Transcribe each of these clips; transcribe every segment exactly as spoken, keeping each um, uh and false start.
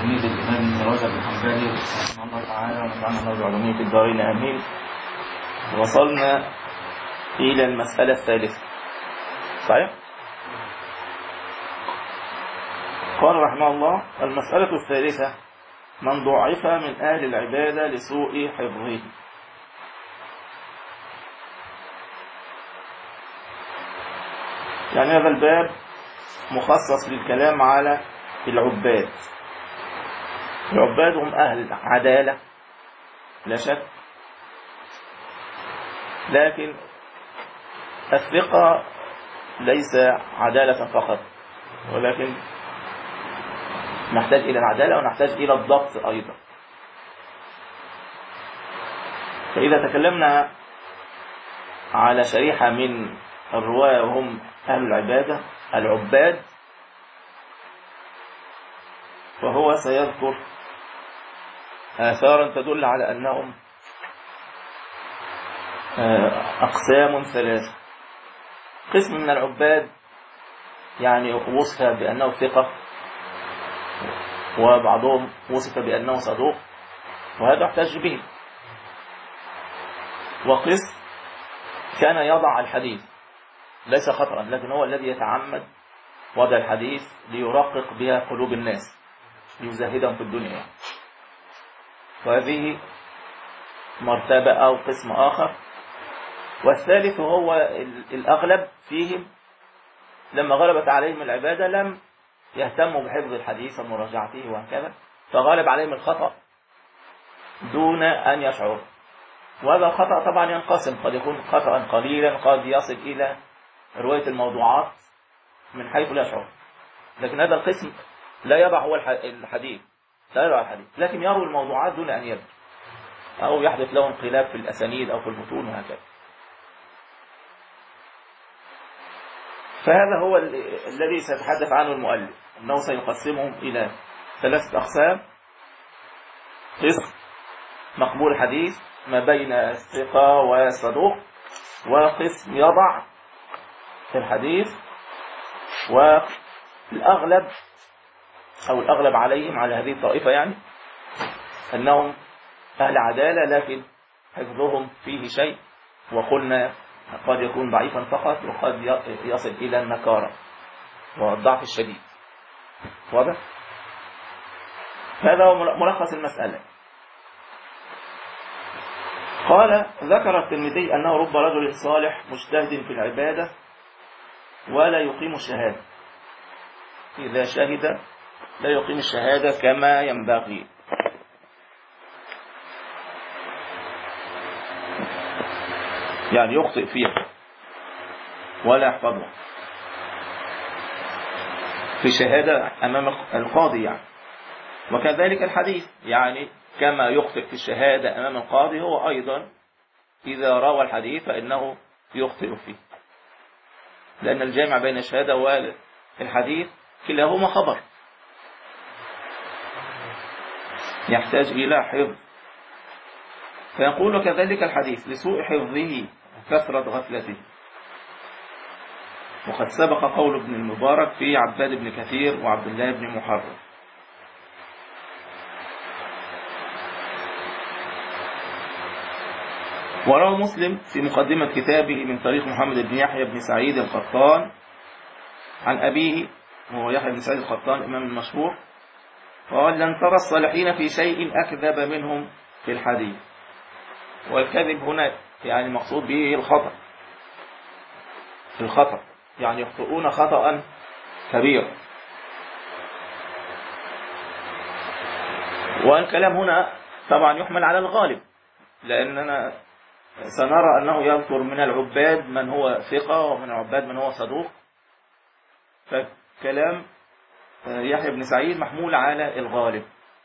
تلميذ الإمام ابن رجب الحنبلي رحمه الله تعالى ونفعنا الله بعلومه في الدارين آمين. وصلنا إلى المسألة الثالثة. صحيح؟ قال رحمه الله: المسألة الثالثة من ضعف من أهل العبادة لسوء حفظه. يعني هذا الباب مخصص للكلام على العباد. العباد هم أهل عدالة لا شك، لكن الثقة ليس عدالة فقط، ولكن نحتاج إلى العدالة ونحتاج إلى الضبط أيضا. فإذا تكلمنا على شريحة من الرواة وهم أهل العبادة العباد، فهو سيذكر آثارا تدل على أنهم أقسام ثلاثة. قسم من العباد يعني وصف بأنه ثقة، وبعضهم وصف بأنه صدوق، وهذا احتج به. وقسم كان يضع الحديث ليس خطأ، لكن هو الذي يتعمد وضع الحديث ليرقق بها قلوب الناس، ليزهدهم في الدنيا. وهذه مرتبة أو قسم آخر. والثالث هو الأغلب فيهم لما غلبت عليهم العبادة لم يهتموا بحفظ الحديث ومراجعته وهكذا، فغالب عليهم الخطأ دون أن يشعر. وهذا الخطأ طبعا ينقسم، قد يكون خطأ قليلا، قد يصل إلى رواية الموضوعات من حيث لا يشعر. لكن هذا القسم لا يضع هو الحديث، لا يضع الحديث، لكن يروي الموضوعات دون أن يبدأ، أو يحدث له انقلاب في الأسانيد أو في المتون وهكذا. فهذا هو الذي سيتحدث عنه المؤلف، أنه سيقسمهم إلى ثلاثة أقسام: قسم مقبول الحديث ما بين الثقة والصدوق، وقسم يضع في الحديث، والأغلب أو الأغلب عليهم على هذه الطائفة يعني أنهم أهل عدالة، لكن حفظهم فيه شيء، وقلنا قد يكون ضعيفا فقط، وقد يصل إلى النكارة والضعف الشديد. واضح؟ هذا هو ملخص المسألة. قال: ذكر الترمذي أنه رب رجل صالح مجتهد في العبادة ولا يقيم الشهادة. إذا شهد لا يقيم الشهادة كما ينبغي. يعني يخطئ فيها ولا يحفظها في شهادة أمام القاضي يعني. وكذلك الحديث، يعني كما يخطئ في الشهادة أمام القاضي، هو أيضا إذا روى الحديث فإنه يخطئ فيه، لأن الجامع بين الشهادة والحديث كلاهما خبر يحتاج إلى حفظ. فيقول: كذلك الحديث لسوء حفظه كثرة غفلته. وقد سبق قول ابن المبارك في عباد بن كثير وعبد الله بن محرم. وروى مسلم في مقدمة كتابه من طريق محمد بن يحيى بن سعيد القطان عن أبيه، وهو يحيى بن سعيد القطان إمام المشهور، قال: لن ترى الصالحين في شيء أكذب منهم في الحديث. والكذب هنا يعني مقصود به الخطأ، الخطأ يعني يخطئون خطأ كبيرا. والكلام هنا طبعا يحمل على الغالب، لأننا سنرى أنه يذكر من العباد من هو ثقة ومن العباد من هو صدوق. فكلام يحيى بن سعيد محمول على الغالب.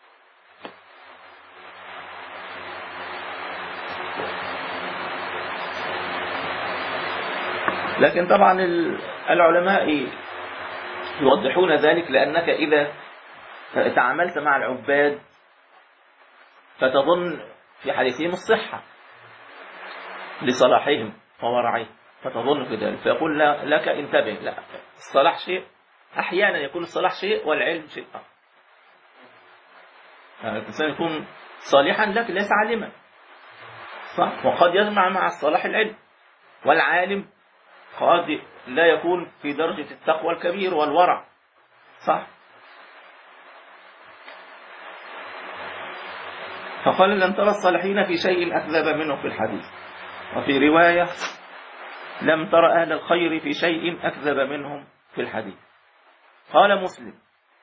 لكن طبعا العلماء يوضحون ذلك، لأنك إذا تعاملت مع العباد فتظن في حديثهم الصحة لصلاحهم وورعهم، فتظن في ذلك، فيقول لك انتبه، لا، الصلاح شيء، أحيانا يكون الصلاح شيء والعلم شيء آخر. يعني الإنسان يكون صالحا لكن ليس عالما، صح؟ وقد يجمع مع الصلاح العلم، والعالم قد لا يكون في درجة التقوى الكبير والورع، صح؟ فقال لم ترى الصالحين في شيء أكذب منه في الحديث. وفي رواية لم ترى أهل الخير في شيء أكذب منهم في الحديث. قال مسلم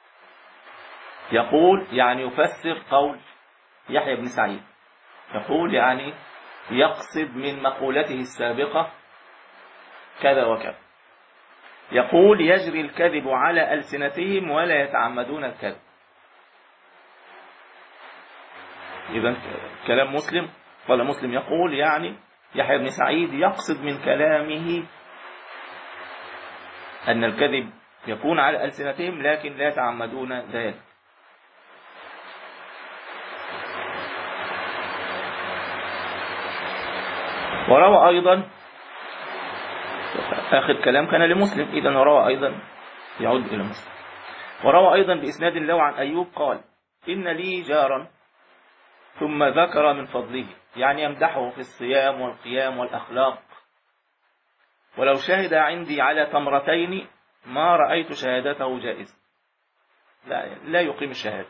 يقول يعني يفسر قول يحيى بن سعيد، يقول يعني يقصد من مقولته السابقة كذا وكذا، يقول يجري الكذب على ألسنتهم ولا يتعمدون الكذب. إذن كلام مسلم، قال مسلم يقول يعني يحيى بن سعيد يقصد من كلامه أن الكذب يكون على ألسنتهم لكن لا يتعمدون ذلك. وروى أيضا آخر كلام كان لمسلم، إذن روى أيضا يعود إلى مسلم. وروى أيضا بإسناد له عن أيوب قال إن لي جارا، ثم ذكر من فضله، يعني يمدحه في الصيام والقيام والأخلاق. ولو شهد عندي على تمرتين ما رأيت شهادته جائزة، لا, لا يقيم الشهادة.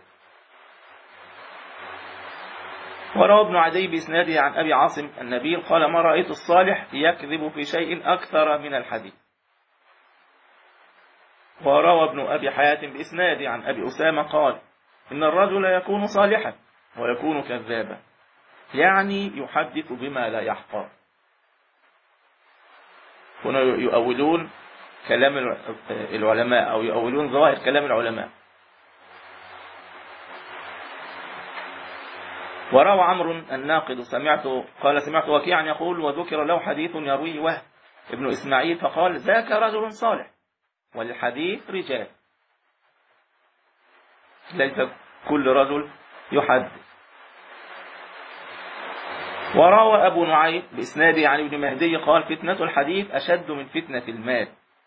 وروى ابن عدي بإسناده عن أبي عاصم النبيل قال ما رأيت الصالح يكذب في شيء أكثر من الحديث. وروى ابن أبي حاتم بإسناده عن أبي أسامة قال إن الرجل يكون صالحا ويكون كذابا، يعني يحدث بما لا يحفظ. هنا يؤولون كلام العلماء أو يؤولون ظاهر كلام العلماء. وروى عمرو الناقد سمعت قال سمعت وكيعا يقول وذكر له حديث يرويه وهب ابن إسماعيل فقال ذاك رجل صالح، والحديث رجال، ليس كل رجل يحدث. وروى أبو نعيم بإسناده عن ابن مهدي قال فتنة الحديث أشد من فتنة المال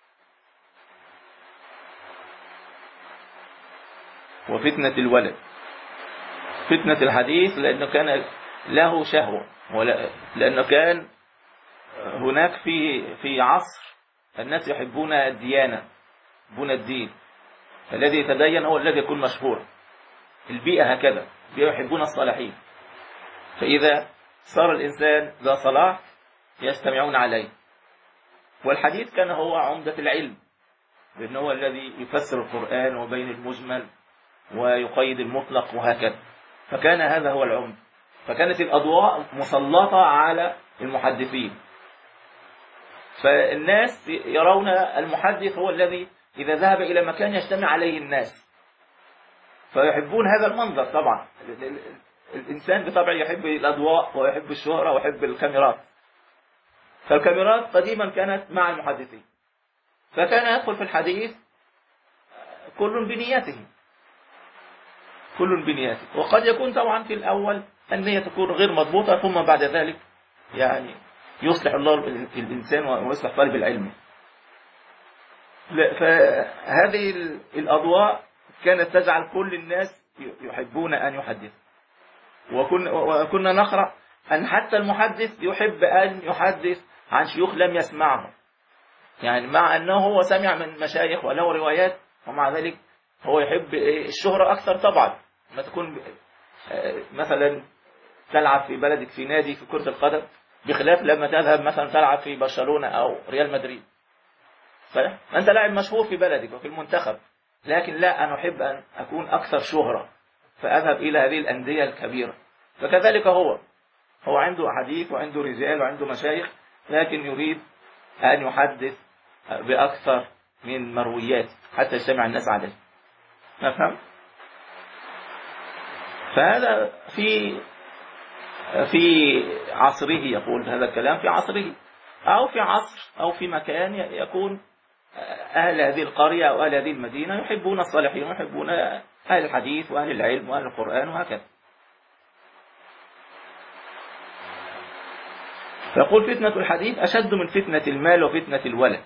وفتنة الولد. فتنة الحديث لأنه كان له شهوة، لأنه كان هناك في في عصر الناس يحبون الديانة، يحبون الدين، الذي يتدين هو الذي يكون مشهور. البيئة هكذا، يحبون الصالحين، فإذا صار الإنسان ذا صلاح يجتمعون عليه. والحديث كان هو عمدة العلم، لأنه هو الذي يفسر القرآن وبين المجمل ويقيد المطلق وهكذا، فكان هذا هو العمد. فكانت الأضواء مسلطة على المحدثين، فالناس يرون المحدث هو الذي إذا ذهب إلى مكان يجتمع عليه الناس، فيحبون هذا المنظر. طبعا الإنسان بطبعه يحب الأضواء ويحب الشهرة ويحب الكاميرات، فالكاميرات قديما كانت مع المحدثين، فكان يدخل في الحديث كل بنيته كل بنيته وقد يكون طبعا في الأول النية تكون غير مضبوطة، ثم بعد ذلك يعني يصلح الله الإنسان ويصلح طالب العلم. فهذه الأضواء كانت تجعل كل الناس يحبون أن يحدث. وكنا نقرأ أن حتى المحدث يحب أن يحدث عن شيوخ لم يسمعه، يعني مع أنه هو سمع من مشايخ وله روايات، ومع ذلك هو يحب الشهرة أكثر. طبعا ما تكون مثلا تلعب في بلدك في نادي في كرة القدم بخلاف لما تذهب مثلا تلعب في برشلونة أو ريال مدريد، فأنت لاعب مشهور في بلدك وفي المنتخب، لكن لا، أنا أحب أن أكون أكثر شهرة فأذهب إلى هذه الأندية الكبيرة. فكذلك هو هو عنده أحاديث وعنده رجال وعنده مشايخ، لكن يريد أن يحدث بأكثر من مرويات حتى يجتمع الناس عليه. نفهم؟ فهذا في في عصره، يقول هذا الكلام في عصره، أو في عصر أو في مكان يكون أهل هذه القرية أو أهل هذه المدينة يحبون الصالحين ويحبون أهل الحديث وأهل العلم وأهل القرآن وهكذا. فيقول فتنة الحديث أشد من فتنة المال وفتنة الولد،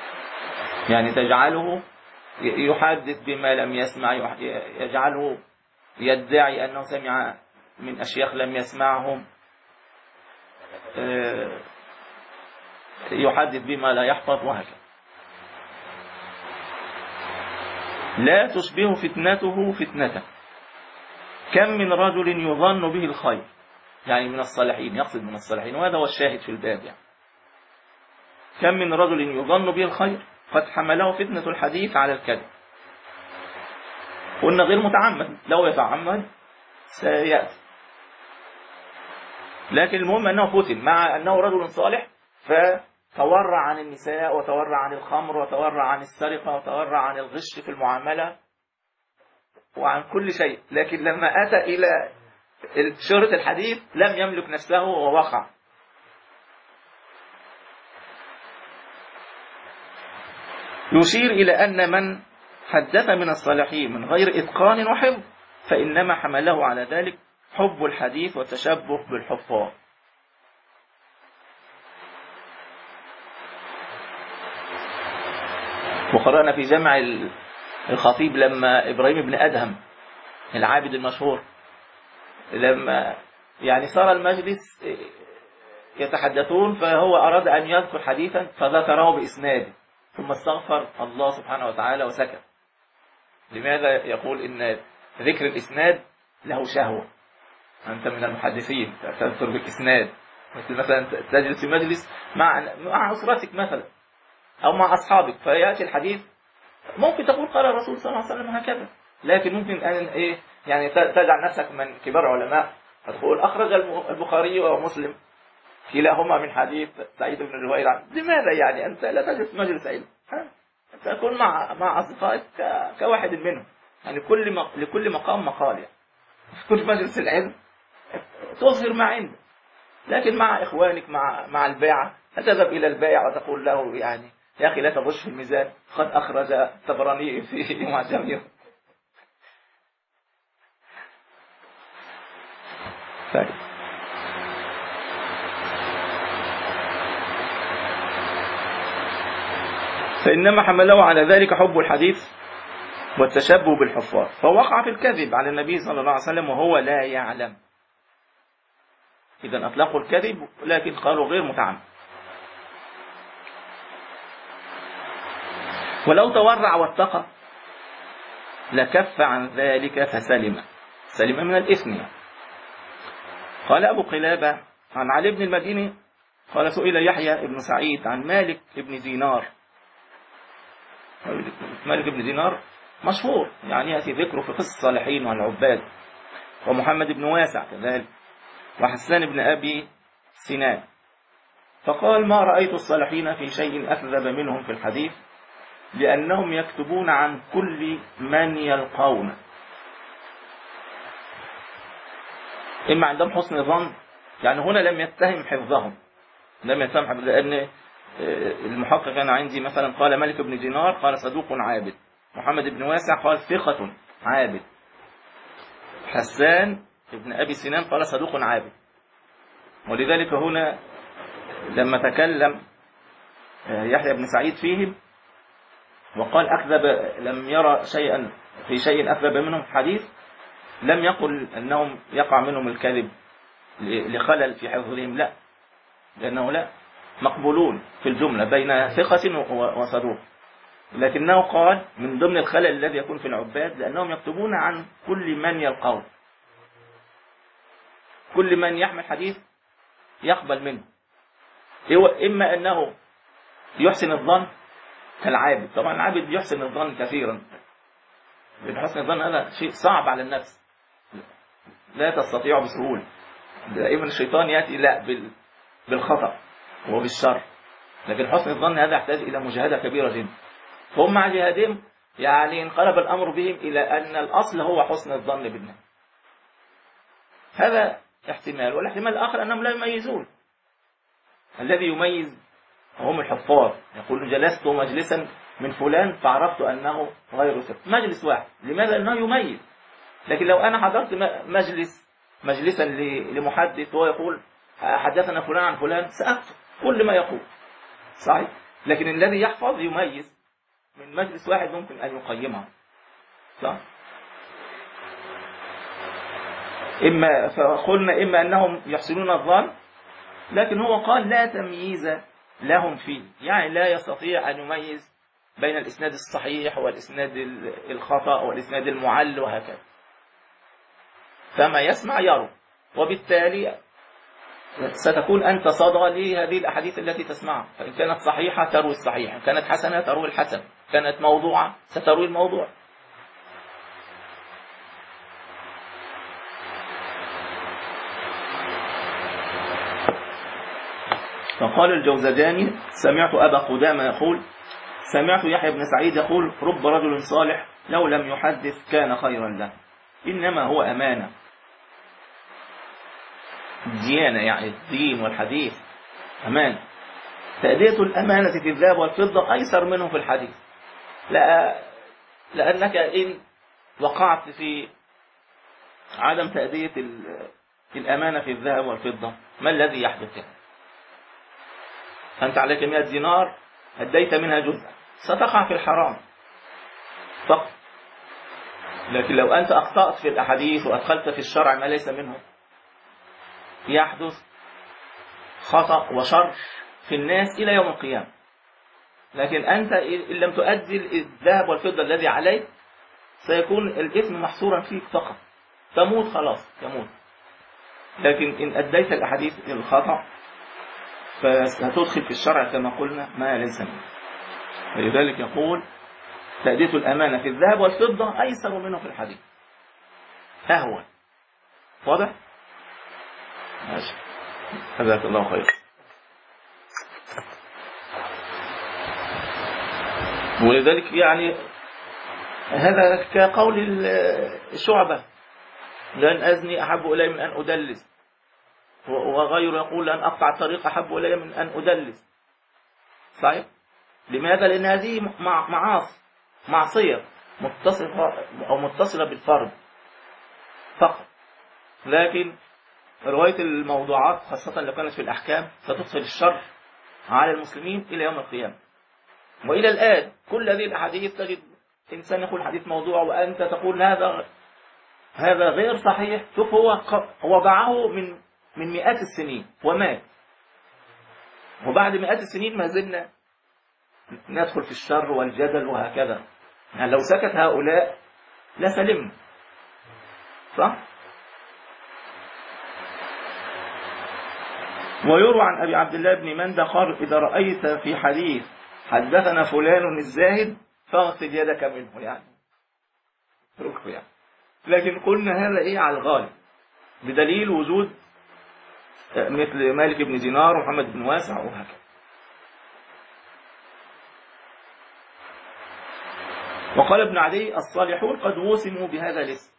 يعني تجعله يحدث بما لم يسمع، يجعله يدعي أنه سمع من أشياخ لم يسمعهم، يحدث بما لا يحفظ، وهكذا. لا تشبه فتنته فتنة. كم من رجل يظن به الخير، يعني من الصالحين، يقصد من الصالحين، وهذا هو الشاهد في الباب. يعني كم من رجل يظن به الخير قد حمله فتنة الحديث على الكذب. قلنا غير متعمد، لو يتعمد سيأتي، لكن المهم أنه فتن، مع أنه رجل صالح فتورع عن النساء، وتورع عن الخمر، وتورع عن السرقة، وتورع عن الغش في المعاملة، وعن كل شيء. لكن لما أتى إلى شهرة الحديث لم يملك نفسه ووقع. يشير إلى أن من حدث من الصالحين من غير إتقان وحفظ فإنما حمله على ذلك حب الحديث والتشبه بالحفاظ. وقرأنا في جمع الخطيب لما إبراهيم بن أدهم العابد المشهور، لما يعني صار المجلس يتحدثون فهو أراد أن يذكر حديثا فذكره بإسناده، ثم استغفر الله سبحانه وتعالى وسكت. لماذا؟ يقول إن ذكر الإسناد له شهوة. أنت من المحدثين تذكر بالإسناد، مثل مثلا تجلس في مجلس مع مع أسرتك مثلا أو مع أصحابك، فيأتي الحديث ممكن تقول قال الرسول صلى الله عليه وسلم هكذا، لكن ممكن أن إيه يعني تجعل نفسك من كبار علماء فتقول أخرج البخاري ومسلم كلاهما من حديث سعيد بن الجبير. لماذا؟ يعني أنت لا تجلس مجلس علم، تكون مع مع أصدقائك كواحد منهم، يعني كل لكل مقام مقال. يعني في كل مجلس العلم تظهر ما عندك، لكن مع إخوانك مع مع البيعة تذهب إلى البائع وتقول له يعني يا أخي لا تغش في الميزان، قد أخرج الطبراني في معجمه. فإنما حمله على ذلك حب الحديث والتشبه بالحفاظ، فوقع في الكذب على النبي صلى الله عليه وسلم وهو لا يعلم. إذن أطلقوا الكذب لكن قالوا غير متعمد. ولو تورع واتقى لكف عن ذلك فسلم، سلم من الإثم. قال أبو قلابة عن علي بن المديني قال سئل يحيى بن سعيد عن مالك بن دينار. مالك بن دينار مشهور، يعني يأتي ذكره في قصة الصالحين والعباد، ومحمد بن واسع كذلك، وحسان بن أبي سنان. فقال ما رأيت الصالحين في شيء أكذب منهم في الحديث، لأنهم يكتبون عن كل من يلقون. إما عندهم حسن ظن، يعني هنا لم يتهم حفظهم، لم يتهم حفظهم، لأن المحقق أنا عندي مثلا قال مالك بن دينار قال صدوق عابد، محمد بن واسع قال ثقة عابد، حسان بن أبي سنان قال صدوق عابد. ولذلك هنا لما تكلم يحيى بن سعيد فيهم وقال أكذب، لم يرى شيئا في شيء أكذب منهم حديث، لم يقل أنهم يقع منهم الكذب لخلل في حفظهم، لا، لأنه لا مقبولون في الجملة بين ثقة وصدوق، لكنه قال من ضمن الخلل الذي يكون في العباد لأنهم يكتبون عن كل من يلقون، كل من يحمل حديث يقبل منه. إما أنه يحسن الظن كالعابد، طبعا العابد يحسن الظن كثيرا، لأن حسن الظن هذا شيء صعب على النفس، لا تستطيع بسهولة، دائما الشيطان يأتي لا بالخطأ وبالشر، لكن حسن الظن هذا يحتاج إلى مجاهدة كبيرة جدا. هم مع جهادهم يعني انقلب الأمر بهم إلى أن الأصل هو حسن الظن بالناس. هذا احتمال، والاحتمال الآخر أنهم لا يميزون. الذي يميز هم الحفاظ، يقول جلست مجلسا من فلان فعرفت أنه غير ثقة، مجلس واحد، لماذا؟ أنه يميز. لكن لو أنا حضرت مجلس مجلسا لمحدث وهو يقول حدثنا فلان عن فلان سأكتب كل ما يقول صحيح، لكن الذي يحفظ يميز من مجلس واحد ممكن أن يقيمها، صح؟ إما فقلنا إما أنهم يحسنون الظن، لكن هو قال لا تمييز لهم فيه، يعني لا يستطيع أن يميز بين الإسناد الصحيح والإسناد الخطأ والإسناد المعل وهكذا، فما يسمع يرى، وبالتالي ستكون أنت صدى لهذه الأحاديث التي تسمعها، فإن كانت صحيحة تروي الصحيح، إن كانت حسنة تروي الحسن، كانت موضوعة ستروي الموضوع. فقال الجوزجاني سمعت أبا قدامة يقول سمعت يحيى بن سعيد يقول رب رجل صالح لو لم يحدث كان خيرا له، إنما هو أمانة، ديانة يعني الدين والحديث أمانة، تأدية الأمانة في الذهب والفضة أيسر منه في الحديث، لا لأنك إن وقعت في عدم تأدية الأمانة في الذهب والفضة ما الذي يحدث يعني؟ أنت عليك مئة دينار أديت منها جزءا ستقع في الحرام فقط، لكن لو أنت أخطأت في الأحاديث وأدخلت في الشرع ما ليس منه يحدث خطأ وشر في الناس إلى يوم القيامة. لكن أنت إن لم تؤدي الذهب والفضة الذي عليك سيكون الإثم محصورا فيك فقط، تموت خلاص تموت. لكن إن أديت الأحاديث الخطأ فستدخل في الشرع كما قلنا ما ليس منه. ولذلك يقول تأدية الأمانة في الذهب والفضة أيسر منه في الحديث، أهون. واضح؟ ماشي، جزاك الله خير. ولذلك يعني هذا كقول الشعبة لأن أزني أحب إلي من أن أدلس، وغيره يقول لأن أقطع الطريق أحب إلي من أن أدلس. صحيح؟ لماذا؟ لأن هذه معاصي معصية متصلة أو متصلة بالفرد فقط، لكن رواية الموضوعات خاصة لو كانت في الأحكام ستدخل الشر على المسلمين إلى يوم القيامة. وإلى الآن كل هذه الأحاديث تجد إنسان يقول حديث موضوع وأنت تقول هذا هذا غير صحيح. شوف هو وضعه من من مئات السنين ومات، وبعد مئات السنين ما زلنا ندخل في الشر والجدل وهكذا. يعني لو سكت هؤلاء لسلمنا، صح؟ ويروى عن أبي عبد الله بن مندى قال إذا رأيت في حديث حدثنا فلان الزاهد فاغسل يدك منه، يعني ركب يعني. لكن قلنا هذا إيه على الغالب بدليل وجود مثل مالك بن دينار ومحمد بن واسع وهكذا. وقال ابن عدي الصالحون قد وسموا بهذا الاسم،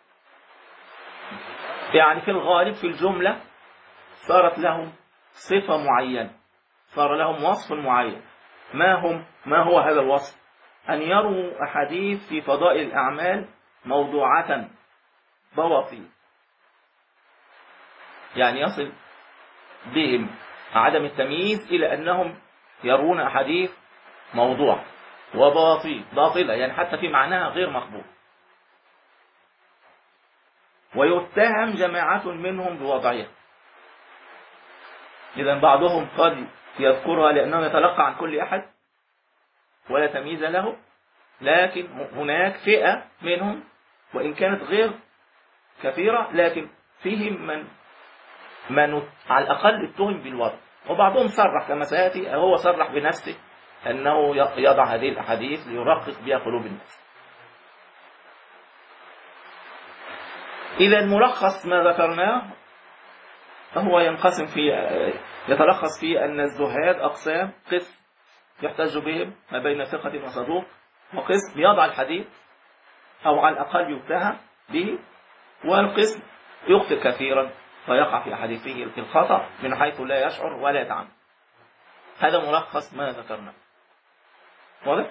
يعني في الغالب في الجملة صارت لهم صفة معينة، صار لهم وصف معين. ما هم ما هو هذا الوصف؟ أن يروا أحاديث في فضائل الأعمال موضوعة بواطيل، يعني يصل بهم عدم التمييز إلى أنهم يرون أحاديث موضوع وباطل باطلة، يعني حتى في معناها غير مقبول، ويتهم جماعة منهم بوضعها. إذن بعضهم قد يذكرها لأنه يتلقى عن كل أحد ولا تمييز له، لكن هناك فئة منهم وإن كانت غير كثيرة لكن فيهم من من على الأقل اتهم بالوضع، وبعضهم صرح كما سيأتي، هو صرح بنفسه أنه يضع هذه الأحاديث ليرقق بها قلوب الناس. إذا الملخص ما ذكرناه فهو ينقسم في يتلخص في أن الزهاد أقسام: قسم يحتج بهم ما بين ثقة وصدوق، وقسم يضع الحديث أو على الأقل يتهم به، والقسم يخطئ كثيرا ويقع في حديثه الخطأ من حيث لا يشعر ولا يتعمد. هذا ملخص ما ذكرناه. واضح؟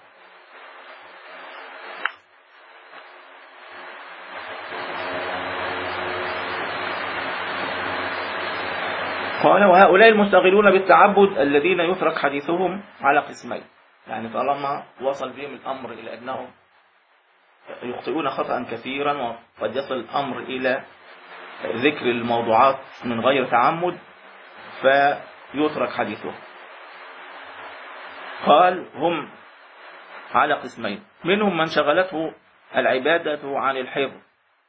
قال: وهؤلاء المشتغلون بالتعبد الذين يترك حديثهم على قسمين، يعني طالما وصل بهم الأمر إلى أنهم يخطئون خطأ كثيرا وقد يصل الأمر إلى ذكر الموضوعات من غير تعمد فيترك حديثه. قال هم على قسمين، منهم من شغلته العبادة عن الحفظ.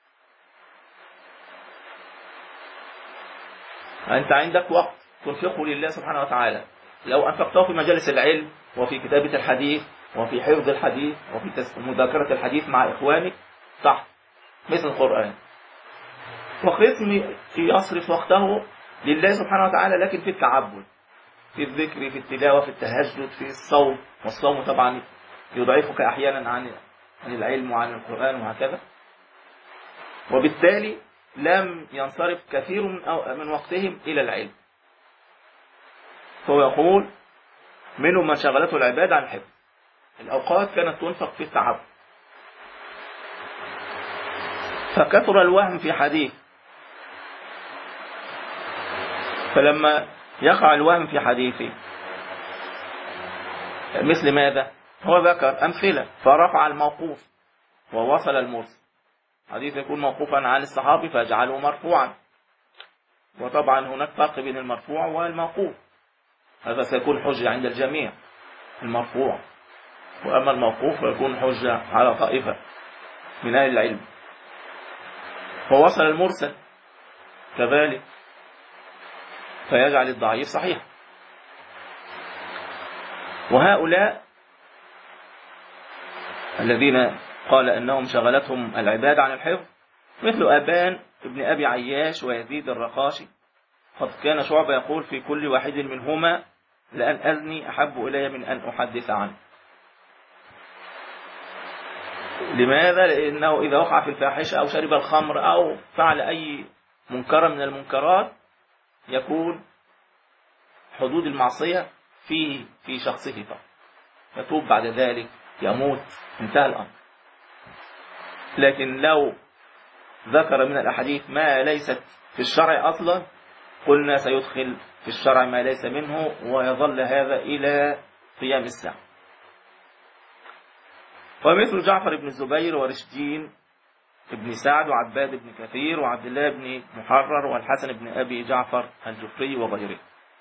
أنت عندك وقت تنفقه لله سبحانه وتعالى، لو أنفقته في مجالس العلم وفي كتابة الحديث وفي حفظ الحديث وفي مذاكرة الحديث مع إخوانك صح مثل القرآن. وقسم يصرف وقته لله سبحانه وتعالى لكن في التعبد، في الذكر، في التلاوة، في التهجد، في الصوم. والصوم طبعا يضعفك أحيانا عن عن العلم وعن القرآن وهكذا. وبالتالي لم ينصرف كثير من وقتهم إلى العلم. فهو يقول منهم من شغلته العبادة عن الحفظ. الأوقات كانت تنفق في التعبد، فكثر الوهم في حديث، فلما يقع الوهم في حديثه مثل ماذا؟ هو ذكر أمثلة فرفع الموقوف ووصل المرسل. حديث يكون موقوفا عن الصحابي فيجعله مرفوعا، وطبعا هناك فرق بين المرفوع والموقوف، هذا سيكون حجة عند الجميع المرفوع، وأما الموقوف فيكون حجة على طائفة من أهل العلم. فوصل المرسل كذلك فيجعل الضعيف صحيح. وهؤلاء الذين قال أنهم شغلتهم العبادة عن الحفظ مثل أبان ابن أبي عياش ويزيد الرقاشي. قد كان شعبة يقول في كل واحد منهما لأن أزني أحب إلي من أن أحدث عنه. لماذا؟ لأنه إذا وقع في الفاحشة أو شرب الخمر أو فعل أي منكر من المنكرات يكون حدود المعصية فيه في شخصه فقط، يتوب بعد ذلك يموت، انتهى الأمر. لكن لو ذكر من الأحاديث ما ليست في الشرع أصلا قلنا سيدخل في الشرع ما ليس منه، ويظل هذا إلى قيام الساعة. ومثل جعفر بن الزبير ورشدين بن سعد وعباد بن كثير وعبد الله بن محرر والحسن بن أبي جعفر الجفري وغيره.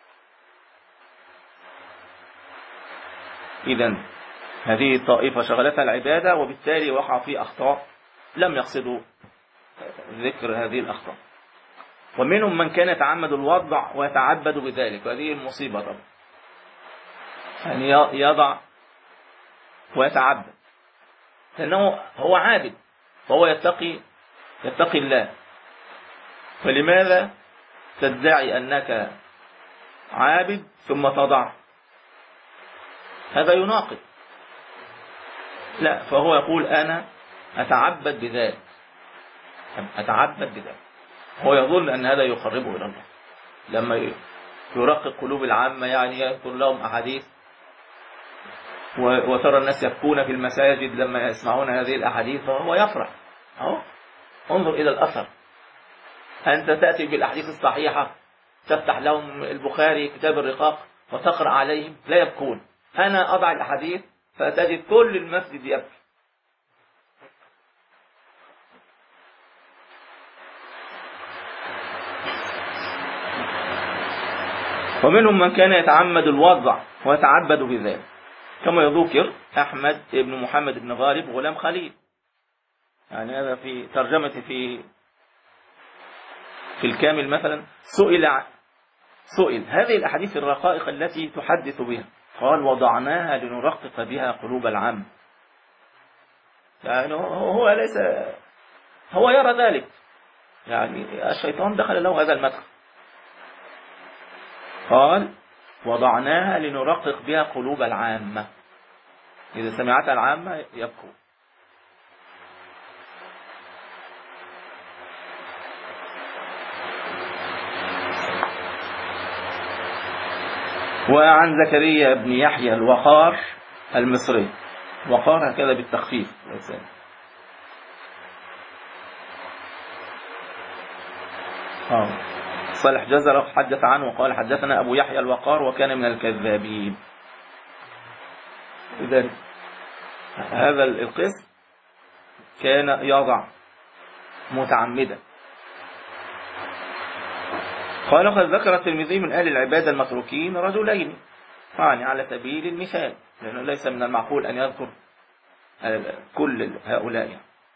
إذن هذه الطائفة شغلتها العبادة، وبالتالي وقع في أخطاء لم يقصدوا ذكر هذه الأخطاء. ومنهم من كان يتعمد الوضع ويتعبد بذلك، وهذه المصيبة طبعا، يعني يضع ويتعبد لأنه هو عابد فهو يتقي يتقي الله. فلماذا تدعي أنك عابد ثم تضع؟ هذا يناقض. لا، فهو يقول أنا أتعبد بذلك، أتعبد بذلك. هو يظن أن هذا يقربه إلى الله لما يرقق قلوب العامة، يعني يذكر لهم أحاديث وترى الناس يبكون في المساجد لما يسمعون هذه الأحاديث وهو يفرح. أهو انظر إلى الأثر. أنت تأتي بالأحاديث الصحيحة تفتح لهم البخاري كتاب الرقاق وتقرأ عليهم لا يبكون. أنا أضع الأحاديث فتجد كل المسجد يبكي. ومنهم من كان يتعمد الوضع ويتعبد بذلك، كما يذكر أحمد بن محمد بن غالب غلام خليل، يعني هذا في ترجمة في في الكامل مثلا. سئل سئل هذه الأحاديث الرقائق التي تحدث بها، قال وضعناها لنرقق بها قلوب العام. يعني هو ليس هو يرى ذلك، يعني الشيطان دخل له هذا المدخل. قال وضعناها لنرقق بها قلوب العامة، إذا سمعتها العامة يبكوا. وعن زكريا بن يحيى الوقار المصري، وقار هكذا بالتخفيف آه. صالح جزر حدث عنه وقال حدثنا أبو يحيى الوقار وكان من الكذابين. إذن هذا القسم كان يضع متعمدا قال قد ذكر الترمذي من أهل العبادة المتروكين رجلين، يعني على سبيل المثال، لأنه ليس من المعقول أن يذكر كل هؤلاء.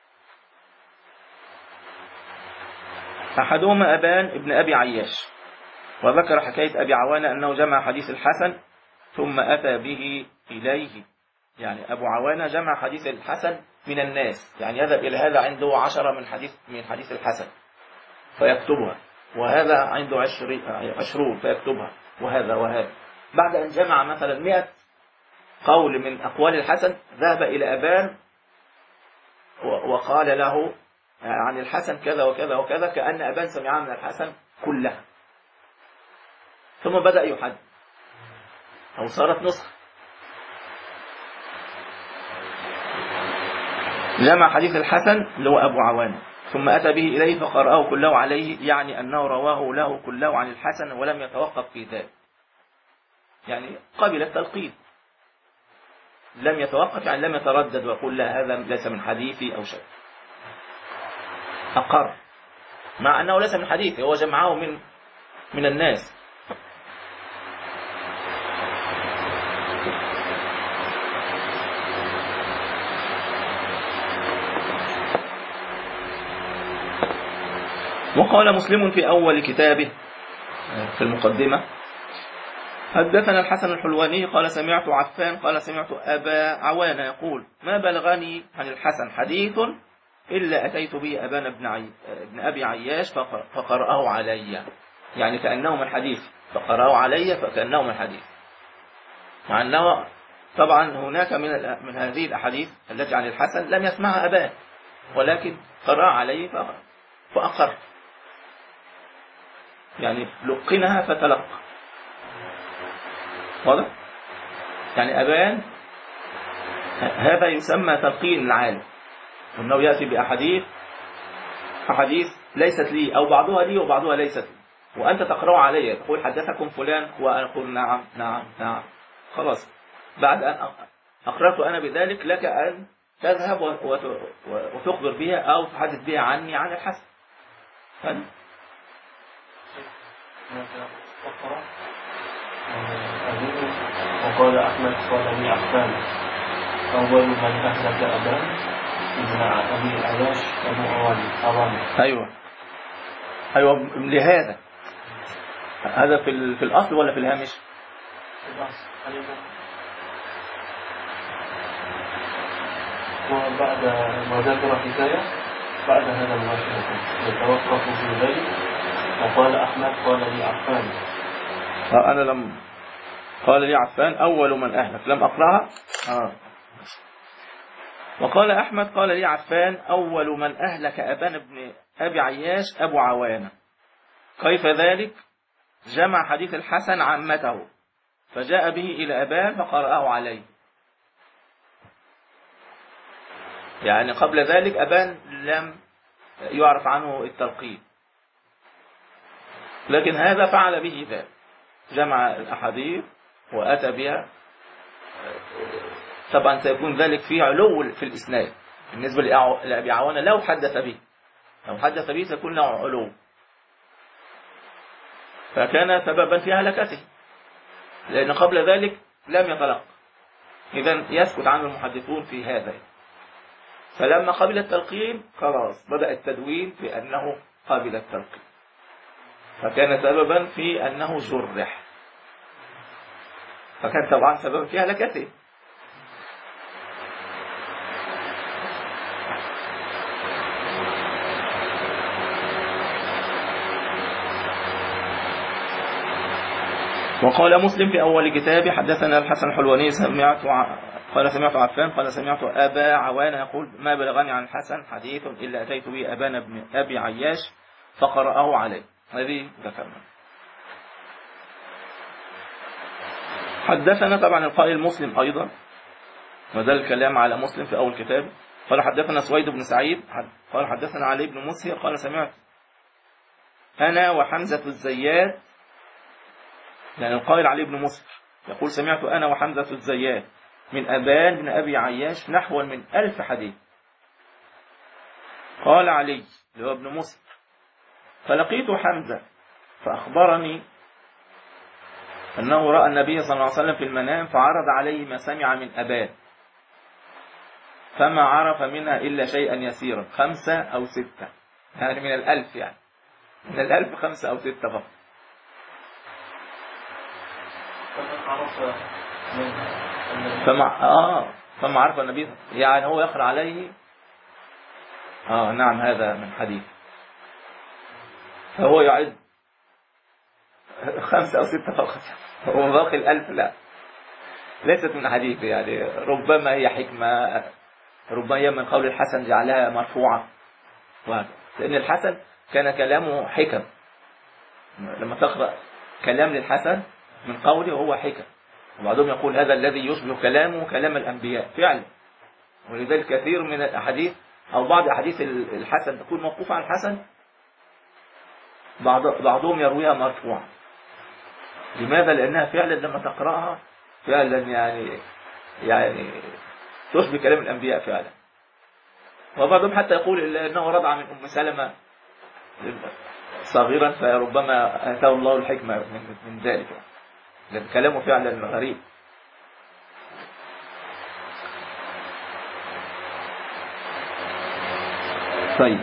أحدهما أبان ابن أبي عياش، وذكر حكاية أبي عوانة أنه جمع حديث الحسن ثم أتى به إليه، يعني أبو عوانة جمع حديث الحسن من الناس، يعني يذهب إلى هذا عنده عشرة من حديث من حديث الحسن فيكتبها، وهذا عنده عشرون فيكتبها، وهذا وهذا. بعد أن جمع مثلا مئة قول من أقوال الحسن ذهب إلى أبان وقال له عن الحسن كذا وكذا وكذا، كأن أبان سمع من الحسن كلها، ثم بدأ يحدث أو صارت نسخة. جمع حديث الحسن اللي هو أبو عوانة ثم أتى به إليه فقرأه كله عليه، يعني أنه رواه له كله عن الحسن ولم يتوقف في ذلك، يعني قبل التلقين، لم يتوقف يعني لم يتردد ويقول لا هذا ليس من حديثي أو شيء، أقر مع أنه ليس من حديثي، هو جمعه من من الناس. وقال مسلم في أول كتابه في المقدمة: حدثنا الحسن الحلواني قال سمعت عفان قال سمعت أبا عوانة يقول: ما بلغني عن الحسن حديث إلا أتيت به أبان ابن, عي... ابن أبي عياش فقرأه علي، يعني كأنه من حديث، فقرأه علي فكأنه من حديث، مع أنه طبعا هناك من ال... من هذه الأحاديث التي عن الحسن لم يسمعها أبان، ولكن قرأ عليه فأقر، يعني لقنها فتلقى. واضح؟ يعني أبان هذا يسمى تلقين العالم، أنه يأتي بأحاديث أحاديث ليست لي أو بعضها لي وبعضها ليست لي، وأنت تقرأ علي تقول حدثكم فلان وأقول نعم نعم نعم، خلاص بعد أن أقرأت أنا بذلك لك أن تذهب وتخبر بها أو تحدث بها عني عن الحسن. فهل؟ وقال أحمد قال لي عفان أول من أهلك أبان ابن أبي عياش أبو عوانة. أيوة أيوة لهذا هذا في في الأصل ولا في الهامش؟ في الأصل. وبعد ما ذكر حكاية بعد هذا مباشرة يتوقف في ذلك وقال أحمد قال لي عفان. أنا لم قال لي عفان أول من أهلك لم أقرأها. آه. وقال أحمد قال لي عفان أول من أهلك أبان ابن أبي عياش أبو عوانة. كيف ذلك؟ جمع حديث الحسن عمته فجاء به إلى أبان فقرأه عليه، يعني قبل ذلك أبان لم يعرف عنه التلقين، لكن هذا فعل به ذلك، جمع الأحاديث وأتى بها. طبعا سيكون ذلك فيه علو في الإسناد بالنسبة لأبي عوانة، لو حدث به لو حدث به سيكون له علو، فكان سببا في هلكته، لأن قبل ذلك لم يتلقى، إذن يسكت عنه المحدثون في هذا. فلما قبل التلقين خلاص بدأ التدوين في أنه قبل التلقين، فكان سببا في أنه جرح، فكان طبعا سببا في هلكته. وقال مسلم في أول كتابه حدثنا الحسن الحلواني سمعت ع... قال سمعت عفان قال سمعت أبا عوانة يقول: ما بلغني عن الحسن حديث إلا أتيت به أبان بن أبي عياش فقرأه عليه. هذه ذكرنا. حدثنا طبعا القائل مسلم أيضا، وده الكلام على مسلم في أول كتاب. قال حدثنا سويد بن سعيد قال حدثنا علي بن مسهر قال سمعت أنا وحمزة الزيات، يعني القائل علي بن مسهر يقول: سمعت أنا وحمزة الزيات من أبان بن أبي عياش نحو من ألف حديث. قال علي اللي هو ابن مسهر: فلقيت حمزة فأخبرني أنه رأى النبي صلى الله عليه وسلم في المنام فعرض عليه ما سمع من أبان فما عرف منها إلا شيئا يسيرا، خمسة أو ستة، يعني من الألف، يعني من الألف خمسة أو ستة فقط. فما آه فما عرف النبي، يعني هو يقرأ عليه. آه نعم، هذا من حديث. فهو يعد خمسة أو ستة فقط، وباقي الألف لا، ليست من حديث. يعني ربما هي حكمة، ربما هي من قول الحسن جعلها مرفوعة، لأن الحسن كان كلامه حكم. لما تقرأ كلام للحسن من قوله هو حكم، وبعضهم يقول هذا الذي يشبه كلامه كلام الأنبياء فعلا. ولذلك كثير من الأحاديث أو بعض أحاديث الحسن تكون موقوفة على الحسن، بعض بعضهم يرويها مرفوعة. لماذا؟ لأنها فعلا لما تقرأها فعلا يعني يعني تشبه كلام الأنبياء فعلا. وبعضهم حتى يقول إنه رضع من أم سلمة صغيرا، فربما آتاه الله الحكمة من, من ذلك، لأن كلامه فعلا غريب. طيب،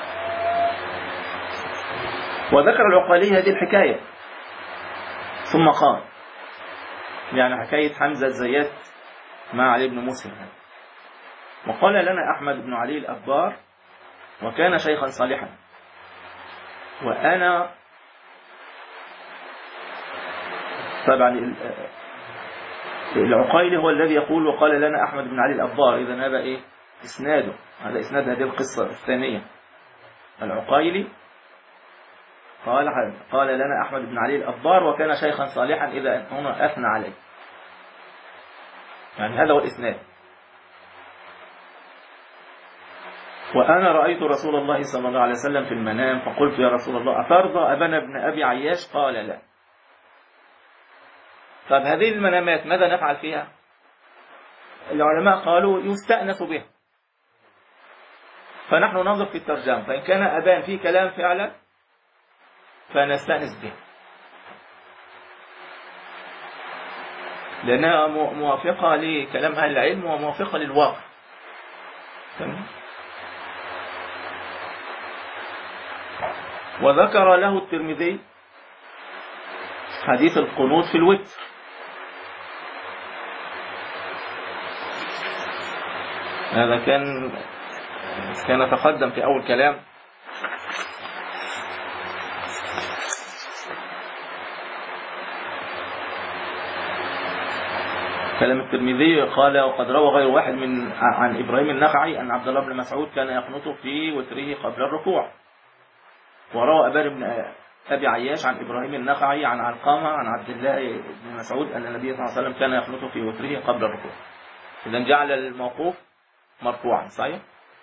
وذكر العقالي هذه الحكاية ثم قال، يعني حكاية حمزة الزيات مع علي بن مسلم، وقال لنا أحمد بن علي الأبار وكان شيخا صالحا، وأنا طبعا العقيلي هو الذي يقول وقال لنا أحمد بن علي الأبار، إذا هذا إيه إسناده، هذا إسناد هذه القصة الثانية. العقيلي قال قال لنا أحمد بن علي الأبار وكان شيخا صالحا، إذا هنا أثنى عليه، يعني هذا هو الإسناد. وأنا رأيت رسول الله صلى الله عليه وسلم في المنام فقلت يا رسول الله أترضى أبان بن أبي عياش؟ قال لا. طب هذه المنامات ماذا نفعل فيها؟ العلماء قالوا يستأنس بها، فنحن ننظر في الترجمة، فإن كان أبان فيه كلام فعلا فنستأنس به، لأنها موافقة لكلام أهل العلم وموافقة للواقع. وذكر له الترمذي حديث القنوت في الوتر، هذا كان كان تقدم في أول كلام. كلام الترمذي قال وقد روى غير واحد من عن إبراهيم النخعي أن عبد الله بن مسعود كان يقنط في وتره قبل الركوع. وروى أبان بن أبي عياش عن إبراهيم النخعي عن علقامة عن عبد الله بن مسعود أن النبي صلى الله عليه وسلم كان يقنط في وتره قبل الركوع. إذن جعل الموقوف مرفوعا. صحيح؟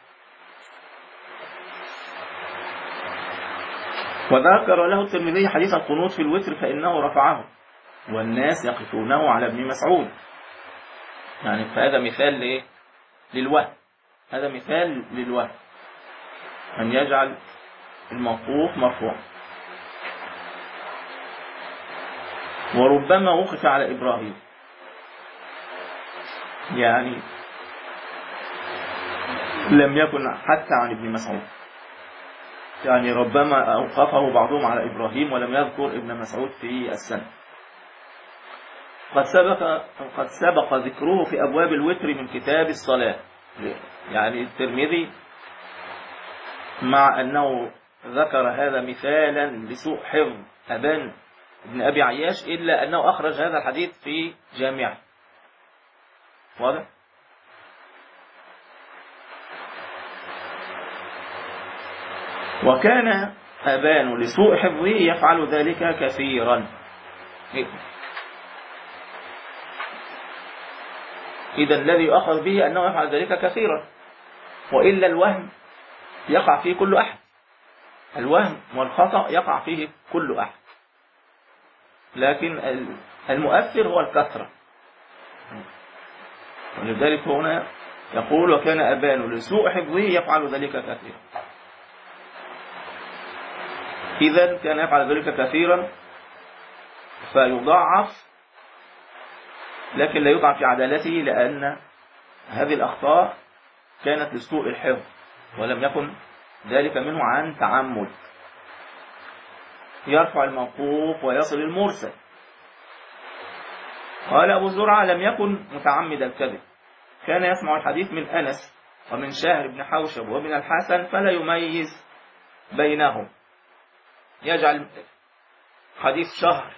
وذكر له الترمذي حديث القنوت في الوتر فإنه رفعه والناس يقفونه على ابن مسعود، يعني فهذا مثال لإيه؟ للوهم، هذا مثال للوهم أن يجعل الموقوف مرفوع. وربما وقف على إبراهيم، يعني لم يكن حتى عن ابن مسعود، يعني ربما أوقفه بعضهم على إبراهيم ولم يذكر ابن مسعود في السنة. قد سبق قد سبق ذكره في أبواب الوتر من كتاب الصلاة، يعني الترمذي مع أنه ذكر هذا مثالا لسوء حفظ أبان ابن أبي عياش إلا أنه أخرج هذا الحديث في جامعه. واضح؟ وكان أبان لسوء حفظه يفعل ذلك كثيرا. إذا الذي يؤخذ به أنه يفعل ذلك كثيرا، وإلا الوهم يقع فيه كل أحد، الوهم والخطأ يقع فيه كل أحد، لكن المؤثر هو الكثرة. ولذلك هنا يقول وكان أبان لسوء حفظه يفعل ذلك كثيرا. إذا كان يفعل ذلك كثيرا فيضاعف، لكن لا يطعن في عدالته، لأن هذه الأخطاء كانت لسوء الحفظ ولم يكن ذلك منه عن تعمد. يرفع الموقوف ويصل المرسل. قال أبو زرعة لم يكن متعمد الكذب، كان يسمع الحديث من أنس ومن شاهر بن حوشب ومن الحسن فلا يميز بينهم، يجعل حديث شهر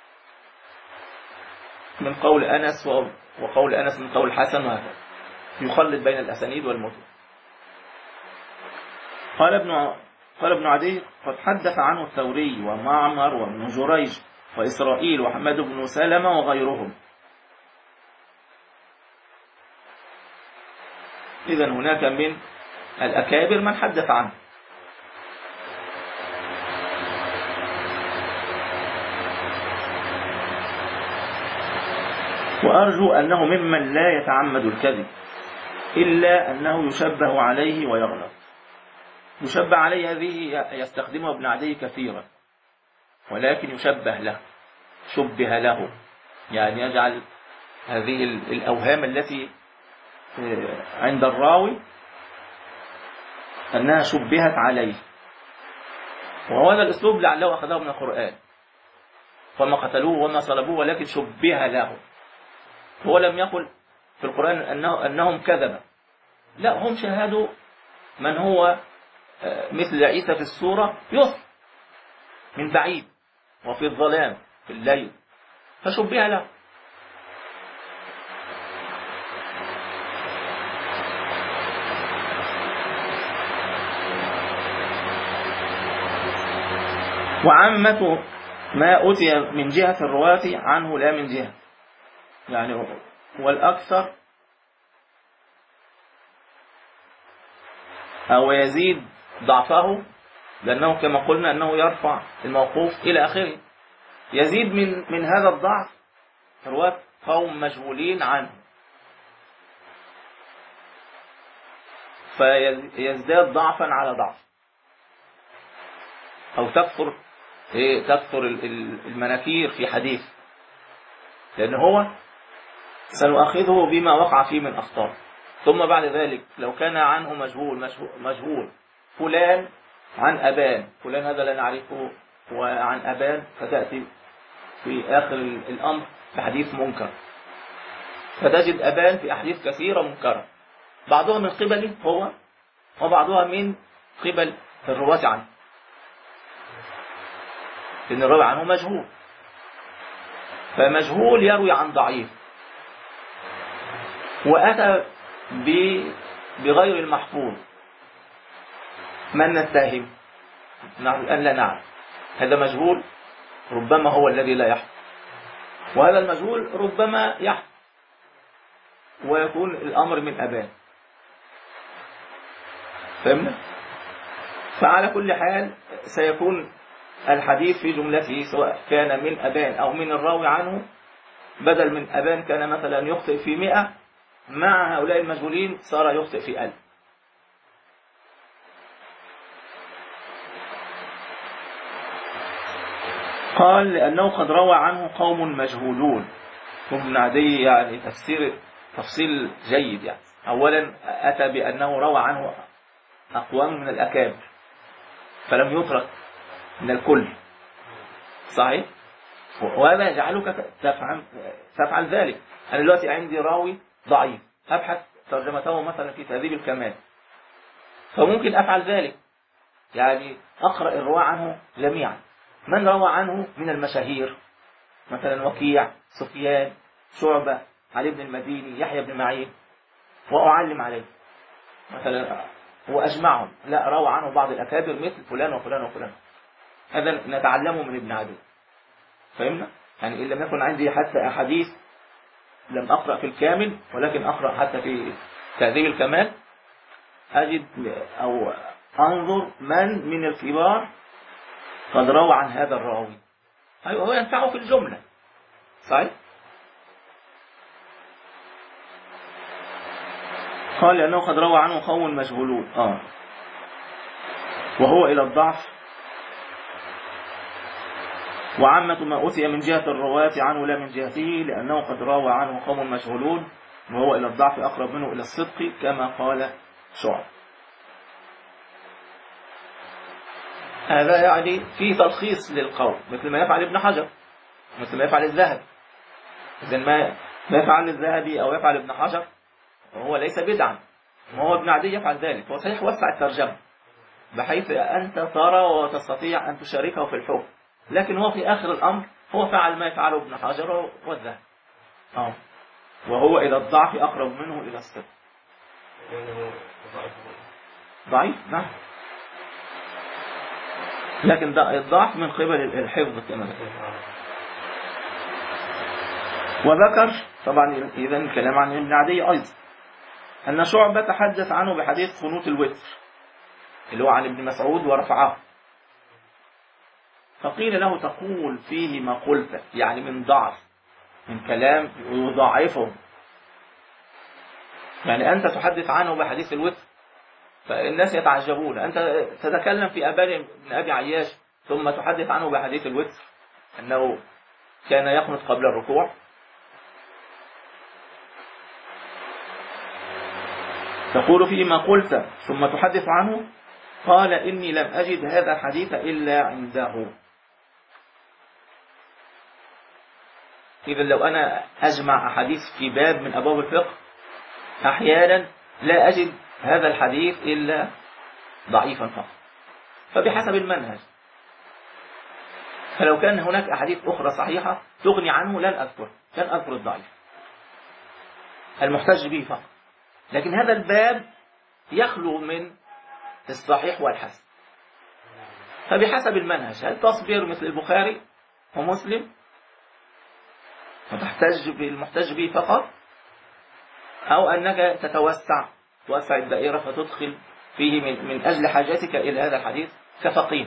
من قول أنس وقول أنس من قول الحسن، وهكذا يخلط بين الأسانيد والمتن. قال ابن قال ابن عدي قد حدث عنه الثوري ومعمر وابن جريج وإسرائيل وحماد بن سلمة وغيرهم. إذن هناك من الأكابر من حدث عنه. وأرجو أنه ممن لا يتعمد الكذب إلا أنه يشبه عليه ويغلط. يشبه عليه هذه يستخدمها ابن عدي كثيرا، ولكن يشبه له، شبه له، يعني يجعل هذه الأوهام التي عند الراوي أنها شبهت عليه. وهو هذا الأسلوب لعله أخذه من القرآن، وما قتلوه وما صلبوه ولكن شبه له. هو لم يقل في القرآن أنه أنهم كذبة، لا، هم شاهدوا من هو مثل عيسى في الصورة يصف من بعيد وفي الظلام في الليل، فشبه له. وعامة ما أتي من جهة الرواة عنه لا من جهة، يعني والأكثر أو يزيد ضعفه، لأنه كما قلنا أنه يرفع الموقوف إلى آخره. يزيد من من هذا الضعف رواة قوم مجهولين عنه، فيزداد ضعفا على ضعف، أو تكثر تكثر المناكير في حديث، لأن هو سنؤخذه بما وقع فيه من أخطاء. ثم بعد ذلك لو كان عنه مجهول مجهول, مجهول فلان عن أبان، فلان هذا لا نعرفه وعن أبان، فتأتي في آخر الأمر بحديث منكر، فتجد أبان في أحاديث كثيرة منكرة، بعضها من قبله هو وبعضها من قبل الرواة عنه، لأن الراوي عنه مجهول. فمجهول يروي عن ضعيف، وأتى بغير المحفوظ، من نتهم؟ نحن الآن لا نعرف، هذا مجهول ربما هو الذي لا يحفظ، وهذا المجهول ربما يحفظ ويكون الأمر من أبان. فهمنا؟ فعلى كل حال سيكون الحديث في جملته سواء كان من أبان أو من الراوي عنه، بدل من أبان كان مثلا يخطئ في مئة، مع هؤلاء المجهولين صار يخطئ في ألف. قال لأنه قد روى عنه قوم مجهولون. ابن عدي يعني تفسير تفصيل جيد، يعني أولا أتى بأنه روى عنه أقوام من الأكابر فلم يترك من الكل، صحيح؟ وهذا يجعلك تفعل, تفعل ذلك. أنا دلوقتي عندي راوي ضعيف، أبحث ترجمته مثلا في تهذيب الكمال، فممكن أفعل ذلك، يعني أقرأ الرواة عنه جميعا، من روى عنه من المشاهير مثلا وكيع، سفيان، شعبة، علي بن المديني، يحيى بن معين، وأعلم عليه مثلا وأجمعهم، لا، روى عنه بعض الأكابر مثل فلان وفلان وفلان، هذا نتعلمه من ابن عدي. فهمنا؟ يعني إن لم يكن عندي حتى أحاديث لم أقرأ في الكامل، ولكن أقرأ حتى في تهذيب الكمال، أجد أو أنظر من من الكبار قد روى عن هذا الراوي، أيوة، هو ينفعه في الجملة، صحيح؟ قال لأنه قد روى عنه قوم مجهولون، آه وهو إلى الضعف وعامة ما أتي من جهة الرواة عنه لا من جهته، لأنه قد روى عنه قوم مشغولون وهو إلى الضعف أقرب منه إلى الصدق كما قال شعب. هذا يعني فيه تلخيص للقول، مثل ما يفعل ابن حجر، مثل ما يفعل الذهبي. إذن ما ما يفعل الذهبي أو يفعل ابن حجر وهو ليس بدعا، وهو ابن عدي يفعل ذلك. هو صحيح وسع الترجمة بحيث أنت ترى وتستطيع أن تشاركه في الحكم، لكن هو في آخر الأمر هو فعل ما يفعله ابن حجر والذهبي، أه وهو إلى الضعف أقرب منه إلى الصدق. ضعيف نعم، لكن الضعف من قبل الحفظ كما ذكر. وذكر طبعا إذا الكلام عن ابن عدي أيضا أن شعبة تحدث عنه بحديث قنوت الوتر اللي هو عن ابن مسعود ورفعه، فقيل له تقول فيه ما قلت، يعني من ضعف، من كلام يضاعفه، يعني أنت تحدث عنه بحديث الوتر فالناس يتعجبون، أنت تتكلم في أبان بن أبي عياش ثم تحدث عنه بحديث الوتر أنه كان يقنط قبل الركوع. تقول فيه ما قلت ثم تحدث عنه. قال إني لم أجد هذا الحديث إلا عنده. إذا لو أنا أجمع أحاديث في باب من أبواب الفقه أحيانا لا أجد هذا الحديث إلا ضعيفا فقط، فبحسب المنهج. فلو كان هناك أحاديث أخرى صحيحة تغني عنه لن أذكر لن أذكر الضعيف، المحتج به فقط. لكن هذا الباب يخلو من الصحيح والحسن، فبحسب المنهج هل تصبر مثل البخاري ومسلم وتحتج بالمحتج به فقط، أو أنك تتوسع توسع الدائرة فتدخل فيه من, من أجل حاجتك إلى هذا الحديث كفقيه.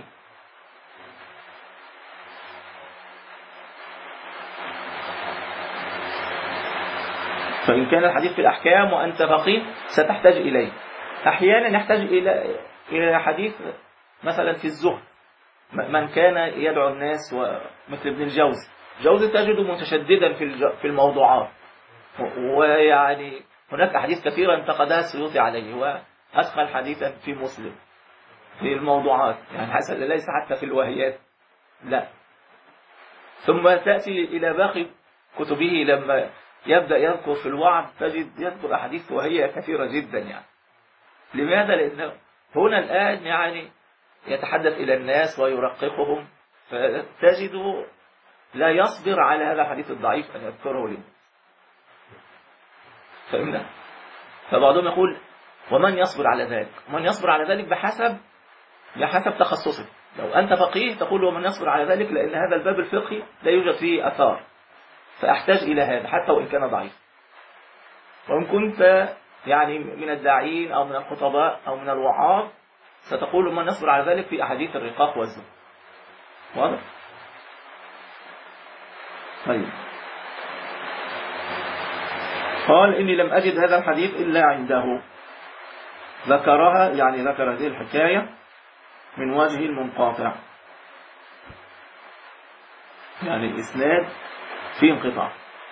فإن كان الحديث في الأحكام وأنت فقيه ستحتاج إليه. أحيانا يحتاج إلى إلى حديث مثلا في الزهد، من كان يدعو الناس مثل ابن الجوزي. الجوزي تجده متشددا في في الموضوعات، ويعني هناك أحاديث كثيرة انتقدها السيوطي عليه، وأدخل حديثا في مسلم في الموضوعات، يعني حسن ليس حتى في الوهيات لا. ثم تأتي إلى باقي كتبه لما يبدأ يذكر في الوعد تجد يذكر أحاديث وهي كثيرة جدا. يعني لماذا؟ لأنه هنا الآن يعني يتحدث إلى الناس ويرققهم، فتجده لا يصبر على هذا الحديث الضعيف أن يذكره لهم. فإمنا فبعضهم يقول ومن يصبر على ذلك؟ ومن يصبر على ذلك بحسب بحسب تخصصه. لو أنت فقيه تقول ومن يصبر على ذلك لأن هذا الباب الفقهي لا يوجد فيه أثار، فأحتاج إلى هذا حتى وإن كان ضعيف. وإن كنت يعني من الداعين أو من الخطباء أو من الوعاظ ستقول من يصبر على ذلك في أحاديث الرقاق والزهد. واضح؟ طيب. قال إني لم أجد هذا الحديث إلا عنده. ذكرها يعني ذكر هذه الحكاية من وجه منقاطع، يعني الإسناد في انقطاع.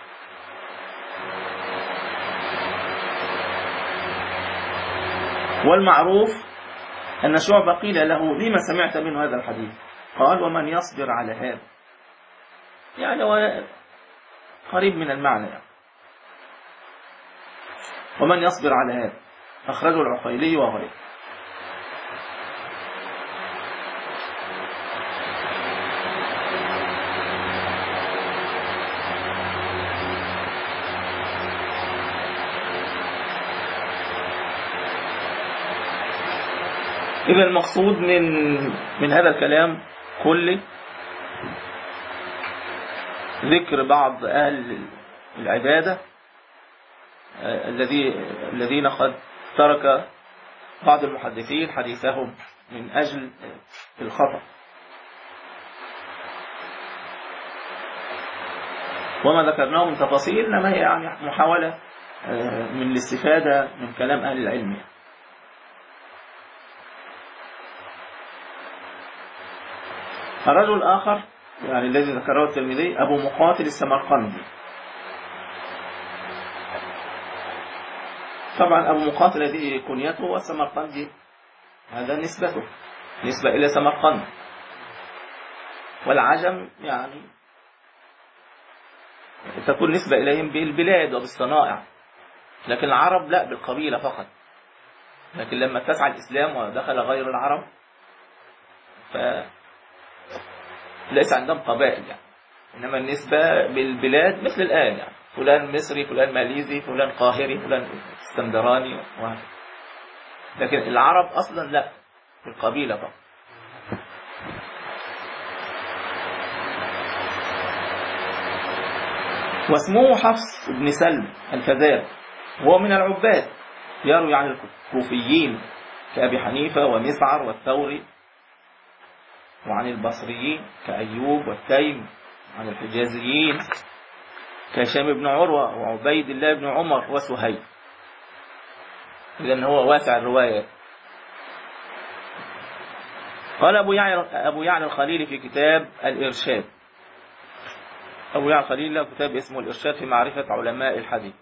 والمعروف أن شعبة قيل له لما سمعت منه هذا الحديث؟ قال ومن يصبر على هذا، يعني هو قريب من المعنى يعني. ومن يصبر على هذا أخرجه العقيلي وغيره. إذا المقصود من من هذا الكلام كله ذكر بعض أهل العبادة الذي الذين قد ترك بعض المحدثين حديثهم من أجل الخطأ. وما ذكرناه من تفاصيل إنما هي يعني محاولة من الاستفادة من كلام أهل العلم. الرجل الآخر يعني الذي ذكره الترمذي أبو مقاتل السمرقندي. طبعا أبو مقاتل هذه كنيته، والسمرقندي هذا نسبته، نسبة إلى سمرقند. والعجم يعني تكون نسبة إليهم بالبلاد وبالصنائع، لكن العرب لا، بالقبيلة فقط. لكن لما اتسع الإسلام ودخل غير العرب فليس عندهم قبائل يعني، إنما النسبة بالبلاد مثل الآن يعني، فلان مصري، فلان ماليزي، فلان قاهري، فلان اسكندراني وهكذا. لكن العرب أصلا لا، بالقبيلة فقط. واسمه حفص بن سلم الفزاري، وهو من العباد، يروي عن الكوفيين كأبي حنيفة ومسعر والثوري، وعن البصريين كأيوب والتيم، عن الحجازيين كهشام بن عروة وعبيد الله بن عمر وسهيل. إذن هو واسع الرواية. قال أبو يعلى أبو يعلى الخليلي في كتاب الإرشاد، أبو يعلى الخليلي له كتاب اسمه الإرشاد في معرفة علماء الحديث.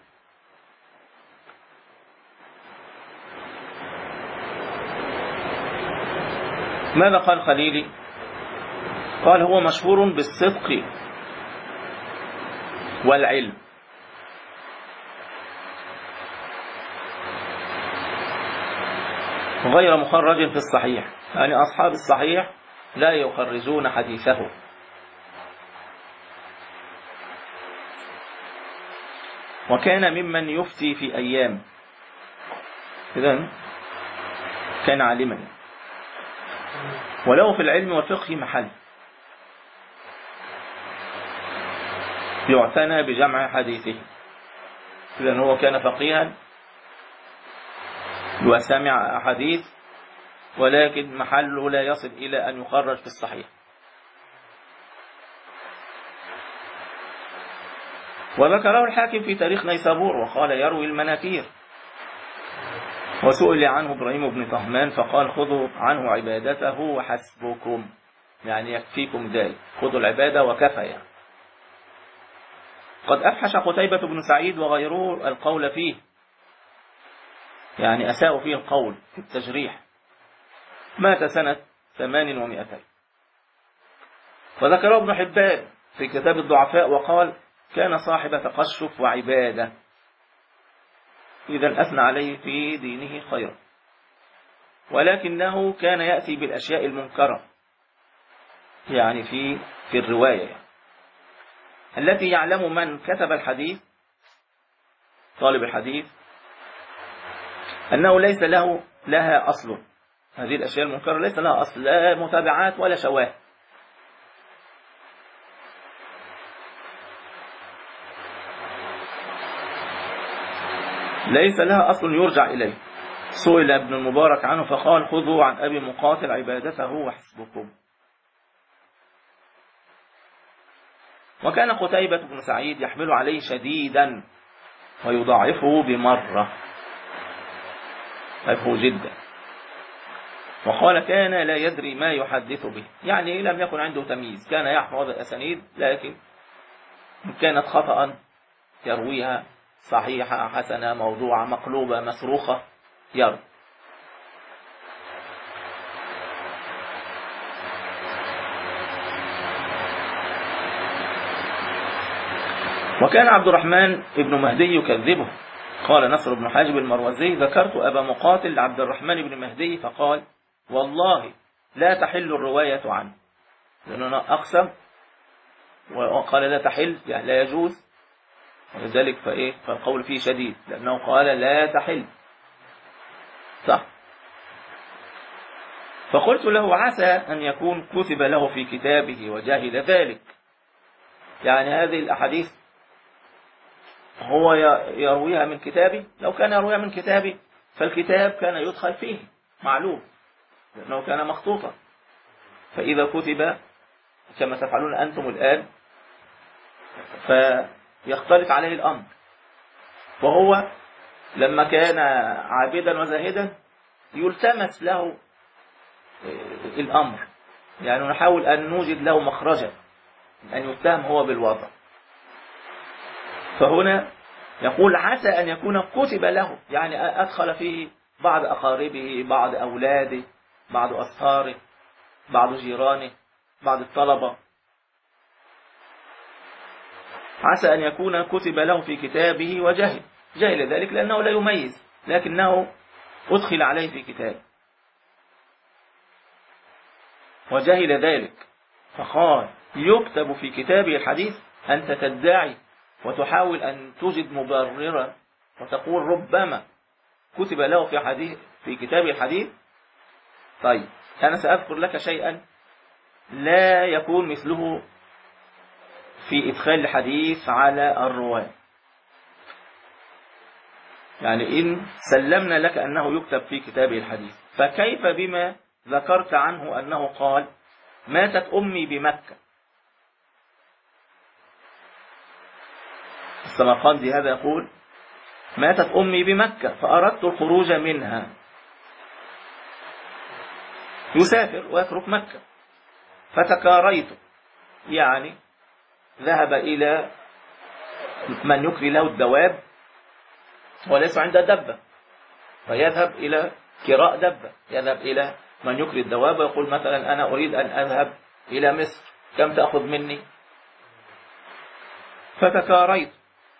ماذا قال الخليلي؟ قال هو مشهور بالصدق والعلم، غير مخرج في الصحيح، يعني أصحاب الصحيح لا يخرجون حديثه. وكان ممن يفتي في أيام، إذن كان عالما، ولو في العلم والفقه محل، يعتنى بجمع حديثه. إذن هو كان فقيها وسمع أحاديث، ولكن محله لا يصل إلى أن يخرج في الصحيح. وذكره الحاكم في تاريخ نيسابور وقال يروي المناكير. وسئل عنه إبراهيم بن طهمان فقال خذوا عنه عبادته وحسبكم، يعني يكفيكم ذلك، خذوا العبادة وكفى يعني. قد أفحش قتيبة بن سعيد وغيره القول فيه، يعني أساءوا فيه القول في التجريح. مات سنة ثمان ومئتين. وذكره ابن حبان في كتاب الضعفاء وقال كان صاحب تقشف وعبادة، إذا أثنى عليه في دينه خيرا، ولكنه كان يأتي بالأشياء المنكرة، يعني في في الرواية يعني، التي يعلم من كتب الحديث طالب الحديث أنه ليس له لها أصل. هذه الأشياء المنكرة ليس لها أصل، لا متابعات ولا شواهد. ليس لها أصل يرجع إليه. سئل ابن المبارك عنه فقال خذوا عن أبي مقاتل عبادته وحسبكم. وكان قتيبة بن سعيد يحمل عليه شديدا ويضاعفه بمرة، يضاعفه جدا. وقال كان لا يدري ما يحدث به، يعني لم يكن عنده تمييز، كان يحفظ الأسانيد لكن كانت خطأ يرويها صحيحة حسنة موضوعة مقلوبة مسروخة يروي. وكان عبد الرحمن ابن مهدي يكذبه. قال نصر بن حاجب المروزي ذكرت أبا مقاتل عبد الرحمن بن مهدي فقال والله لا تحل الرواية عنه، لأنه أقسم وقال لا تحل يعني لا يجوز، ولذلك فإيه فالقول فيه شديد، لأنه قال لا تحل صح. فقلت له عسى أن يكون كتب له في كتابه وجاهل ذلك، يعني هذه الأحاديث هو يرويها من كتابي، لو كان يرويها من كتابي فالكتاب كان يدخل فيه معلوم، لأنه كان مخطوطا. فإذا كتب كما تفعلون أنتم الآن فيختلط عليه الأمر، وهو لما كان عابدا وزاهدا يلتمس له الأمر، يعني نحاول أن نوجد له مخرجا أن يتهم هو بالوضع. فهنا يقول عسى أن يكون كتب له، يعني أدخل فيه بعض أقاربه، بعض أولاده، بعض أصهاره، بعض جيرانه، بعض الطلبة. عسى أن يكون كتب له في كتابه وجهل، جهل ذلك لأنه لا يميز، لكنه أدخل عليه في كتاب وجهل ذلك. فقال يكتب في كتابه الحديث، أنت تدعي وتحاول أن توجد مبررا وتقول ربما كتب له في حديث في كتابه الحديث. طيب أنا سأذكر لك شيئا لا يكون مثله في إدخال الحديث على الرواة. يعني إن سلمنا لك أنه يكتب في كتابه الحديث، فكيف بما ذكرت عنه أنه قال ماتت أمي بمكة؟ السمرقندي هذا يقول ماتت أمي بمكة فأردت الخروج منها، يسافر ويترك مكة، فتكاريت، يعني ذهب إلى من يكري له الدواب وليس عنده دبة، فيذهب إلى كراء دبة، يذهب إلى من يكري الدواب ويقول مثلا أنا أريد أن أذهب إلى مصر، كم تأخذ مني؟ فتكاريت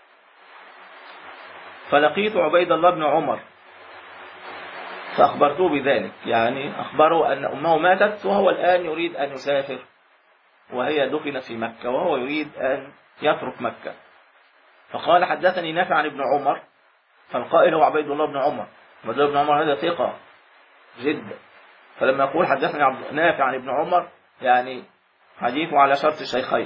فلقيت عبيد الله بن عمر فأخبرته بذلك، يعني أخبره أن أمه ماتت وهو الآن يريد أن يسافر وهي دفنت في مكة وهو يريد أن يترك مكة. فقال حدثني نافع عن ابن عمر، فالقائل هو عبيد الله بن عمر. عبيد الله بن عمر هذا ثقة جدا، فلما يقول حدثني نافع عن ابن عمر يعني حديثه على شرط الشيخين.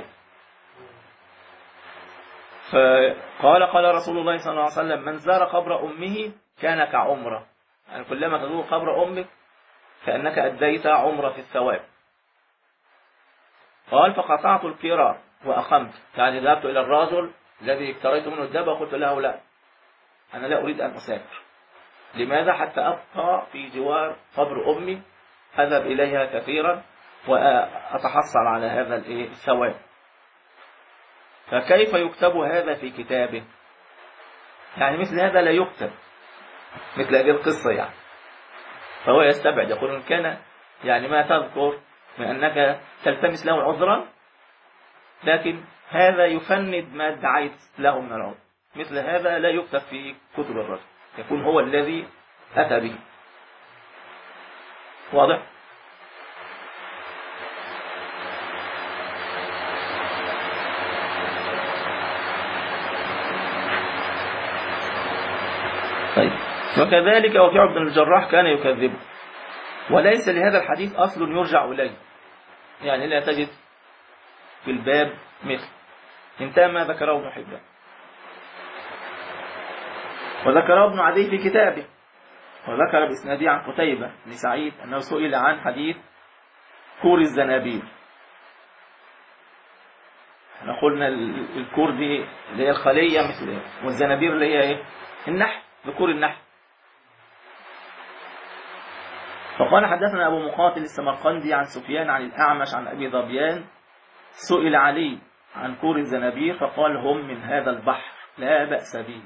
فقال قال رسول الله صلى الله عليه وسلم من زار قبر أمه كان كعمرة، يعني كلما تزور قبر أمك كأنك أديت عمرة في الثواب. قال فقطعت الكرار وأخمت، يعني ذهبت إلى الرجل الذي اشتريت منه الدابة وقلت له لا، أنا لا أريد أن أسافر. لماذا؟ حتى أبقى في جوار قبر أمي، أذهب إليها كثيرا وأتحصل على هذا الثواب. فكيف يكتب هذا في كتابه؟ يعني مثل هذا لا يكتب، مثل هذه القصة يعني. فهو يستبعد، يقول إن كان يعني ما تذكر من أنك تلتمس له عذرا، لكن هذا يفند ما ادعيت له من العذر، مثل هذا لا يكتب في كتب الرجل، يكون هو الذي أتى به. واضح؟ طيب وكذلك وكيع بن الجراح كان يكذبه، وليس لهذا الحديث أصل يرجع إليه، يعني لا تجد في الباب مثل. انتهى ما ذكره ابن حبان. وذكره ابن عدي في كتابه، وذكر بإسناده عن قتيبة بن سعيد أنه سئل عن حديث كور الزنابير. احنا قلنا الكور دي اللي هي الخلية مثل، والزنابير اللي هي ايه؟ النحل، ذكور النحل. فقال حدثنا أبو مقاتل السمرقندي عن سفيان عن الأعمش عن أبي ظبيان سئل علي عن كور الزنابير فقال هم من هذا البحر لا بأس به.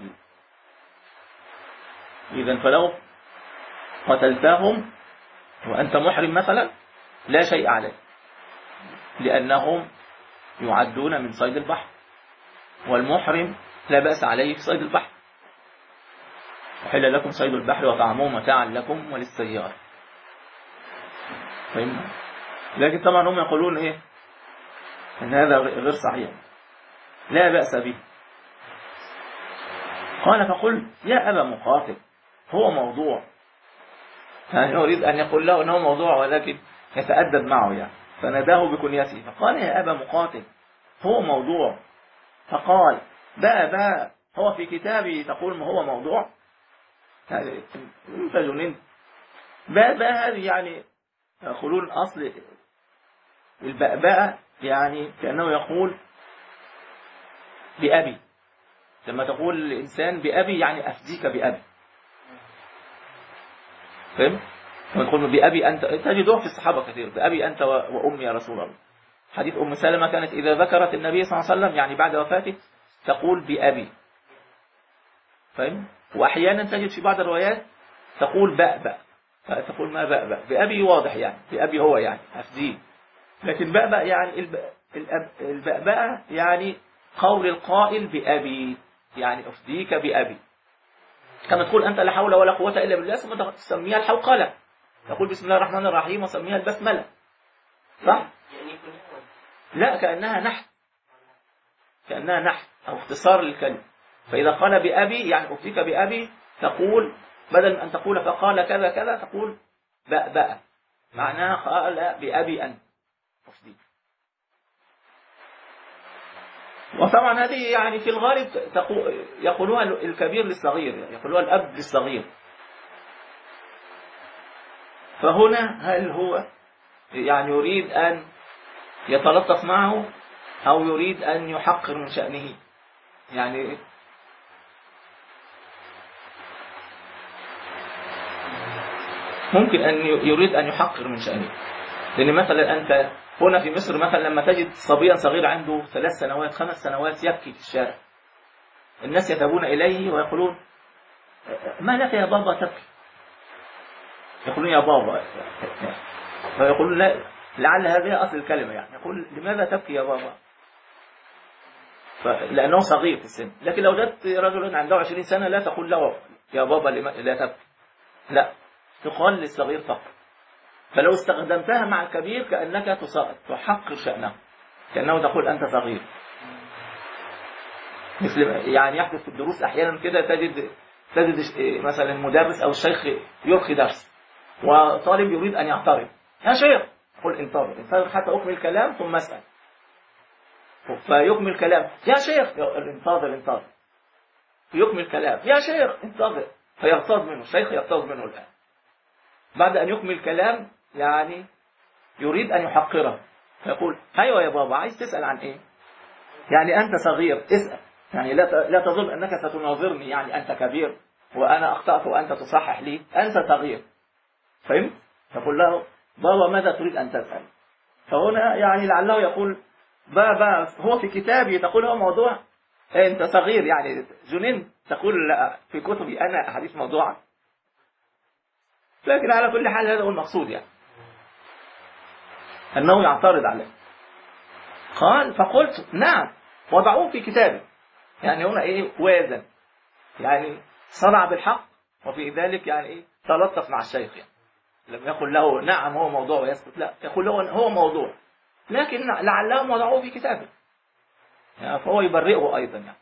إذن فلو قتلتهم وأنت محرم مثلا لا شيء عليه، لأنهم يعدون من صيد البحر، والمحرم لا بأس عليه في صيد البحر. وحل لكم صيد البحر وطعموه متاعا لكم وللسيارة. فهمنا؟ لكن طبعا هم يقولون ايه ان هذا غير صحيح، لا بأس به. قال فقل يا أبا مقاتل هو موضوع، يعني أريد أن يقول له أنه موضوع ولكن يتأدب معه يعني، فناداه بكنيته فقال يا أبا مقاتل هو موضوع. فقال بقى بقى هو في كتابي تقول ما هو موضوع؟ يعني انت جننت. بقى بقى هذه يعني يقولون أصل البأباء يعني كأنه يقول بأبي، لما تقول الإنسان بأبي يعني أفديك بأبي، فهم؟ لما تقول بأبي أنت، تجده في الصحابة كثير، بأبي أنت وأمي يا رسول الله. حديث أم سلمة كانت إذا ذكرت النبي صلى الله عليه وسلم يعني بعد وفاته تقول بأبي، فاهم؟ وأحيانا تجد في بعض الروايات تقول بأبأ، تقول ما بأبأ، بأبي واضح يعني بأبي هو يعني أفديه، لكن بأبأ يعني البأبأ يعني قول القائل بأبي، يعني أفديك بأبي، كما تقول أنت لا حول ولا قوة إلا بالله ثم تسميها الحوقلة، تقول بسم الله الرحمن الرحيم وسميها البسملة، صح؟ لا، كأنها نحت، كأنها نحت أو اختصار للكلمة. فإذا قال بأبي يعني أفديك بأبي، تقول بدل من أن تقول فقال كذا كذا تقول بأبأ، معناها قال بأبي أنت أفديك. وطبعا هذه يعني في الغالب يقولوها الكبير للصغير، يقولوها الأب للصغير. فهنا هل هو يعني يريد أن يتلطف معه أو يريد أن يحقر من شأنه؟ يعني ممكن أن يريد أن يحقر من شأنه، لأن مثلا أنت هنا في مصر مثلا لما تجد صبيا صغير عنده ثلاث سنوات خمس سنوات يبكي في الشارع، الناس يذهبون إليه ويقولون ما لك يا بابا تبكي؟ يقولون يا بابا، فيقولون لا، لعل هذه أصل الكلمة يعني، يقول لماذا تبكي يا بابا؟ لأنه صغير في السن. لكن لو جدت رجل عنده عشرين سنة لا تقول له يا بابا لا تبكي، لا، تقال للصغير فقط. فلو استخدمتها مع الكبير كأنك تحقر شأنه، كأنه تقول أنت صغير. مثل يعني يحدث في الدروس أحيانا كده، تجد تجد مثلا المدرس أو الشيخ يلقي درس وطالب يريد أن يعترض، يا شيخ قل انتظر انتظر حتى أكمل الكلام ثم أسأل، فيكمل كلام يا شيخ انتظر انتظر يكمل كلام يا شيخ انتظر، فيغتاظ منه الشيخ، يغتاظ منه الآن بعد أن يكمل كلام يعني يريد أن يحقره، فيقول أيوة يا بابا عايز تسأل عن إيه؟ يعني أنت صغير اسأل، يعني لا لا تظن أنك ستناظرني يعني أنت كبير وأنا أخطأت وأنت تصحح لي، أنت صغير، فهمت؟ تقول له بابا ماذا تريد أن تسأل؟ فهنا يعني لعله يقول بابا هو في كتابي، تقول هو موضوع أنت صغير يعني جنين، تقول لا في كتبي أنا حديث موضوعا. لكن على كل حال هذا هو المقصود يعني أنه يعترض عليه. قال فقلت نعم وضعوه في كتابي، يعني هنا إيه وازن، يعني صنع بالحق وفي ذلك يعني إيه تلطف مع الشيخ، يعني لم يقل له نعم هو موضوع ويسكت، لا، يقول له هو موضوع لكن لعلهم وضعوه في كتابه، يعني فهو يبرئه أيضا يعني.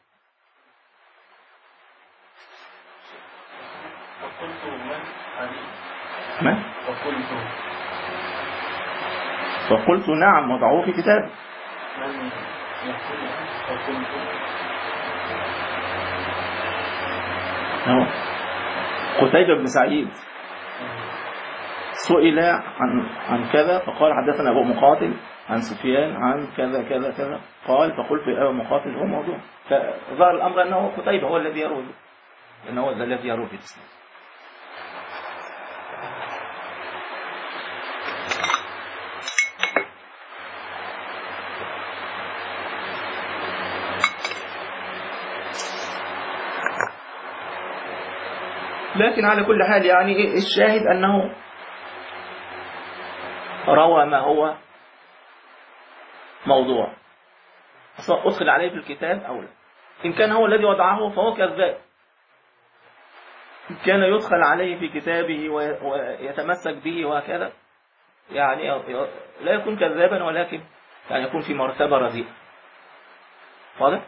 فقلت من علي من؟ فقلت فقلت نعم وضعوه في كتابه. من يقول فقلت هو قتيبة بن سعيد سئل عن عن كذا فقال حدثنا أبو مقاتل عن سفيان عن كذا كذا كذا، قال فقلت يا أبو مقاتل هو موضوع، فظهر الأمر أنه قتيبة هو الذي يروي، لأنه هو الذي يروي في الإسلام. لكن على كل حال يعني الشاهد أنه روى ما هو موضوع سواء أدخل عليه في الكتاب أو لا. إن كان هو الذي وضعه فهو كذاب، إن كان يدخل عليه في كتابه ويتمسك به وهكذا يعني لا يكون كذابا، ولكن يعني يكون في مرتبة رديئة. واضح؟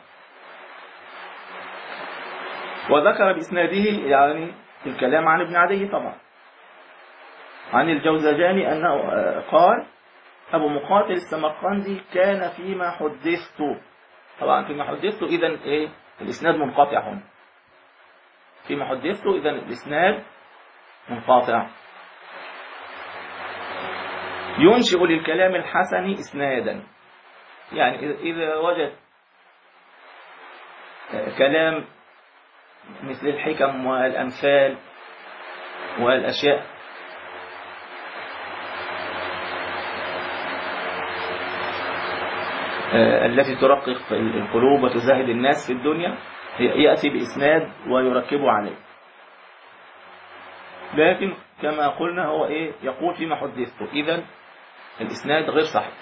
وذكر بإسناده يعني الكلام عن ابن عدي طبعا عن الجوزجاني أنه قال أبو مقاتل السمرقندي كان فيما حدثت، طبعا فيما حدثت إذن إيه الإسناد منقطع هنا، فيما حدثت إذن الإسناد منقطع. ينشئ للكلام الحسن إسنادا، يعني إذا وجد كلام مثل الحكم والأمثال والأشياء التي ترقق القلوب وتزاهد الناس في الدنيا يأتي بإسناد ويركبه عليه. لكن كما قلنا هو إيه يقول فيما حدثته، إذن الإسناد غير صحيح.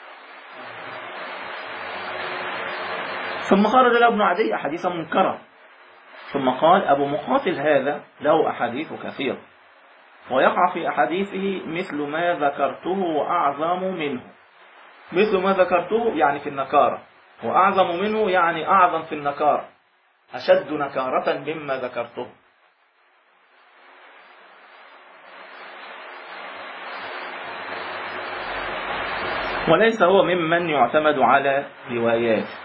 ثم خرج له ابن عدي أحاديث منكرة، ثم قال أبو مقاتل هذا له أحاديث كثيرة، ويقع في أحاديثه مثل ما ذكرته وأعظم منه. مثل ما ذكرته يعني في النكارة، وأعظم منه يعني أعظم في النكارة، أشد نكارة مما ذكرته. وليس هو ممن يعتمد على رواياته.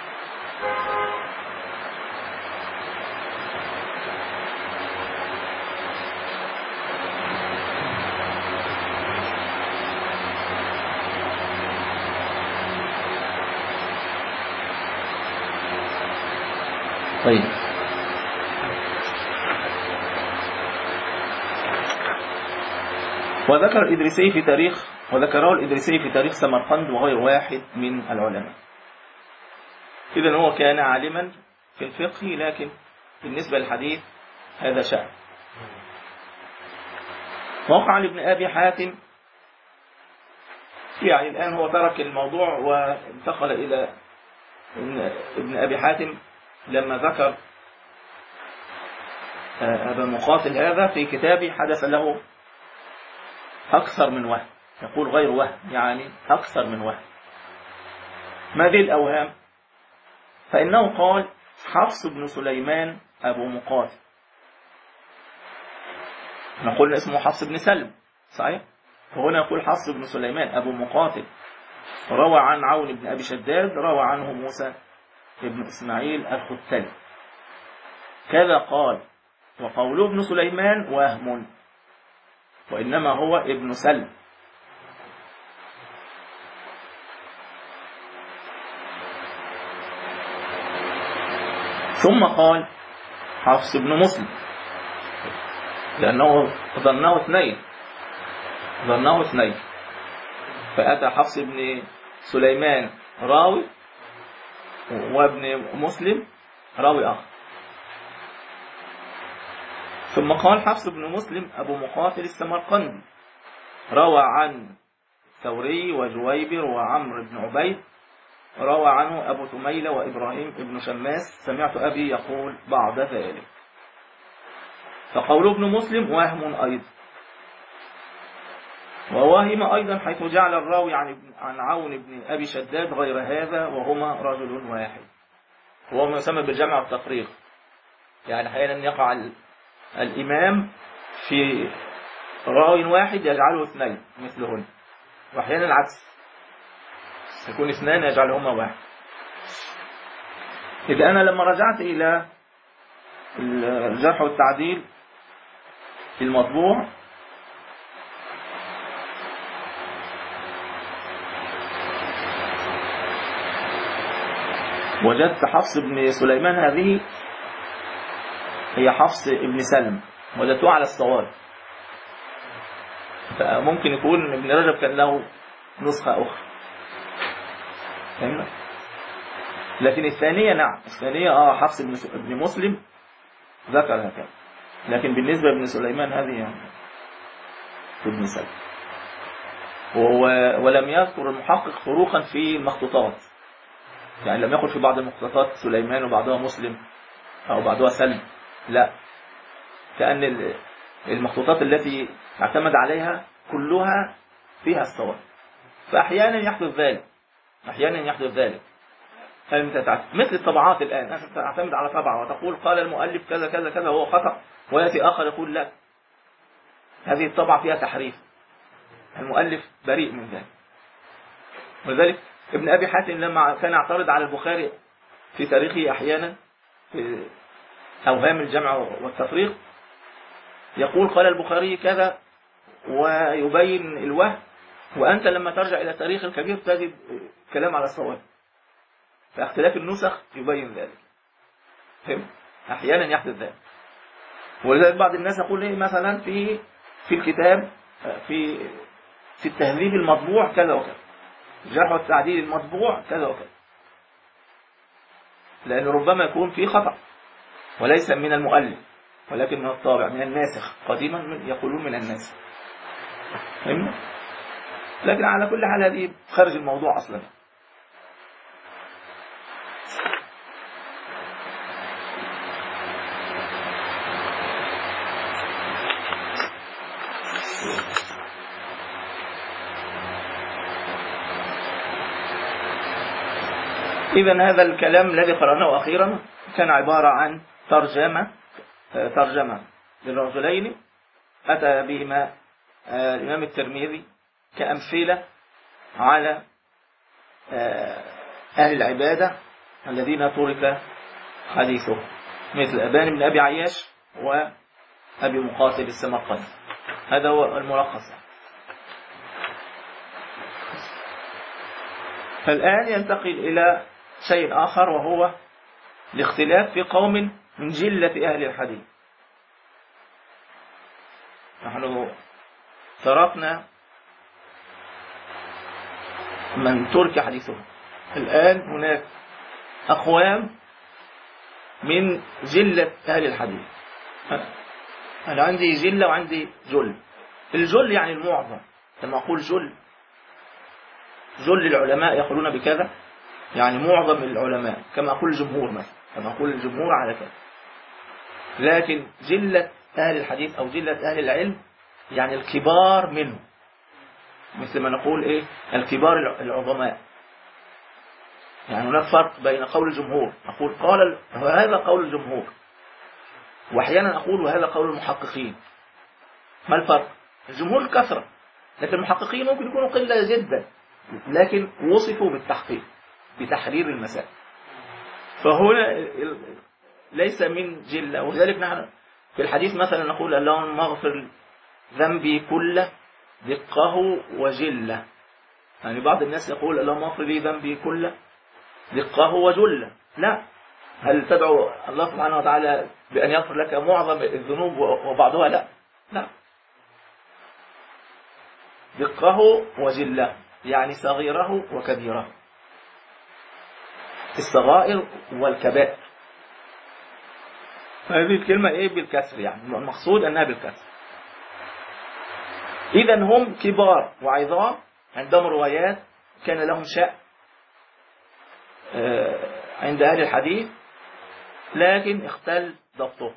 طيب، وذكر الإدريسي في تاريخ وذكره الإدريسي في تاريخ سمرقند وغير واحد من العلماء. إذن هو كان عالما في الفقه، لكن بالنسبة للحديث هذا شأن. وقع لابن أبي حاتم، يعني الآن هو ترك الموضوع وانتقل إلى ابن أبي حاتم لما ذكر أبا مقاتل هذا في كتابه حدث له أكثر من وهم، يقول غير وهم يعني أكثر من وهم. ما ذي الأوهام؟ فإنه قال حفص بن سليمان أبو مقاتل، نقول اسمه حفص بن سلم صحيح، فهنا يقول حفص بن سليمان أبو مقاتل روى عن عون بن أبي شداد، روى عنه موسى ابن إسماعيل الختلي كذا قال. وقوله ابن سليمان وهم، وإنما هو ابن سلم. ثم قال حفص بن مسلم، لأنه ظنه اثنين ظنه اثنين فأتى حفص بن سليمان راوي وابن مسلم راوي آخر. ثم قال حفص بن مسلم أبو مقاتل السمرقندي روى عن ثوري وجويبر وعمر بن عبيد، روى عنه أبو تميلة وإبراهيم بن شماس، سمعت أبي يقول بعد ذلك. فقول ابن مسلم وهم أيضا، وواهم أيضا حيث جعل الراوي عن عن عون بن أبي شداد غير هذا وهما رجل واحد، وهو ما يسمى بالجمع والتفريق. يعني أحيانا يقع الإمام في راوي واحد يجعله اثنين مثلهن، وأحيانا العكس يكون اثنان يجعلهما واحد. إذا أنا لما رجعت إلى الجرح والتعديل في المطبوع وجدت حفص بن سليمان، هذه هي حفص بن سلم، وجدتها على الصواب. فممكن يكون ابن رجب كان له نسخة أخرى، فهمنا؟ لكن الثانية نعم، الثانية آه حفص بن مسلم ذكر هكذا، لكن بالنسبة لابن سليمان هذه يعني ابن سلم. ولم يذكر المحقق فروقا في المخطوطات، يعني لم يقل في بعض المخطوطات سليمان وبعضها مسلم أو بعضها سلم، لا، كأن المخطوطات التي اعتمد عليها كلها فيها الصواب. فأحيانا يحدث ذلك أحيانا يحدث ذلك مثل الطبعات الآن، أنت تعتمد على طبعة وتقول قال المؤلف كذا كذا كذا وهو خطأ، ويأتي آخر يقول لا، هذه الطبعة فيها تحريف، المؤلف بريء من ذلك. ولذلك ابن أبي حاتم لما كان يعترض على البخاري في تاريخه أحيانا في أوهام الجمع والتفريق يقول قال البخاري كذا ويبين الوهم، وأنت لما ترجع إلى تاريخ الكبير تجد كلام على الصواب، فاختلاف النسخ يبين ذلك. فهم؟ أحيانا يحدث ذلك. ولذلك بعض الناس يقول لي مثلا في في الكتاب في في التهذيب المطبوع كذا وكذا، الجرح والتعديل المطبوع كذا وكذا، لأنه ربما يكون فيه خطأ وليس من المؤلف ولكن من الطابع، من الناسخ. قديما من يقولون من الناسخ، فهمنا؟ لكن على كل حال هذه خارج الموضوع أصلا. إذن هذا الكلام الذي قرأناه أخيرا كان عبارة عن ترجمة ترجمة للرجلين أتى بهما الإمام الترمذي كأمثلة على أهل العبادة الذين ترك حديثه، مثل أبان بن أبي عياش وأبي مقاتل السمرقندي. هذا هو الملخص. فالآن ينتقل إلى شيء آخر، وهو الاختلاف في قوم من جلة أهل الحديث. نحن تركنا من ترك حديثه، الآن هناك أقوام من جلة أهل الحديث. أنا عندي جلة وعندي جل. الجل يعني المعظم، لما أقول جل جل العلماء يقولون بكذا، يعني معظم العلماء، كما أقول الجمهور مثلا، كما أقول الجمهور على كذا. لكن جلة أهل الحديث أو جلة أهل العلم يعني الكبار منه، مثل ما نقول إيه الكبار العظماء. يعني هناك فرق بين قول الجمهور، أقول قال هذا قول الجمهور، وأحيانا أقول وهذا قول المحققين. ما الفرق؟ الجمهور كثرة، لكن المحققين ممكن يكونوا قلة جدا، لكن وصفوا بالتحقيق بتحرير المسائل. فهنا ليس من جلة. وذلك نحن في الحديث مثلا نقول اللهم اغفر ذنبي كله دقه وجله. يعني بعض الناس يقول اللهم اغفر لي ذنبي كله دقه وجله. لا، هل تدعو الله سبحانه وتعالى بأن يغفر لك معظم الذنوب وبعضها؟ لا لا، دقه وجله يعني صغيره وكبيره، الصغائر والكبائر. هذه الكلمة ايه بالكسر، يعني المقصود انها بالكسر. اذا هم كبار وعظام، عندهم روايات، كان لهم شأن عند اهل الحديث، لكن اختل ضبطه.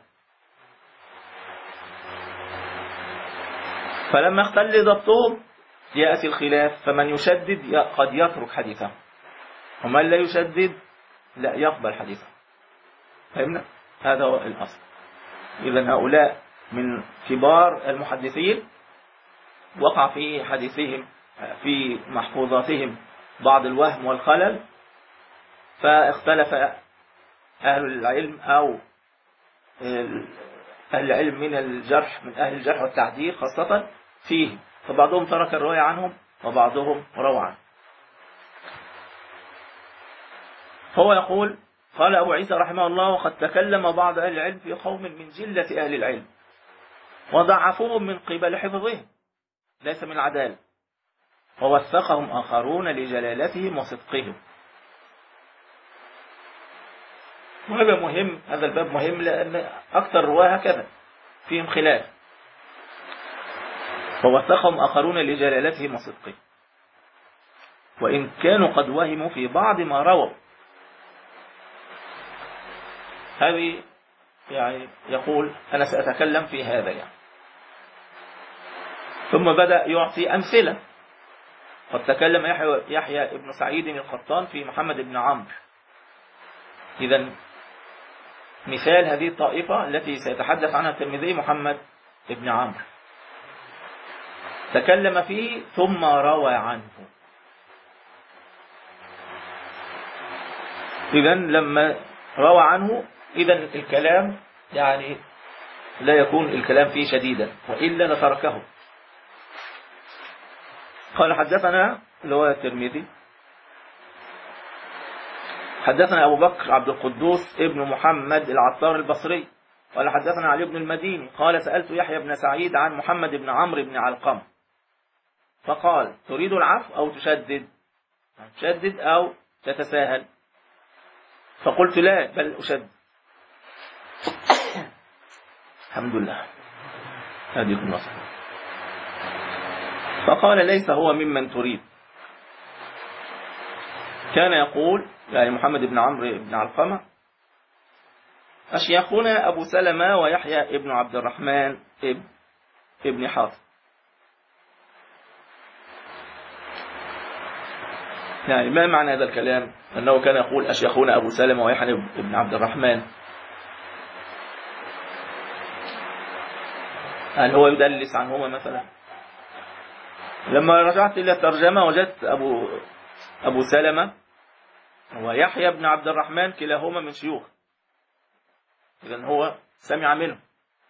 فلما اختل ضبطهم يأتي الخلاف، فمن يشدد قد يترك حديثه، ومن لا يشدد لا يقبل حديثه. فهمنا؟ هذا هو الأصل. إذن هؤلاء من كبار المحدثين وقع في حديثهم في محفوظاتهم بعض الوهم والخلل، فاختلف أهل العلم أو أهل العلم من الجرح من أهل الجرح والتعديل خاصة فيه، فبعضهم ترك الرواية عنهم وبعضهم روى عنه. هو يقول قال أبو عيسى رحمه الله: وقد تكلم بعض أهل العلم في قوم من جلة أهل العلم وضعفوهم من قبل حفظهم ليس من العدالة، ووثقهم آخرون لجلالتهم وصدقهم. وهذا مهم، هذا الباب مهم، لأن أكثر رواه هكذا فيهم خلاف. ووثقهم آخرون لجلالتهم وصدقهم، وإن كانوا قد وهموا في بعض ما رووا. هذه يعني يقول أنا سأتكلم في هذا يعني. ثم بدأ يعطي أمثلة. قد تكلم يحيى, يحيى ابن سعيد القطان في محمد بن عمرو. إذن مثال هذه الطائفة التي سيتحدث عنها الترمذي محمد بن عمرو، تكلم فيه ثم روى عنه. إذن لما روى عنه إذن الكلام يعني لا يكون الكلام فيه شديدا، وإلا لتركه. قال حدثنا اللي هو الترمذي حدثنا أبو بكر عبد القدوس ابن محمد العطار البصري قال حدثنا علي بن المديني قال سألت يحيى بن سعيد عن محمد بن عمرو بن علقمة فقال: تريد العفو أو تشدد؟ تشدد أو تتساهل؟ فقلت لا بل أشدد. الحمد لله هذه النصر. فقال ليس هو ممن تريد. كان يقول يعني محمد بن عمرو بن علقمة أشياخنا أبو سلمة ويحيى ابن عبد الرحمن ابن, ابن حافظ. يعني ما معنى هذا الكلام؟ أنه كان يقول أشياخنا أبو سلمة ويحيى ابن عبد الرحمن، هل هو يدلس عنهما مثلا؟ لما رجعت إلى الترجمة وجدت أبو, أبو سلمة ويحيى بن عبد الرحمن كلاهما من شيوخ، إذن هو سمع منه.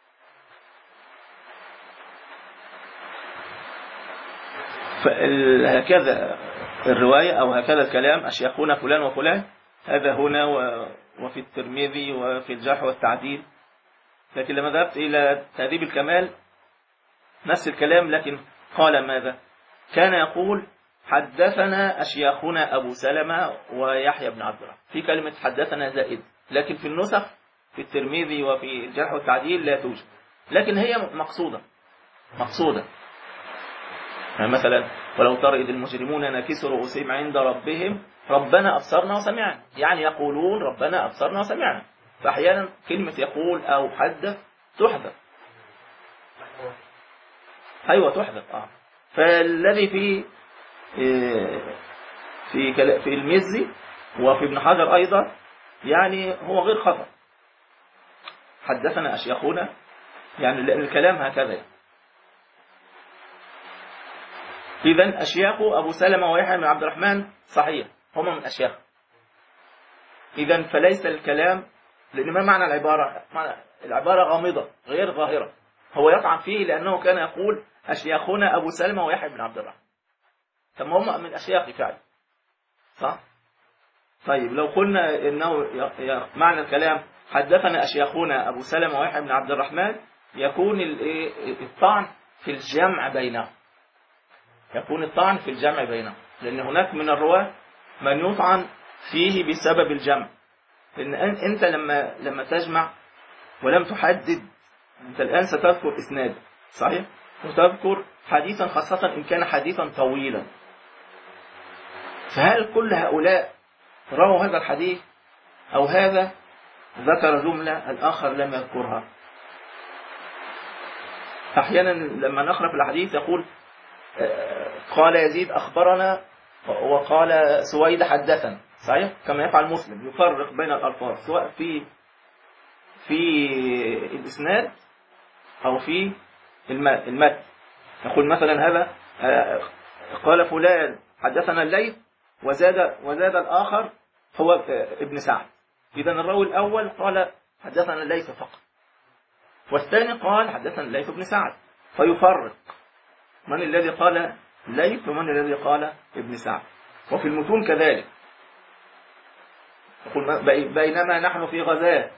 فهكذا الرواية أو هكذا الكلام أشياخنا فلان وفلان، هذا هنا وفي الترمذي وفي الجرح والتعديل. لكن لما ذهبت إلى تهذيب الكمال نفس الكلام، لكن قال ماذا؟ كان يقول حدثنا أشياخنا أبو سلمة ويحيى بن عبد الرحمن، في كلمة حدثنا زائد، لكن في النسخ في الترمذي وفي الجرح والتعديل لا توجد، لكن هي مقصودة مقصودة. يعني مثلا ولو ترى إذ المجرمون ناكسوا رؤوسهم عند ربهم ربنا أبصرنا وسمعنا، يعني يقولون ربنا أبصرنا وسمعنا. فأحيانا كلمة يقول أو حدث تحذف. أيوة تحذف. آه. فالذي في في في المزي وفي ابن حجر أيضا يعني هو غير خطأ. حدثنا أشياخنا، يعني لأن الكلام هكذا يعني. إذن أشياخ أبو سلمة ويحيى بن عبد الرحمن صحيح هم من أشياخ. إذن فليس الكلام، لأن ما معنى العبارة؟ معنى العبارة غامضة غير ظاهرة، هو يطعن فيه لأنه كان يقول أشياخنا أبو سلمة ويحيى بن عبد الرحمن، طب هم من أشياخ فعلا صح؟ طيب لو قلنا إنه معنى الكلام حدثنا أشياخنا أبو سلمة ويحيى بن عبد الرحمن، يكون الطعن في الجمع بينهم، يكون الطعن في الجمع بينهم، لأن هناك من الرواة من يطعن فيه بسبب الجمع. لأن أنت لما لما تجمع ولم تحدد، أنت الآن ستذكر إسناد صحيح، وتذكر حديثا خاصة إن كان حديثا طويلا، فهل كل هؤلاء رووا هذا الحديث أو هذا ذكر جملة الآخر لم يذكرها؟ أحيانا لما نقرأ في الحديث يقول قال يزيد أخبرنا وقال سويد حدثنا صحيح، كما يفعل مسلم يفرق بين الألفاظ سواء في في الإسناد أو في المتن. يقول مثلا هذا قال فلان حدثنا الليث وزاد وزاد الآخر هو ابن سعد، إذا الراوي الأول قال حدثنا الليث فقط، والثاني قال حدثنا الليث بن سعد، فيفرق من الذي قال الليث ومن الذي قال ابن سعد. وفي المتون كذلك يقول بينما نحن في غزاة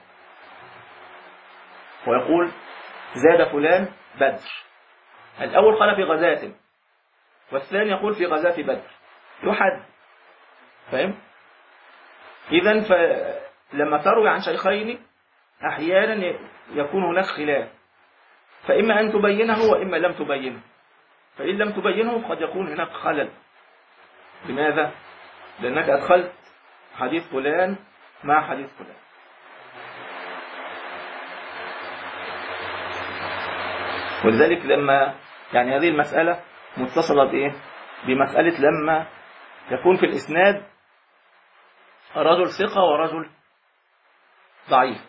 ويقول زاد فلان بدر، الأول قال في غزاة والثاني يقول في غزاة بدر، يحد. فهم؟ إذن فلما تروي عن شيخين أحيانا يكون هناك خلاف، فإما أن تبينه وإما لم تبينه، فإن لم تبينه قد يكون هناك خلل. لماذا؟ لأنك أدخلت حديث فلان مع حديث فلان. ولذلك لما يعني هذه المسألة متصلة بإيه؟ بمسألة لما يكون في الإسناد رجل ثقة ورجل ضعيف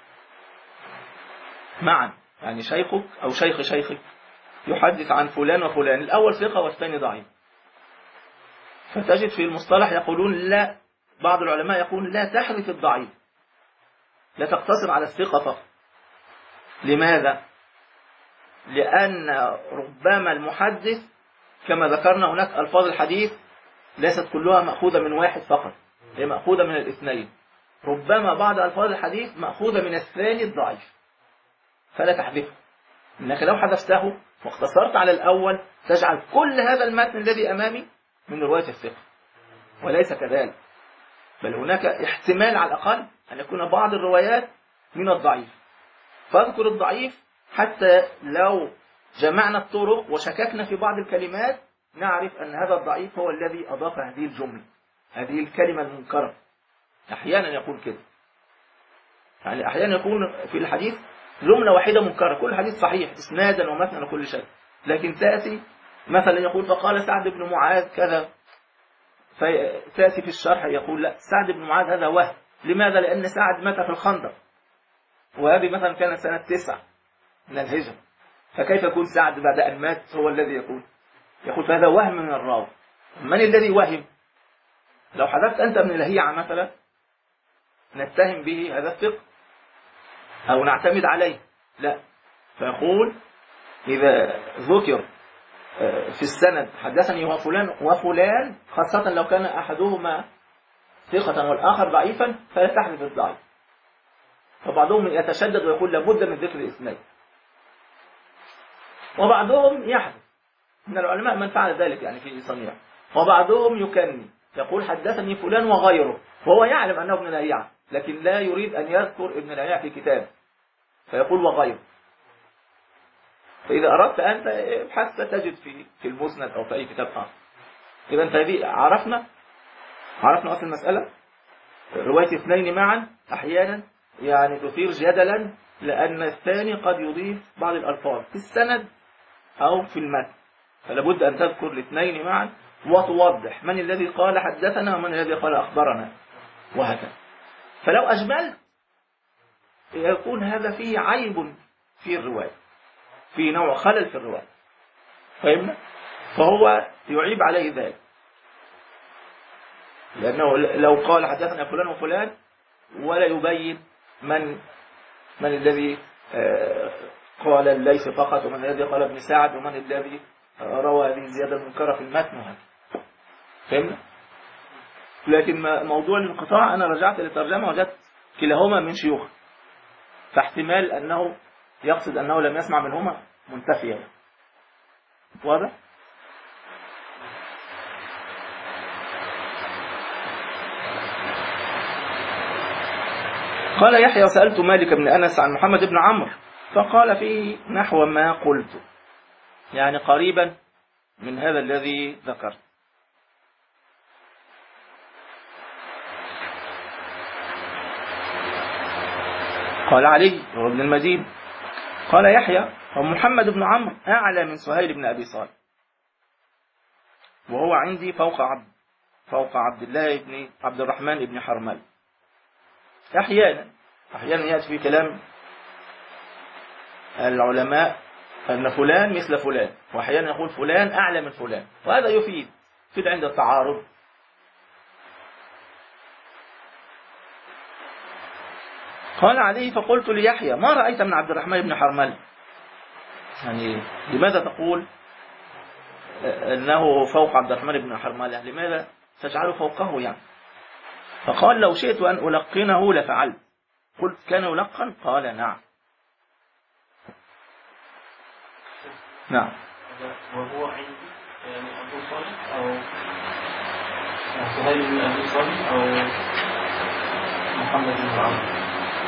معا، يعني شيخك أو شيخ شيخك يحدث عن فلان وفلان، الأول ثقة والثاني ضعيف، فتجد في المصطلح يقولون لا، بعض العلماء يقول لا تحذف الضعيف، لا تقتصر على الثقة فقط. لماذا؟ لأن ربما المحدث كما ذكرنا هناك ألفاظ الحديث ليست كلها مأخوذة من واحد فقط، هي مأخوذة من الاثنين، ربما بعض ألفاظ الحديث مأخوذة من الثاني الضعيف، فلا تحذفه، إنك لو حذفته واقتصرت على الأول تجعل كل هذا المتن الذي أمامي من رواية الثقة، وليس كذلك، بل هناك احتمال على الأقل أن يكون بعض الروايات من الضعيف، فاذكر الضعيف حتى لو جمعنا الطرق وشككنا في بعض الكلمات نعرف أن هذا الضعيف هو الذي أضاف هذه الجملة، هذه الكلمة المنكرة. أحيانا يكون كده، يعني أحيانا يكون في الحديث جملة واحدة منكرة، كل حديث صحيح إسنادا ومتنا وكل شيء، لكن تأتي مثلا يقول فقال سعد بن معاذ كذا، فتأتي في الشرح يقول لا، سعد بن معاذ هذا وهم. لماذا؟ لأن سعد مات في الخندق، وهذه مثلا كانت سنة تسعة من الهجرة، فكيف يكون سعد بعد أن مات هو الذي يقول يقول فهذا وهم من الراوي. من الذي وهم؟ لو حذفت أنت من الهيعة مثلا نتهم به هذا الثقة أو نعتمد عليه، لا، فيقول إذا ذكر في السند حدثني وفلان وفلان، خاصة لو كان أحدهما ثقة والآخر ضعيفا، فلا تحذف الضعيف. فبعضهم يتشدد ويقول لابد من ذكر الإسناد، وبعضهم يحذف من العلماء من فعل ذلك يعني في صنيع، وبعضهم يكني يقول حدثني فلان وغيره، وهو يعلم أنه ابن لهيعة لكن لا يريد أن يذكر ابن لهيعة في كتاب فيقول وغيره. فإذا أردت أنت ابحث ستجد في في المسند أو في أي كتاب آخر. إذا أنت هذه عرفنا عرفنا أصل المسألة. رواية اثنين معا أحيانا يعني تثير جدلا، لأن الثاني قد يضيف بعض الألفاظ في السند أو في المتن، فلا بد أن تذكر الاثنين معا وتوضح من الذي قال حدثنا ومن الذي قال أخبرنا وهكذا. فلو أجملت يكون هذا فيه عيب في الرواية، في نوع خلل في الرواية، فهمنا؟ فهو يعيب عليه ذلك، لأنه لو قال حدثنا فلان وفلان ولا يبين من من الذي قال الليث فقط، ومن الذي قال ابن سعد، ومن الذي روى هذه الزيادة المنكرة في المتن وهذا، فهمنا؟ لكن موضوع الانقطاع أنا رجعت للترجمة وجدت كلاهما من شيوخ، فاحتمال أنه يقصد أنه لم يسمع منهما منتفيا. واضح؟ قال يحيى سألت مالك بن أنس عن محمد بن عمرو فقال فيه نحو ما قلت، يعني قريبا من هذا الذي ذكرت. قال علي وابن المدين قال يحيى ومحمد بن عمرو أعلى من سهيل بن أبي صالح، وهو عندي فوق عبد فوق عبد الله بن عبد الرحمن بن حرمل. أحيانا أحيانا يأتي في كلام العلماء أن فلان مثل فلان، وأحيانا يقول فلان أعلى من فلان، وهذا يفيد يفيد عند التعارض. قال عليه فقلت ليحيى ما رأيت من عبد الرحمن بن حرمل، يعني لماذا تقول أنه فوق عبد الرحمن بن حرملة، لماذا تجعله فوقه يعني؟ فقال لو شئت أن ألقنه لفعلت. قلت كان يلقن؟ قال نعم. نعم. وهو عندي يعني أبو صالح أو سهيل بن أبي صالح أو محمد بن عمرو،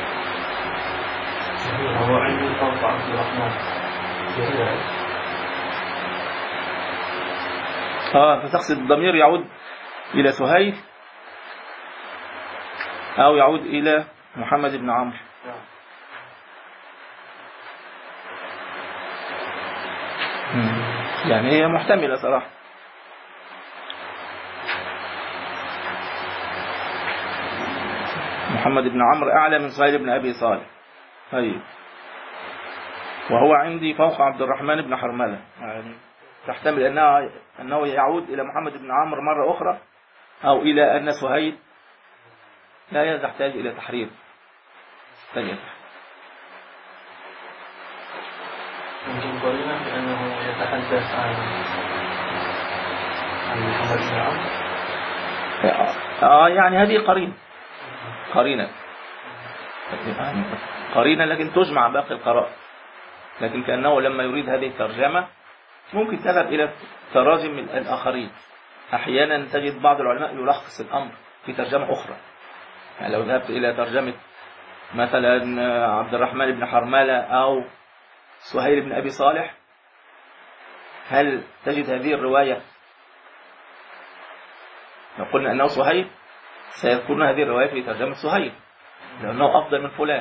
وهو عندي فوق عبد الرحمن. اه فتقصد الضمير يعود إلى سهيل أو يعود إلى محمد بن عمرو. يعني هي محتملة صراحة. محمد بن عمرو أعلى من سهيل بن أبي صالح. طيب وهو عندي فوق عبد الرحمن بن حرملة، يعني تحتمل أنه أنه يعود إلى محمد بن عمرو مرة أخرى، أو إلى أن سهيل لا يحتاج إلى تحرير. طيب ممكن قرينا بأنه يتحدث عن عن محمد بن عمرو. آه يعني هذه قرينة قرينة قرينة لكن تجمع باقي القراء، لكن كأنه لما يريد هذه الترجمة ممكن تذهب إلى تراجم الآخرين أحيانا تجد بعض العلماء يلخص الأمر في ترجمة أخرى. يعني لو ذهبت إلى ترجمة مثلا عبد الرحمن بن حرملة أو سهيل بن أبي صالح، هل تجد هذه الرواية؟ لو قلنا أنه سهيل سيذكرون هذه الرواية في ترجمة سهيل لأنه أفضل من فلان.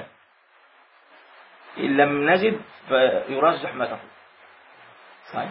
إن لم نجد فيرجح ما تقول. صحيح.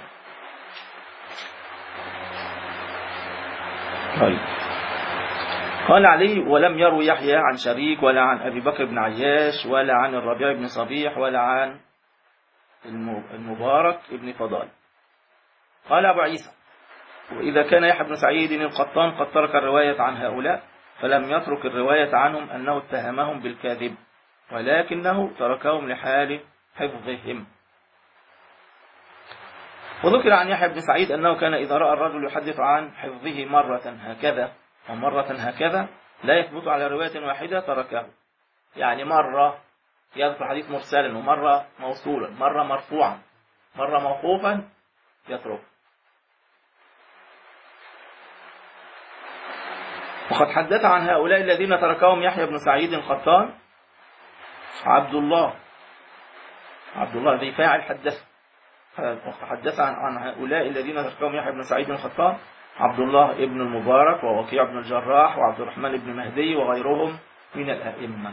طيب. قال علي: ولم يروي يحيى عن شريك ولا عن أبي بكر بن عياش ولا عن الربيع بن صبيح ولا عن المبارك بن فضال. قال أبو عيسى: وإذا كان يحيى بن سعيد القطان قد ترك الرواية عن هؤلاء فلم يترك الرواية عنهم أنه اتهمهم بالكاذب، ولكنه تركهم لحال حفظهم. وذكر عن يحيى بن سعيد أنه كان إذا رأى الرجل يحدث عن حفظه مرة هكذا ومرة هكذا لا يثبت على رواية واحدة تركه. يعني مرة يذكر حديث مرسلا، ومرة موصولا، مرة مرفوعا، مرة موقوفا، يترك. وقد حدث عن هؤلاء الذين تركهم يحيى بن سعيد القطان عبد الله عبد الله ذي فاعل حدث حدث عن هؤلاء الذين تركهم يحيى بن سعيد القطان عبد الله ابن المبارك ووكيع بن الجراح وعبد الرحمن بن مهدي وغيرهم من الأئمة.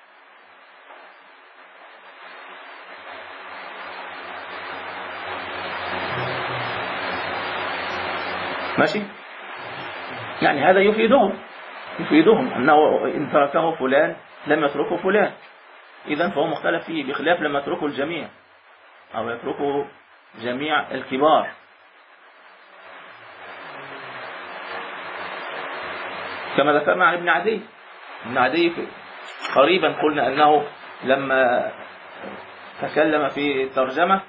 ماشي؟ يعني هذا يفيدهم يفيدهم أنه إن تركه فلان لم يتركه فلان، إذن فهو مختلف فيه، بخلاف لما يتركه الجميع أو يتركه جميع الكبار. كما ذكرنا عن ابن عدي ابن عدي قريبا قلنا أنه لما تكلم في الترجمة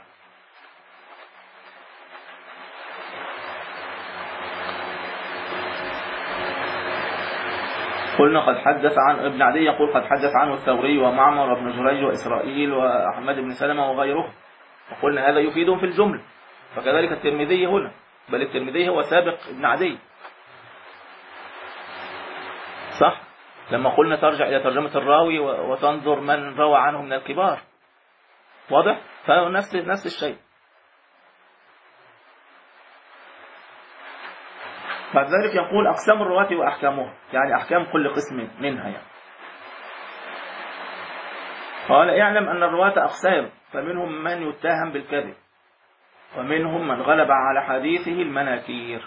قلنا قد حدث عن ابن عدي يقول قد حدث عنه الثوري ومعمر وابن جريج وإسرائيل وأحمد بن سلمة وغيره، وقلنا هذا يفيدهم في الجملة. فكذلك الترمذي هنا، بل الترمذي هو سابق ابن عدي، صح؟ لما قلنا ترجع إلى ترجمة الراوي وتنظر من روى عنه من الكبار، واضح؟ فنفس نفس الشيء. بعد ذلك يقول أقسام الرواة وأحكامها، يعني أحكام كل قسم منها يعني. قال: اعلم أن الرواة أقسام، فمنهم من يتهم بالكذب ومنهم من غلب على حديثه المناكير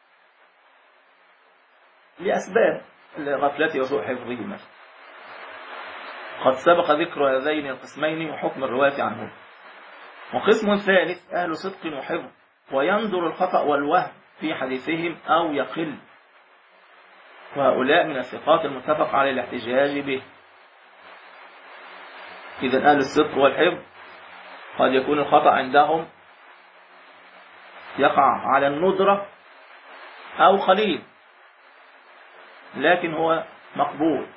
لأسباب غفلته وسوء حفظه مثلا. قد سبق ذكر هذين القسمين وحكم الرواة عنهم. وقسم ثالث أهل صدق وحفظ وينظر الخطأ والوهم في حديثهم أو يقل، وهؤلاء من الثقات المتفق على الاحتجاج به. إذن أهل الصدق والحفظ قد يكون الخطأ عندهم يقع على الندرة أو قليل، لكن هو مقبول.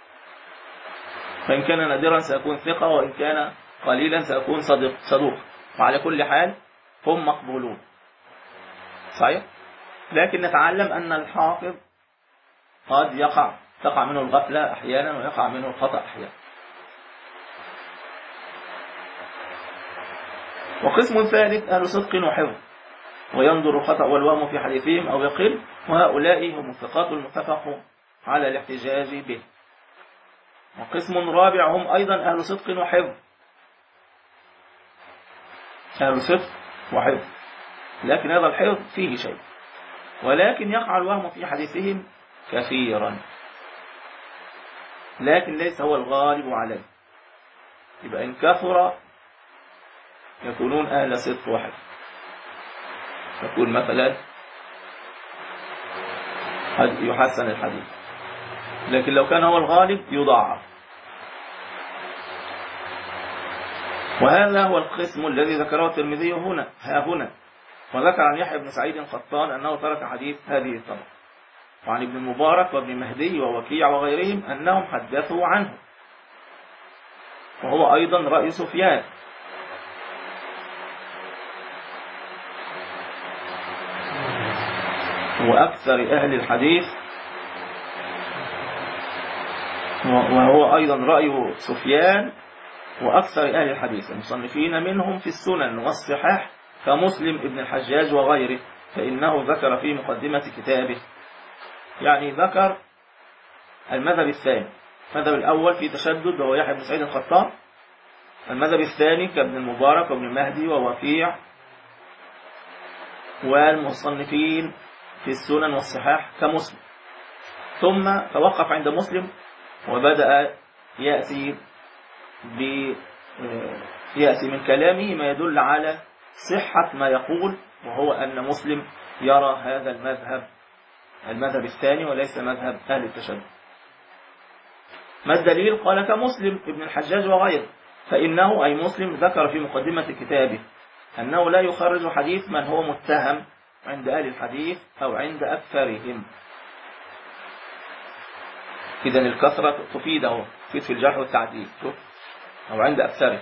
فإن كان نادرا سيكون ثقة، وإن كان قليلا سيكون صدوق صدوق وعلى كل حال هم مقبولون. صحيح؟ لكن نتعلم أن الحافظ قد يقع تقع منه الغفلة أحيانا ويقع منه الخطأ أحيانا. وقسم ثالث أهل صدق وحفظ وينظر الخطأ والوهم في حديثهم أو يقل، وهؤلاء هم الثقات المتفق على الاحتجاج به. وقسم رابع هم أيضا أهل صدق وحفظ أهل صدق وحفظ لكن هذا الحفظ فيه شيء، ولكن يقع الوهم في حديثهم كثيرا، لكن ليس هو الغالب عليه. يبقى إن كثر يكونون أهل صدق وحفظ، يقول مثلا يحسن الحديث، لكن لو كان هو الغالب يضاعف. وهذا هو القسم الذي ذكره الترمذي هنا ها هنا وذكر عن يحيى بن سعيد القطان أنه ترك حديث هذه الطبقة، وعن ابن المبارك وابن مهدي ووكيع وغيرهم أنهم حدثوا عنه، وهو أيضا رأي سفيان. وأكثر أهل الحديث، وهو أيضا رأي سفيان، وأكثر أهل الحديث المصنفين منهم في السنن والصحاح كمسلم ابن الحجاج وغيره، فإنه ذكر في مقدمة كتابه، يعني ذكر المذهب الثاني. المذهب الأول في تشدد وهو يحيى بن سعيد الخطاب، المذهب الثاني كابن المبارك وابن المهدي ووكيع والمصنفين في السنن والصحاح كمسلم، ثم توقف عند مسلم وبدأ يأتي ب يأتي من كلامه ما يدل على صحة ما يقول، وهو أن مسلم يرى هذا المذهب المذهب الثاني وليس مذهب أهل التشدد. ما الدليل؟ قال كمسلم ابن الحجاج وغيره، فإنه أي مسلم ذكر في مقدمة كتابه أنه لا يخرج حديث من هو متهم عند أهل الحديث أو عند أكثرهم. إذن الكثرة تفيده تفيد في الجرح والتعديل أو عند أكثرهم،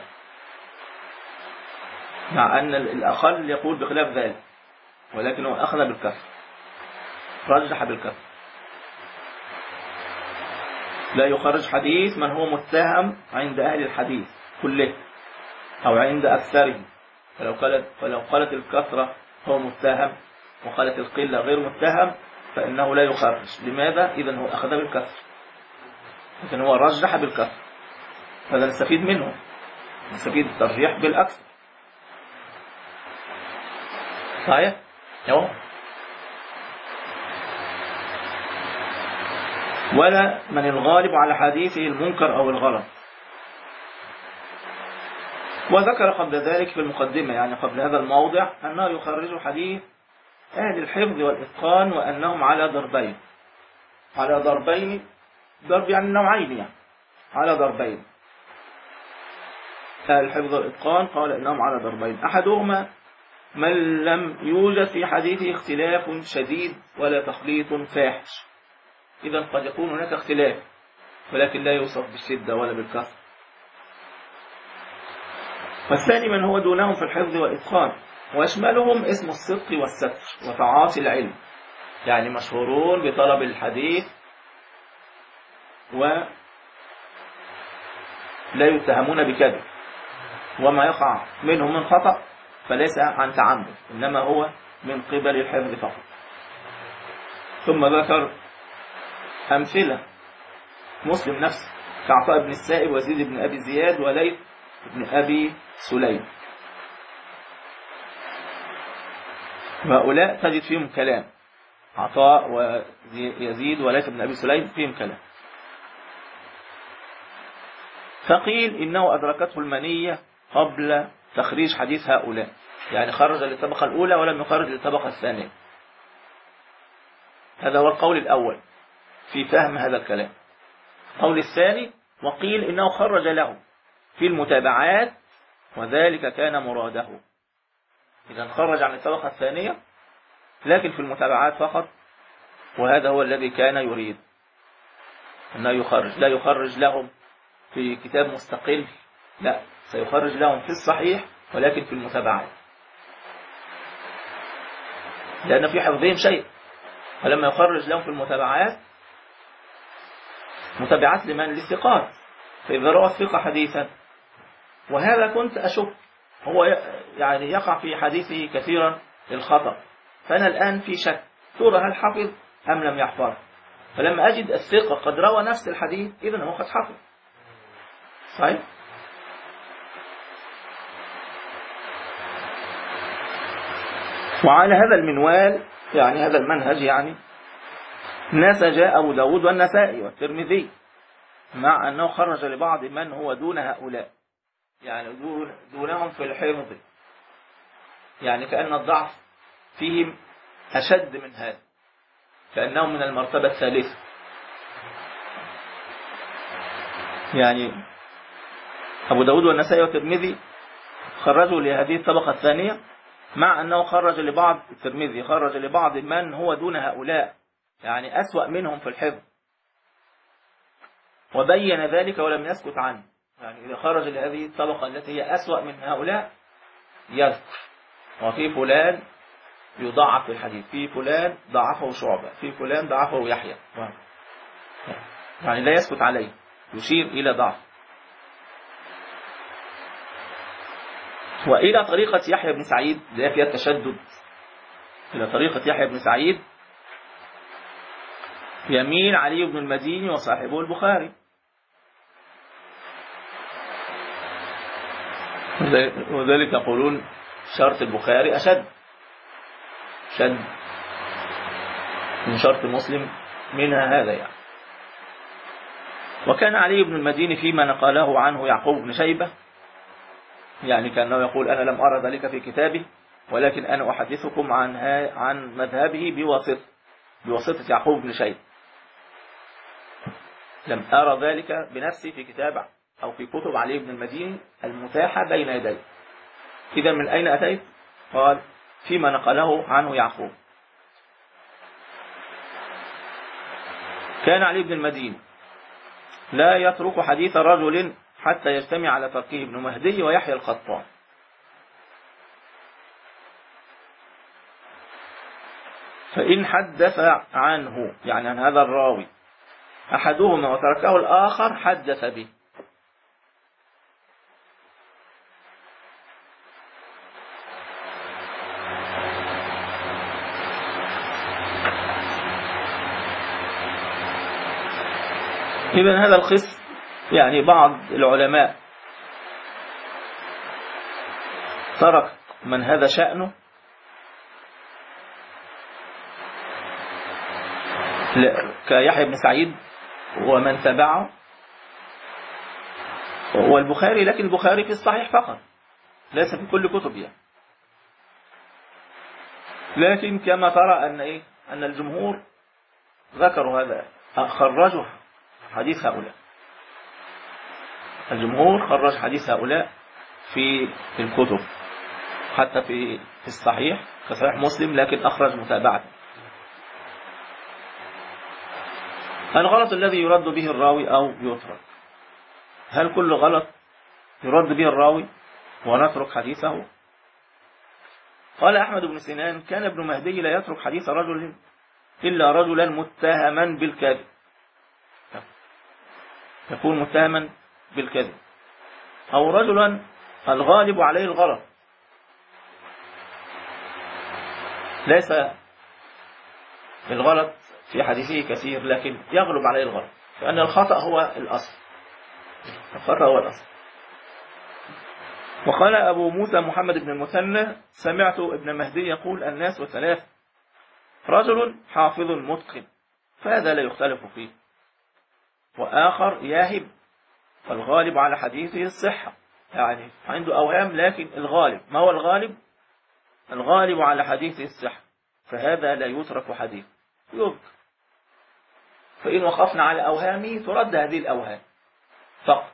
مع أن الأقل يقول بخلاف ذلك، ولكنه أخذ بالكثرة، رجح بالكثرة. لا يخرج حديث من هو متهم عند أهل الحديث كله أو عند أكثرهم، فلو قالت, فلو قالت الكثرة هو متهم وقالت القلة غير متهم فإنه لا يخرج. لماذا؟ إذن هو أخذ بالكثرة، لكن هو رجح بالكثرة، هذا نستفيد منه، نستفيد الترجيح بالأكثر. صحيح؟ يوم. ولا من الغالب على حديثه المنكر أو الغلط. وذكر قبل ذلك في المقدمة، يعني قبل هذا الموضع، أنه يخرج حديث أهل الحفظ والإتقان وأنهم على ضربين. على ضربين، ضرب يعني نوعين، يعني على ضربين. أهل الحفظ والإتقان قال إنهم على ضربين، أحدهما من لم يوجد في حديثه اختلاف شديد ولا تخليط فاحش. إذا قد يكون هناك اختلاف ولكن لا يوصف بالشدة ولا بالكثرة. والثاني من هو دونهم في الحفظ والإتقان، ويشملهم اسم الصدق والستر وتعاطي العلم، يعني مشهورون بطلب الحديث ولا يتهمون بكذب، وما يقع منهم من خطأ فليس عن تعمد، إنما هو من قبل الحفظ فقط. ثم ذكر أمثلة مسلم نفسه كعطاء بن السائب وزيد بن أبي زياد وليث بن أبي سليم، وهؤلاء تجد فيهم كلام، عطاء ويزيد وليث بن أبي سليم فيهم كلام. فقيل إنه أدركته المنية قبل تخريج حديث هؤلاء، يعني خرج للطبقة الأولى ولم يخرج للطبقة الثانية. هذا هو القول الأول في فهم هذا الكلام. القول الثاني، وقيل إنه خرج له في المتابعات وذلك كان مراده، إذا خرج عن الطبقة الثانية لكن في المتابعات فقط، وهذا هو الذي كان يريد أنه يخرج. لا يخرج لهم في كتاب مستقل، لا، سيخرج لهم في الصحيح ولكن في المتابعات، لأن في حفظهم شيء. ولما يخرج لهم في المتابعات، متابعات لمن؟ للثقات، فإذا روى الثقة حديثا، وهذا كنت أشك هو يعني يقع في حديثه كثيرا الخطأ، فأنا الآن في شك ترى هل حفظ أم لم يحفظ، فلما أجد الثقة قد روى نفس الحديث إذن هو قد حفظ. صحيح؟ وعلى هذا المنوال، يعني هذا المنهج، يعني نسج أبو داود والنسائي والترمذي، مع أنه خرج لبعض من هو دون هؤلاء، يعني دون دونهم في الحفظ، يعني كأن الضعف فيهم أشد من هذا، كأنهم من المرتبة الثالثة. يعني أبو داود والنسائي والترمذي خرجوا لهذه الطبقة الثانية، مع أنه خرج لبعض الترمذي خرج لبعض من هو دون هؤلاء، يعني أسوأ منهم في الحفظ، وبين ذلك ولم يسكت عنه. يعني إذا خرج لهذه الطبقة التي هي أسوأ من هؤلاء يذكر، وفي فلان يضعف في الحديث، في فلان ضعفه شعبة، في فلان ضعفه يحيى، يعني لا يسكت عليه، يشير إلى ضعف. وإلى طريقة يحيى بن سعيد اللي فيها التشدد، إلى طريقة يحيى بن سعيد يميل علي بن المديني وصاحبه البخاري، وذلك يقولون شرط البخاري أشد شد من شرط مسلم، منها هذا يعني. وكان علي بن المديني فيما نقله عنه يعقوب بن شيبة، يعني كأنه يقول أنا لم أرى ذلك في كتابي، ولكن أنا أحدثكم عن عن مذهبه بواسطة بواسطة يعقوب بن شيبة، لم أرى ذلك بنفسي في كتاب أو في كتب علي بن المديني المتاحة بين يدي. إذا من أين أتيت؟ قال فيما نقله عنه يعقوب. كان علي بن المديني لا يترك حديث رجل حتى يجتمع على تركه ابن مهدي ويحيى القطان. فإن حدث عنه يعني عن هذا الراوي أحدهما وتركه الآخر حدث به. إذن هذا القسم يعني بعض العلماء ترك من هذا شأنه كيحيى بن سعيد ومن تبعه والبخاري، لكن البخاري في الصحيح فقط ليس في كل كتبه يعني. لكن كما ترى أن إيه أن الجمهور ذكروا هذا، خرجوا حديث هؤلاء، الجمهور خرج حديث هؤلاء في الكتب، حتى في في الصحيح كصحيح مسلم، لكن أخرج متابعة. الغلط الذي يرد به الراوي أو يترك، هل كل غلط يرد به الراوي ونترك حديثه؟ قال أحمد بن سنان كان ابن مهدي لا يترك حديث رجل إلا رجلا متهما بالكذب، يكون متهما بالكذب، أو رجلا الغالب عليه الغلط، ليس الغلط في حديثه كثير لكن يغلب عليه الغلط، فأن الخطأ هو الأصل، الخطأ هو الأصل. وقال أبو موسى محمد بن المثنى سمعت ابن مهدي يقول الناس ثلاث، رجل حافظ متقن فهذا لا يختلف فيه، وآخر ياهب والغالب على حديثه الصحة، يعني عنده أوهام لكن الغالب ما هو الغالب؟ الغالب على حديثه الصحة، فهذا لا يترك حديث يذكر، فإن وقفنا على أوهامه ترد هذه الأوهام فقط.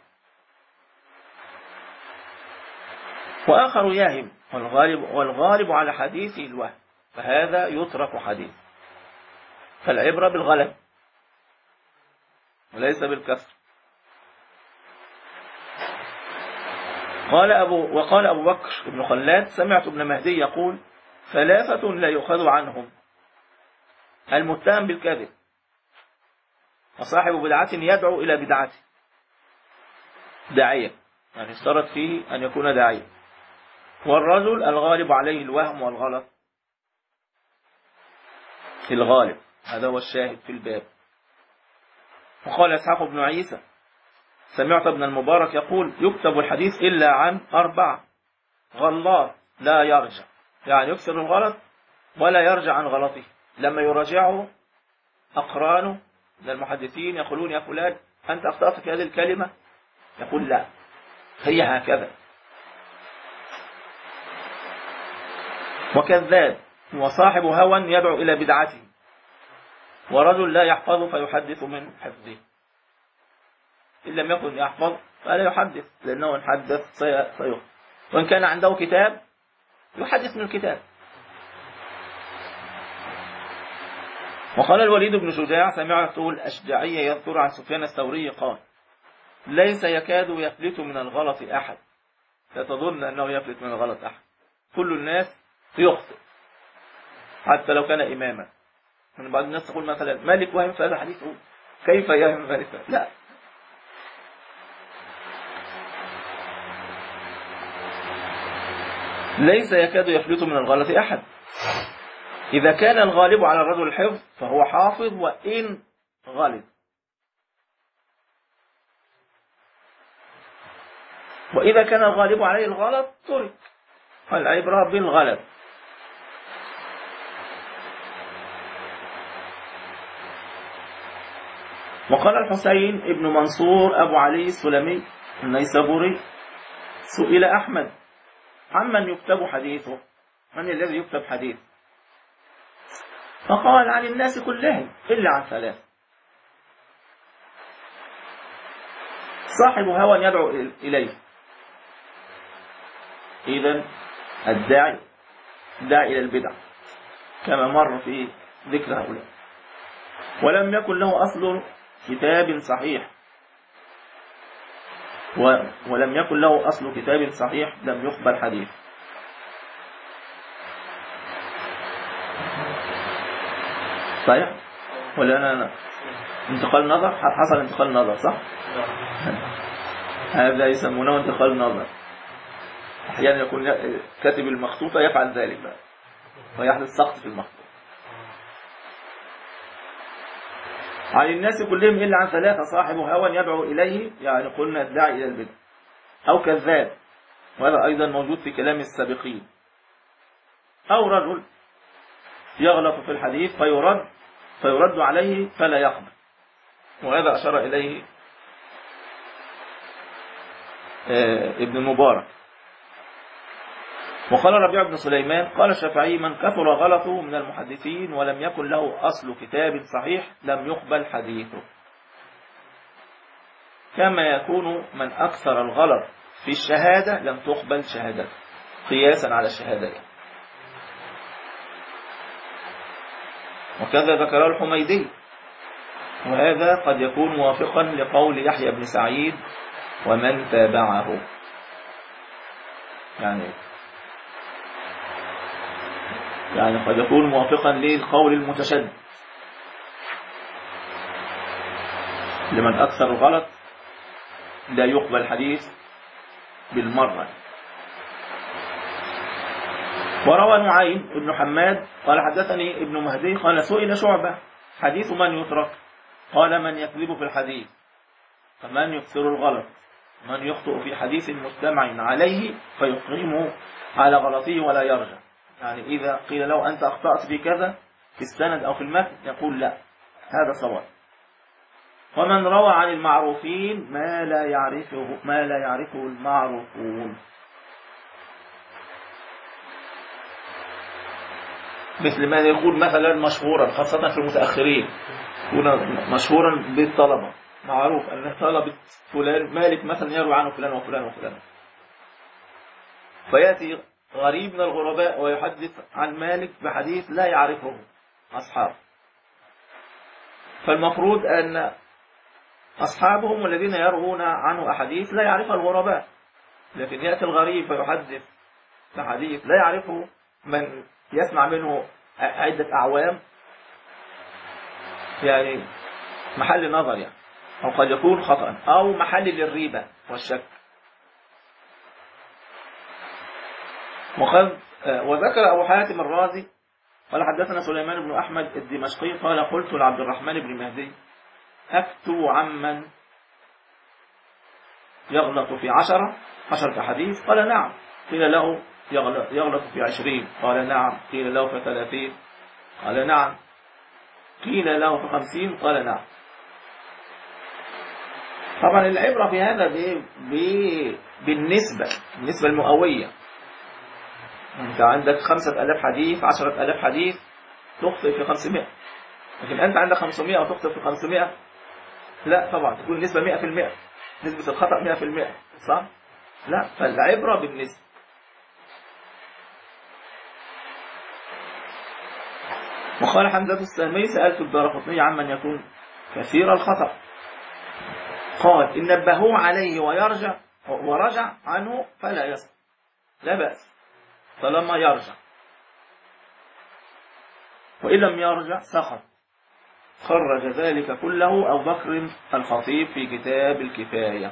وآخر ياهم والغالب, والغالب على حديثه الوهم، فهذا يترك حديث. فالعبرة بالغلب وليس بالكسر. قال أبو وقال أبو بكر بن خلاد سمعت ابن مهدي يقول ثلاثة لا يؤخذ عنهم، المتهم بالكذب، وصاحب بدعة يدعو إلى بدعته، داعية يعني اشترط فيه أن يكون داعية، والرجل الغالب عليه الوهم والغلط، الغالب هذا هو الشاهد في الباب. وقال إسحاق بن عيسى سمعت ابن المبارك يقول يكتب الحديث إلا عن أربعة، غلط لا يرجع، يعني يكسر الغلط ولا يرجع عن غلطه، لما يراجعه أقرانه من المحدثين يقولون يا فلان أنت أخطأت في هذه الكلمة، يقول لا هي هكذا. وكذاب وصاحب هوى يدعو إلى بدعته، ورجل لا يحفظ فيحدث من حفظه، إن لم يكن يحفظ فلا يحدث، لأنه إن حدث سيخطئ، وإن كان عنده كتاب يحدث من الكتاب. وقال الوليد بن شجاع سمعت الأشجعي يذكر عن سفيان الثوري قال ليس يكاد يفلت من الغلط أحد، لا تظن أنه يفلت من الغلط أحد، كل الناس يخطئ، حتى لو كان إماما. من بعض الناس تقول مثلا مالك وهم في هذا الحديث، كيف يهم مالك؟ لا، ليس يكاد يفلت من الغلط أحد. إذا كان الغالب على الرجل الحفظ فهو حافظ وإن غلط، وإذا كان الغالب عليه الغلط ترك. العبرة بالغلب. وقال الحسين ابن منصور أبو علي السلمي النيسابوري: سئل أحمد عمن يكتب حديثه، من الذي يكتب حديث؟ فقال: عن الناس كلهم إلا عن ثلاث: صاحب هوى يدعو إليه. إذن الداعي داعي إلى البدع كما مر في ذكر هؤلاء. ولم يكن له أصل كتاب صحيح، ولم يكن له أصل كتاب صحيح لم يقبل حديث. صحيح ولا أنا انتقال نظر؟ حصل انتقال نظر صح؟ هذا يسمونه انتقال نظر. أحيانا يكون كاتب المخطوطة يفعل ذلك بقى ويحدث سقط في المخطوطة. عن الناس كلهم إلا عن ثلاثة: صاحب هوى يدعو إليه، يعني قلنا الداعي إلى البدع، أو كذاب، وهذا أيضا موجود في كلام السابقين، أو رجل يغلط في الحديث فيرد فيرد عليه فلا يقبل، وهذا أشار إليه ابن المبارك. وقال ربيع بن سليمان: قال الشافعي: من كثر غلطه من المحدثين ولم يكن له أصل كتاب صحيح لم يقبل حديثه، كما يكون من أكثر الغلط في الشهادة لم تقبل شهادته، قياسا على الشهادة. وكذا ذكر الحميدي، وهذا قد يكون موافقا لقول يحيى بن سعيد ومن تابعه. يعني يعني قد يكون موافقا للقول المتشدد لمن أكثر الغلط لا يقبل حديث بالمرة. وروى نعيم ابن حماد قال: حدثني ابن مهدي قال: سئل شعبة: حديث من يترك؟ قال: من يكذب في الحديث، فمن يكثر الغلط، من يخطئ في حديث مجتمع عليه فيقيمه على غلطه ولا يرجع. يعني إذا قيل له أنت أخطأت في كذا في السند أو في المتن يقول: لا، هذا صواب. ومن روى عن المعروفين ما لا يعرفه ما لا يعرفه المعروفون، مثل ما يقول مثلا مشهورا خاصة في المتأخرين، يكون مشهورا بالطلبة، معروف أن طلبة فلان مالك مثلا يروي عنه فلان وفلان وفلان، فيأتي غريب من الغرباء ويحدث عن مالك بحديث لا يعرفه أصحاب، فالمفروض أن أصحابهم الذين يروون عنه أحاديث لا يعرفها الغرباء، لكن يأتي الغريب فيحدث بحديث لا يعرفه من يسمع منه عدة أعوام، يعني محل نظر يعني، أو قد يكون خطأ أو محل للريبة والشك. وقد وذكر أبو حاتم الرازي قال: حدثنا سليمان بن أحمد الدمشقي قال: قلت لعبد الرحمن بن مهدي: أكتو عمن يغلط في عشرة عشرة حديث؟ قال: نعم. قيل له: يغلط في عشرين؟ قال: نعم. قيل له: في ثلاثين؟ قال: نعم. قيل له: في خمسين؟ قال: نعم. طبعا العبرة في هذا بالنسبة النسبة المئوية. أنت عندك خمسة ألاف حديث، عشرة ألاف حديث، تخطئ في خمسمائة، لكن أنت عندك خمسمائة وتخطئ في خمسمائة، لا طبعا تكون النسبة مئة في المئة، نسبة الخطأ مئة في المئة، صح؟ لا، فالعبرة بالنسبة. وقال حمزة السهمي: سألت الدارقطني عمن يكون كثير الخطأ، قال: إن نبهوه عليه ويرجع ورجع عنه فلا يسقط، لا بأس طالما يرجع. وإن لم يرجع سقط. خرج ذلك كله أبو بكر الخطيب في كتاب الكفاية.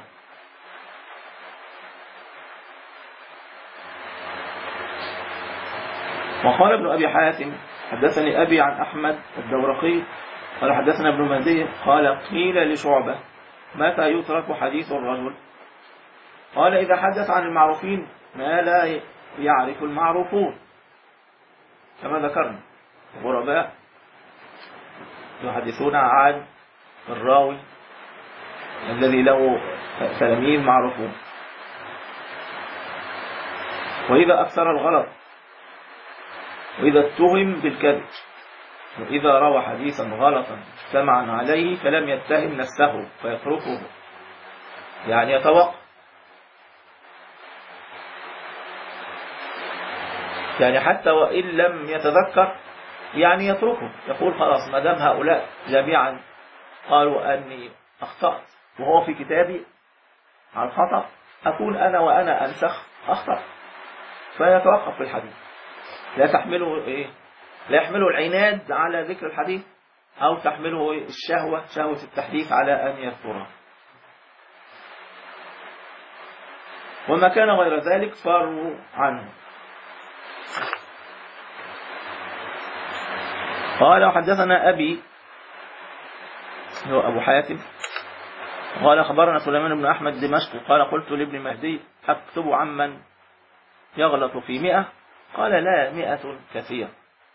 وقال ابن أبي حاتم حدثني أبي عن أحمد الدورقي قال حدثنا ابن مهدي قال قيل لشعبة متى يترك حديث الرجل؟ قال إذا حدث عن المعروفين ما لا يعرف المعروفون، كما ذكرنا غرباء يحدثون عن الراوي الذي له تلاميذ معروفون. وإذا أكثر الغلط، وإذا اتهم بالكذب، وإذا روى حديثا غلطا سمعا عليه فلم يتهم نفسه فيتركه، يعني يتوقف، يعني حتى وإن لم يتذكر يعني يتركه، يقول خلاص ما دام هؤلاء جميعا قالوا أني أخطأت وهو في كتابي عن خطأ، أكون أنا وأنا أنسخ أخطأ، فيتوقف في الحديث. لا تحمله إيه؟ لا يحمله العناد على ذكر الحديث، أو تحمله الشهوة شهوة التحديث على أن يذكره. وما كان غير ذلك فاروا عنه. قال وحدثنا أبي هو أبو حاتم قال أخبرنا سليمان بن أحمد دمشق قال قلت لابن مهدي أكتب عمن يغلط في مئة؟ قال لا، مئة كثير.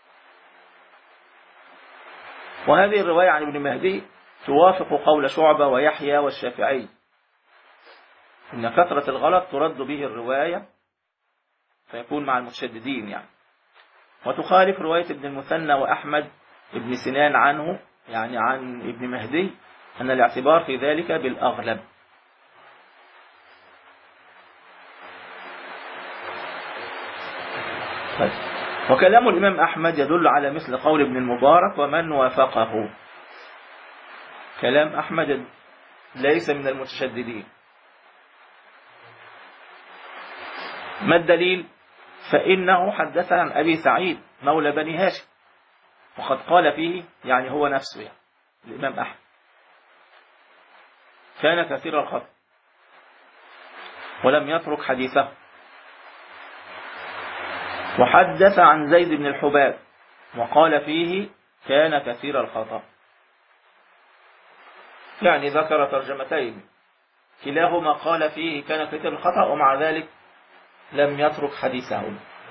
وهذه الرواية عن ابن مهدي توافق قول شعبة ويحيى والشافعي إن كثرة الغلط ترد به الرواية فيكون مع المتشددين يعني، وتخالف رواية ابن المثنى وأحمد ابن سنان عنه يعني عن ابن مهدي أن الاعتبار في ذلك بالأغلب. وكلام الإمام أحمد يدل على مثل قول ابن المبارك ومن وافقه. كلام أحمد ليس من المتشددين. ما الدليل؟ فإنه حدث عن أبي سعيد مولى بني هاشم، وقد قال فيه يعني هو نفسه يعني الإمام أحمد كان كثير الخطأ ولم يترك حديثه. وحدث عن زيد بن الحباب وقال فيه كان كثير الخطأ، يعني ذكر ترجمتين كلاهما قال فيه كان كثير الخطأ ومع ذلك لم يترك حديثه.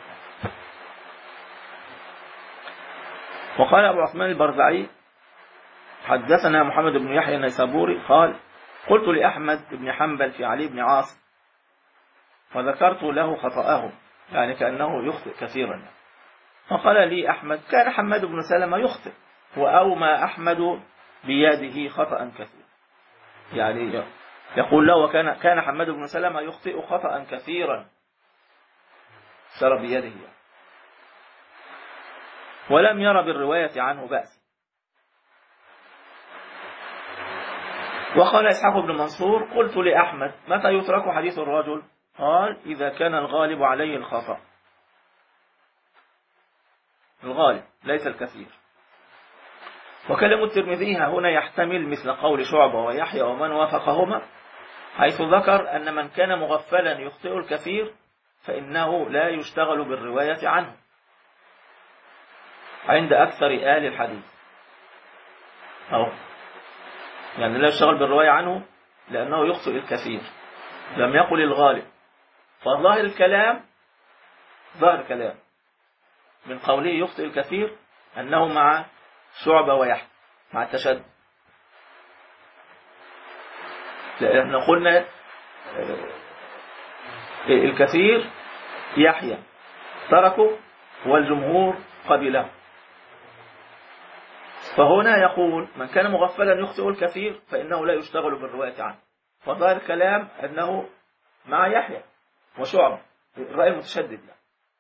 وقال أبو عثمان البرزعي حدثنا محمد بن يحيى النيسابوري قال قلت لأحمد بن حنبل في علي بن عاصم وذكرت له خطأه، يعني كأنه يخطئ كثيرا. فقال لي أحمد كان حماد بن سلمة يخطئ وأومى أحمد بيده خطأ كثير، يعني يقول له وكان كان حماد بن سلمة يخطئ خطأ كثيرا سر بيده، ولم ير بالرواية عنه بأس. وقال إسحاق بن منصور قلت لأحمد متى يترك حديث الرجل؟ قال إذا كان الغالب عليه الخطأ، الغالب ليس الكثير. وكلام الترمذي هنا يحتمل مثل قول شعبة ويحيى ومن وافقهما، حيث ذكر أن من كان مغفلا يخطئ الكثير فإنه لا يشتغل بالرواية عنه عند أكثر آل الحديث، أو يعني لا يشتغل بالرواية عنه لأنه يخطئ الكثير، لم يقل الغالب. فظاهر الكلام ظاهر كلام من قوله يخطئ الكثير أنه مع شعبة ويحيى مع التشدد، لأن قلنا الكثير يحيى تركه والجمهور قبله، فهنا يقول من كان مغفلا يخطئ الكثير فإنه لا يشتغل بالرواية عنه. فظاهر الكلام أنه مع يحيى وشعبة الرأي المتشدد له.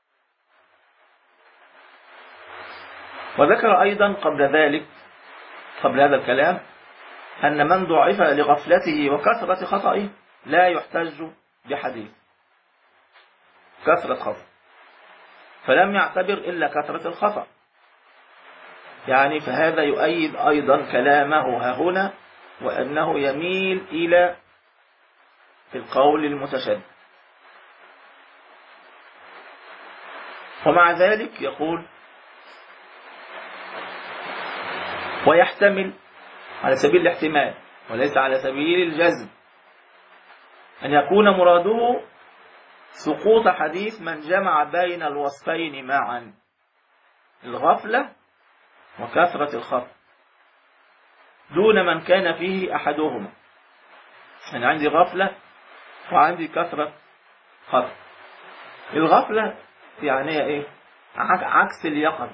وذكر أيضا قبل ذلك قبل هذا الكلام أن من ضعف لغفلته وكثرة خطئه لا يحتج بحديث، كثرة خطأ، فلم يعتبر إلا كثرة الخطأ، يعني فهذا يؤيد أيضا كلامه ها هنا، وأنه يميل إلى القول المتشدد. ومع ذلك يقول ويحتمل على سبيل الاحتمال وليس على سبيل الجزم أن يكون مراده سقوط حديث من جمع بين الوصفين معا، الغفلة وكثرة الخطأ، دون من كان فيه أحدهما. أنا عندي غفلة وعندي كثرة خطأ. الغفلة يعني إيه؟ عكس اليقظة،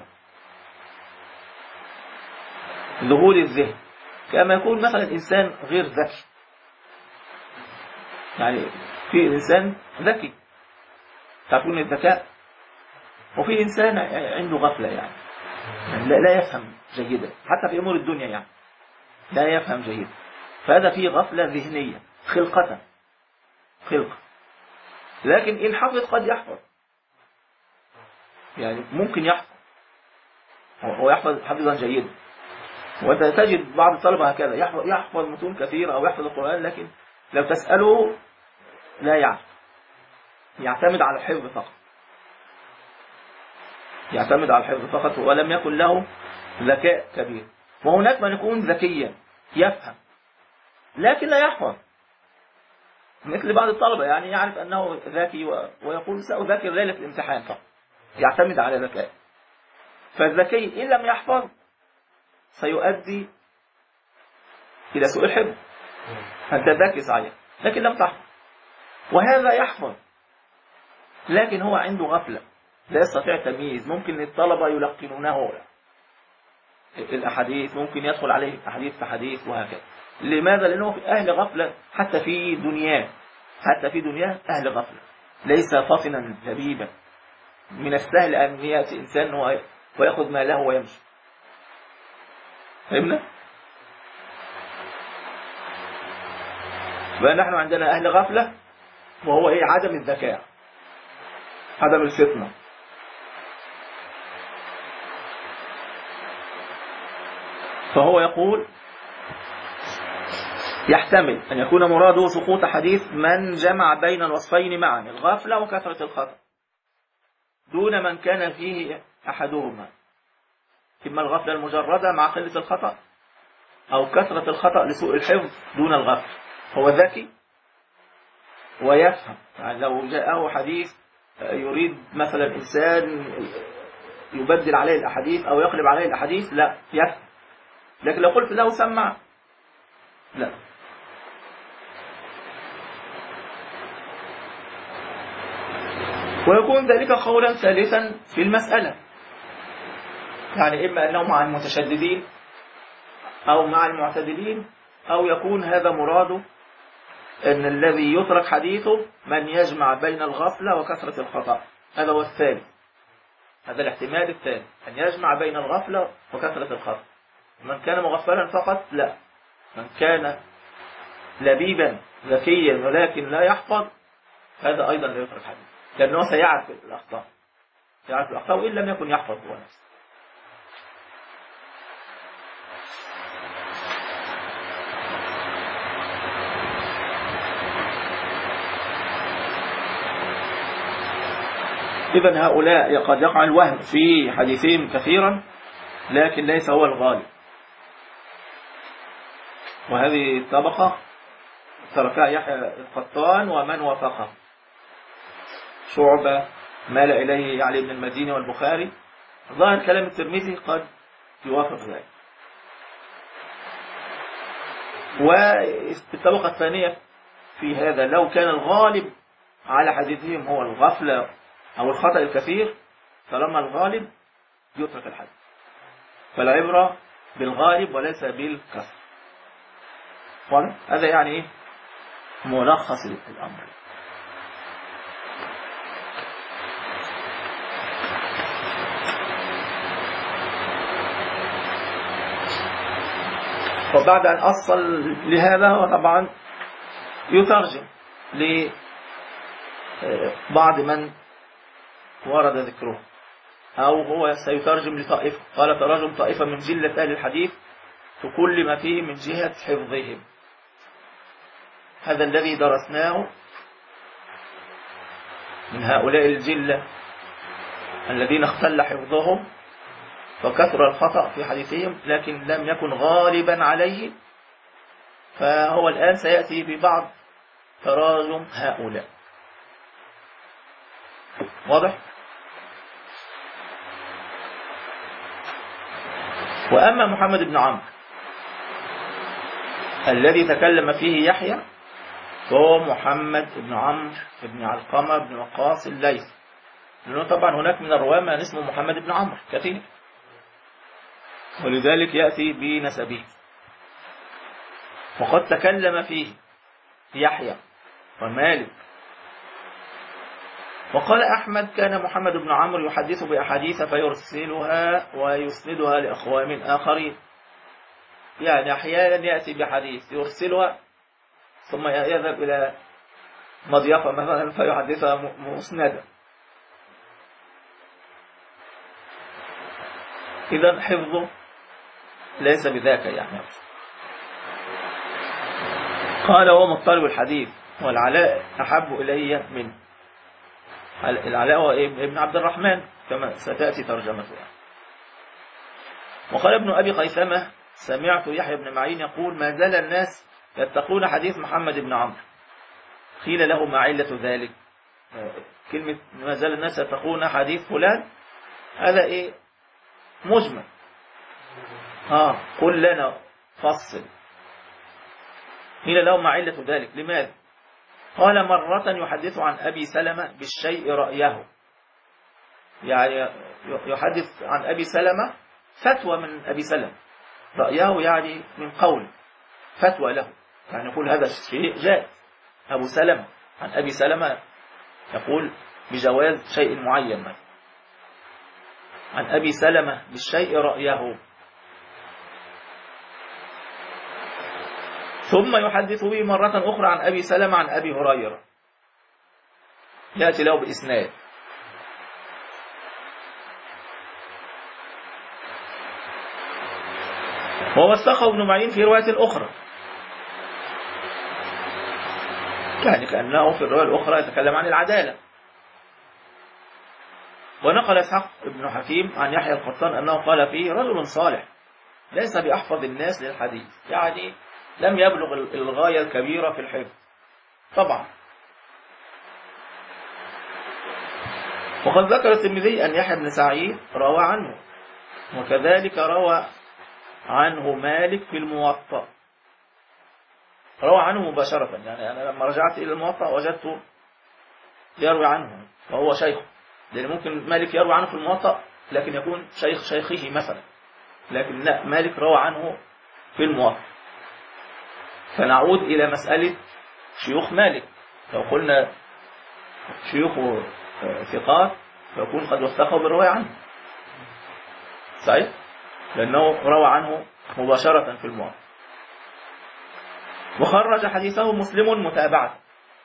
ذهول الذهن، كما يكون مثلا إنسان غير ذكي. يعني في إنسان ذكي، تعرفون الذكاء، وفي إنسان عنده غفلة، يعني لا يفهم جيدا حتى في أمور الدنيا، يعني لا يفهم جيدا، فهذا فيه غفلة ذهنية خلقة خلقة. لكن إن حفظ قد يحفظ، يعني ممكن يحفظ، هو يحفظ حفظا جيدا. وتجد بعض الطلبة هكذا يحفظ, يحفظ متون كثيرة أو يحفظ القرآن، لكن لو تسأله لا يعرف، يعتمد على الحفظ فقط، يعتمد على الحفظ فقط ولم يكن له ذكاء كبير. وهناك من يكون ذكيا يفهم لكن لا يحفظ، مثل بعض الطلبة، يعني يعرف أنه ذكي ويقول سأذاكر ليلة الامتحان فقط، يعتمد على ذكاء. فالذكي إن لم يحفظ سيؤدي إلى سوء الحفظ. أنت ذكي صحيح لكن لم تحفظ. وهذا يحفظ لكن هو عنده غفلة، لا يستطيع تمييز. ممكن الطلبة يلقنونه الأحاديث، ممكن يدخل عليه أحاديث فحديث وهكذا. لماذا؟ لأنه في أهل غفلة حتى في دنياه، حتى في دنياه أهل غفلة، ليس فطنا لبيبا. من السهل أن يأتي إنسان ويأخذ ماله ويمشي. فهمنا؟ فنحن عندنا أهل غفلة، وهو إيه؟ عدم الذكاء، عدم الفطنة. فهو يقول يحتمل أن يكون مراده سقوط حديث من جمع بين الوصفين معا، الغفلة وكثرة الخطأ، دون من كان فيه أحدهما، إما الغفلة المجردة مع قلة الخطأ، أو كثرة الخطأ لسوء الحفظ دون الغفل. هو ذكي ويفهم، يعني لو جاءه حديث يريد مثلا إنسان يبدل عليه الأحاديث أو يقلب عليه الأحاديث، لا يفهم. لكن لو قلت له سمع، لا. ويكون ذلك قولا ثالثا في المسألة، يعني إما أنه مع المتشددين أو مع المعتدلين، أو يكون هذا مراده أن الذي يترك حديثه من يجمع بين الغفلة وكثرة الخطأ. هذا هو الثالث، هذا الاحتمال الثاني، أن يجمع بين الغفلة وكثرة الخطأ. من كان مغفلا فقط لا، من كان لبيبا ذكيا ولكن لا يحفظ، هذا أيضا لا يترك حديث، لأنه سيعرف الأخطاء، يعرف الأخطاء وإن لم يكن يحفظ هو نفسه. إذن هؤلاء قد يقع الوهم في حديثهم كثيرا، لكن ليس هو الغالب. وهذه الطبقة تركها يحيى القطان ومن وافقه، شعبة مال إليه علي بن المديني والبخاري. ظاهر كلام الترمذي قد يوافق ذلك. والطبقة الثانية في هذا، لو كان الغالب على حديثهم هو الغفلة أو الخطأ الكثير، طالما الغالب يترك الحديث. فالعبرة بالغالب وليس بالكثرة. هذا يعني إيه؟ ملخص الأمر. وبعد أن أصل لهذا، وطبعا يترجم لبعض من ورد ذكره. أو هو سيترجم لطائفة. قال تراجم طائفة من جلة أهل الحديث في كل ما فيه من جهة حفظهم. هذا الذي درسناه من هؤلاء الجلة الذين اختل حفظهم فكثر الخطأ في حديثهم، لكن لم يكن غالبا عليه، فهو الآن سيأتي ببعض تراجم هؤلاء. واضح؟ وأما محمد بن عمرو الذي تكلم فيه يحيى فهو محمد بن عمرو بن علقمة بن وقاص الليثي، لأنه طبعا هناك من الرواة من اسمه محمد بن عمرو كثير، ولذلك يأتي بنسبه. وقد تكلم فيه يحيى ومالك. وقال أحمد كان محمد بن عمرو يحدث بأحاديث فيرسلها ويسندها لأقوام آخرين. يعني أحيانا يأتي بحديث يرسلها ثم يذهب إلى مضيافة مثلا فيحدثها مسندا. إذا حفظه ليس بذاك يعني. قال هو مضطرب الحديث والعلاء أحب إلي منه. العلاء هو ابن عبد الرحمن كما ستأتي ترجمته. وقال ابن أبي خيثمة سمعت يحيى بن معين يقول ما زال الناس يتقون حديث محمد بن عمرو. قيل له ما علة ذلك؟ كلمة ما زال الناس يتقون حديث فلان هذا إيه مجمل. ها قل لنا فصل. قيل له ما علة ذلك؟ لماذا؟ قال مرة يحدث عن أبي سلمة بالشيء رأيه، يعني يحدث عن أبي سلمة فتوى من أبي سلمة، رأيه يعني من قول فتوى له، يعني يقول هذا الشيء جائز. أبو سلمة عن أبي سلمة يقول بجواز شيء معين مثلا. عن أبي سلمة بالشيء رأيه، ثم يحدث به مرة أخرى عن أبي سلمة عن أبي هريرة، يأتي له بإسناد. ووثقه ابن معين في رواية أخرى، يعني كأنه في الرواية الأخرى يتكلم عن العدالة. ونقل إسحاق ابن حكيم عن يحيى القطان أنه قال فيه رجل صالح ليس بأحفظ الناس للحديث، يعني لم يبلغ الغاية الكبيرة في الحفظ طبعا. وقد ذكر الترمذي أن يحيى بن سعيد روى عنه، وكذلك روى عنه مالك في الموطأ، روى عنه مباشرة. يعني أنا لما رجعت إلى الموطأ وجدته يروي عنه وهو شيخ، لأن ممكن مالك يروي عنه في الموطأ لكن يكون شيخ شيخه مثلا، لكن لا، مالك روى عنه في الموطأ. فنعود إلى مسألة شيوخ مالك. لو قلنا شيوخ ثقات فيكون قد وثقه بالرواية عنه، صحيح؟ لأنه روى عنه مباشرة في الموطأ. وخرج حديثه مسلم متابعة،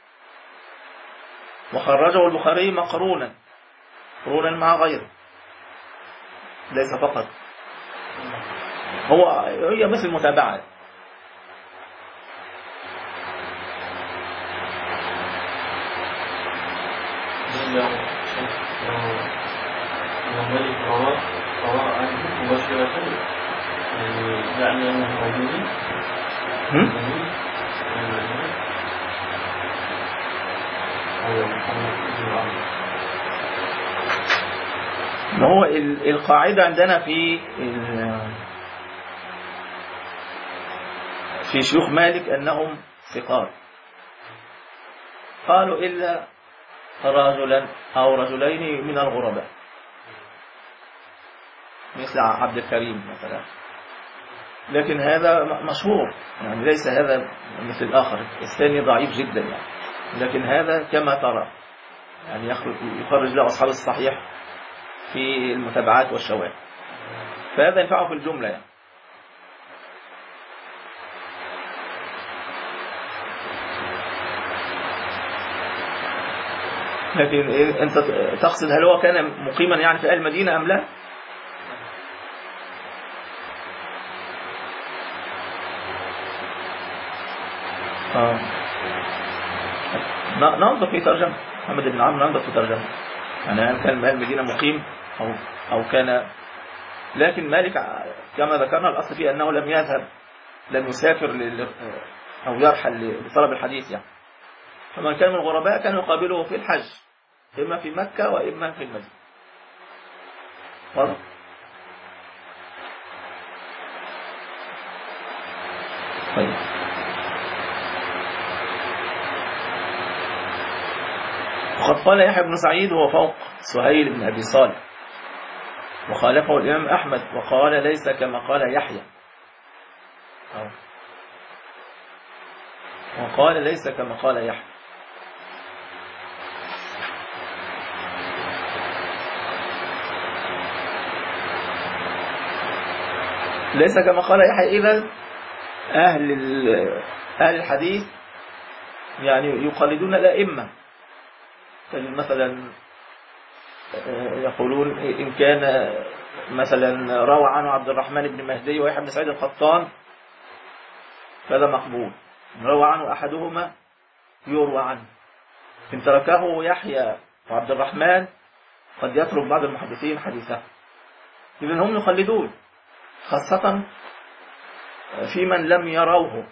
وخرجه البخاري مقرونا مقرونا مع غيره، ليس فقط هو، هي مثل متابعة. مالك رواه رواه عنه مباشرة، يعني أنه موجود. هو القاعدة عندنا في في شيوخ مالك أنهم ثقات، قالوا إلا رجلا أو رجلين من الغرباء مثل عبد الكريم مثلا، لكن هذا مشهور، يعني ليس هذا مثل الآخر، الثاني ضعيف جدا يعني، لكن هذا كما ترى يعني يخرج له أصحاب الصحيح في المتابعات والشواهد، فهذا ينفعه في الجملة يعني. لكن إيه أنت تقصد هل هو كان مقيما يعني في أهل المدينة أم لا؟ آه. ننظر في ترجمة محمد بن عمرو، ننظر في ترجمة يعني هل كان أهل المدينة مقيم أو أو كان. لكن مالك كما ذكرنا الأصل فيه أنه لم يذهب، لم يسافر لل... أو يرحل لطلب الحديث يعني. فمن كان من الغرباء كان يقابله في الحج إما في مكة وإما في المدينة. واضح؟ طيب وقد قال يحيى بن سعيد وهو فوق سهيل بن أبي صالح، وخالفه الإمام أحمد وقال ليس كما قال يحيى، وقال ليس كما قال يحيى. ليس كما قال يحيى. إذن أهل أهل الحديث يعني يقلدون الأئمة، مثلا يقولون إن كان مثلا روى عنه عبد الرحمن بن مهدي ويحيى بن سعيد القطان فهذا مقبول، روى عنه أحدهما يروى عنه. إن تركه يحيى وعبد الرحمن قد يترك بعض المحدثين حديثه. إذن هم يقلدون خاصة في من لم يروه.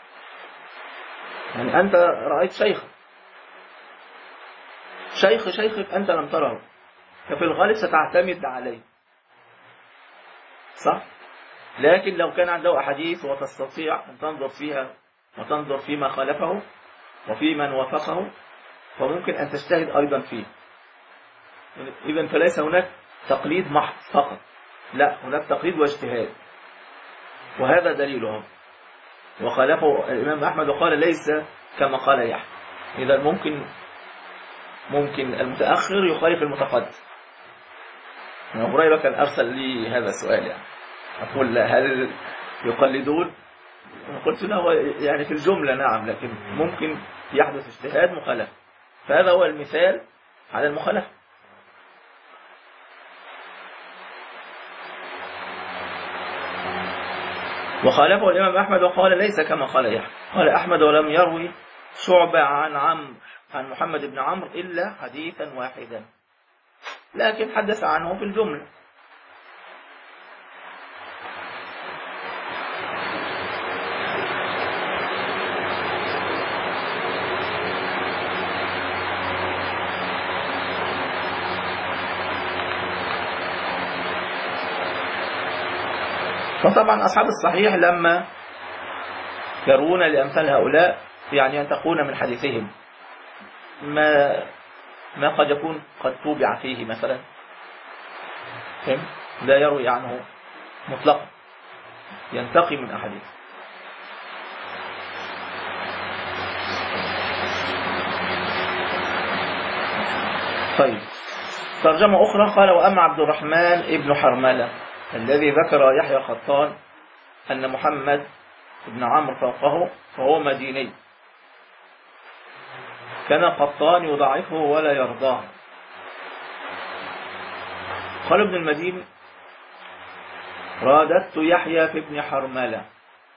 يعني أنت رأيت شيخ شيخ شيخك أنت لم تره، ففي الغالب ستعتمد عليه، صح؟ لكن لو كان عنده أحاديث وتستطيع أن تنظر فيها وتنظر فيما خالفه وفي من وافقه فممكن أن تجتهد أيضا فيه. إذن فليس هناك تقليد محض فقط، لا، هناك تقليد واجتهاد، وهذا دليله. وخالفه الإمام أحمد وقال ليس كما قال يحيى. إذا ممكن ممكن المتأخر يخالف المتقدم. من قريب كان أرسل لي هذا السؤال، يعني أقول هل يقلدون؟ قلت له يعني في الجملة نعم، لكن ممكن يحدث اجتهاد مخالفة، فهذا هو المثال على المخالفة. وخالفه الإمام أحمد وقال ليس كما قال يحيى. قال أحمد ولم يروي شعبة عن عمرو عن محمد بن عمرو إلا حديثا واحدا، لكن حدث عنه في الجملة. فطبعا أصحاب الصحيح لما يرون لأمثال هؤلاء يعني ينتقون من حديثهم ما ما قد يكون قد توبع فيه مثلا، فهم؟ لا يروي عنه مطلقا، ينتقي من أحاديث. طيب ترجمة أخرى قال وأما عبد الرحمن ابن حرملة الذي ذكر يحيى القطان أن محمد بن عمرو فوقه فهو مديني، كان قطان يضعفه ولا يرضاه. قال ابن المديني رادت يحيى في ابن حرملة،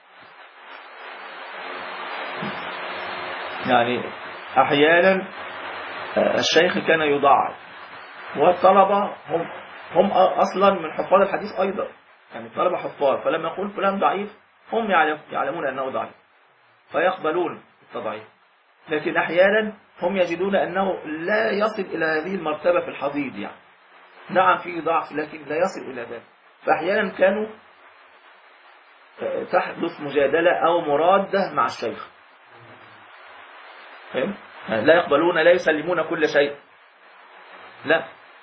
يعني أحيانا الشيخ كان يضعف، والطلبة هم هم أصلا من حفاظ الحديث أيضا، يعني الطلبة حفاظ، فلما يقول فلان ضعيف هم يعلمون أنه ضعيف فيقبلون التضعيف، لكن أحيانا هم يجدون أنه لا يصل إلى هذه المرتبة في الحضيض، يعني نعم فيه ضعف لكن لا يصل إلى ذلك، فأحيانا كانوا تحدث مجادلة أو مرادة مع الشيخ، فهم؟ لا يقبلون، لا يسلمون كل شيء، لا،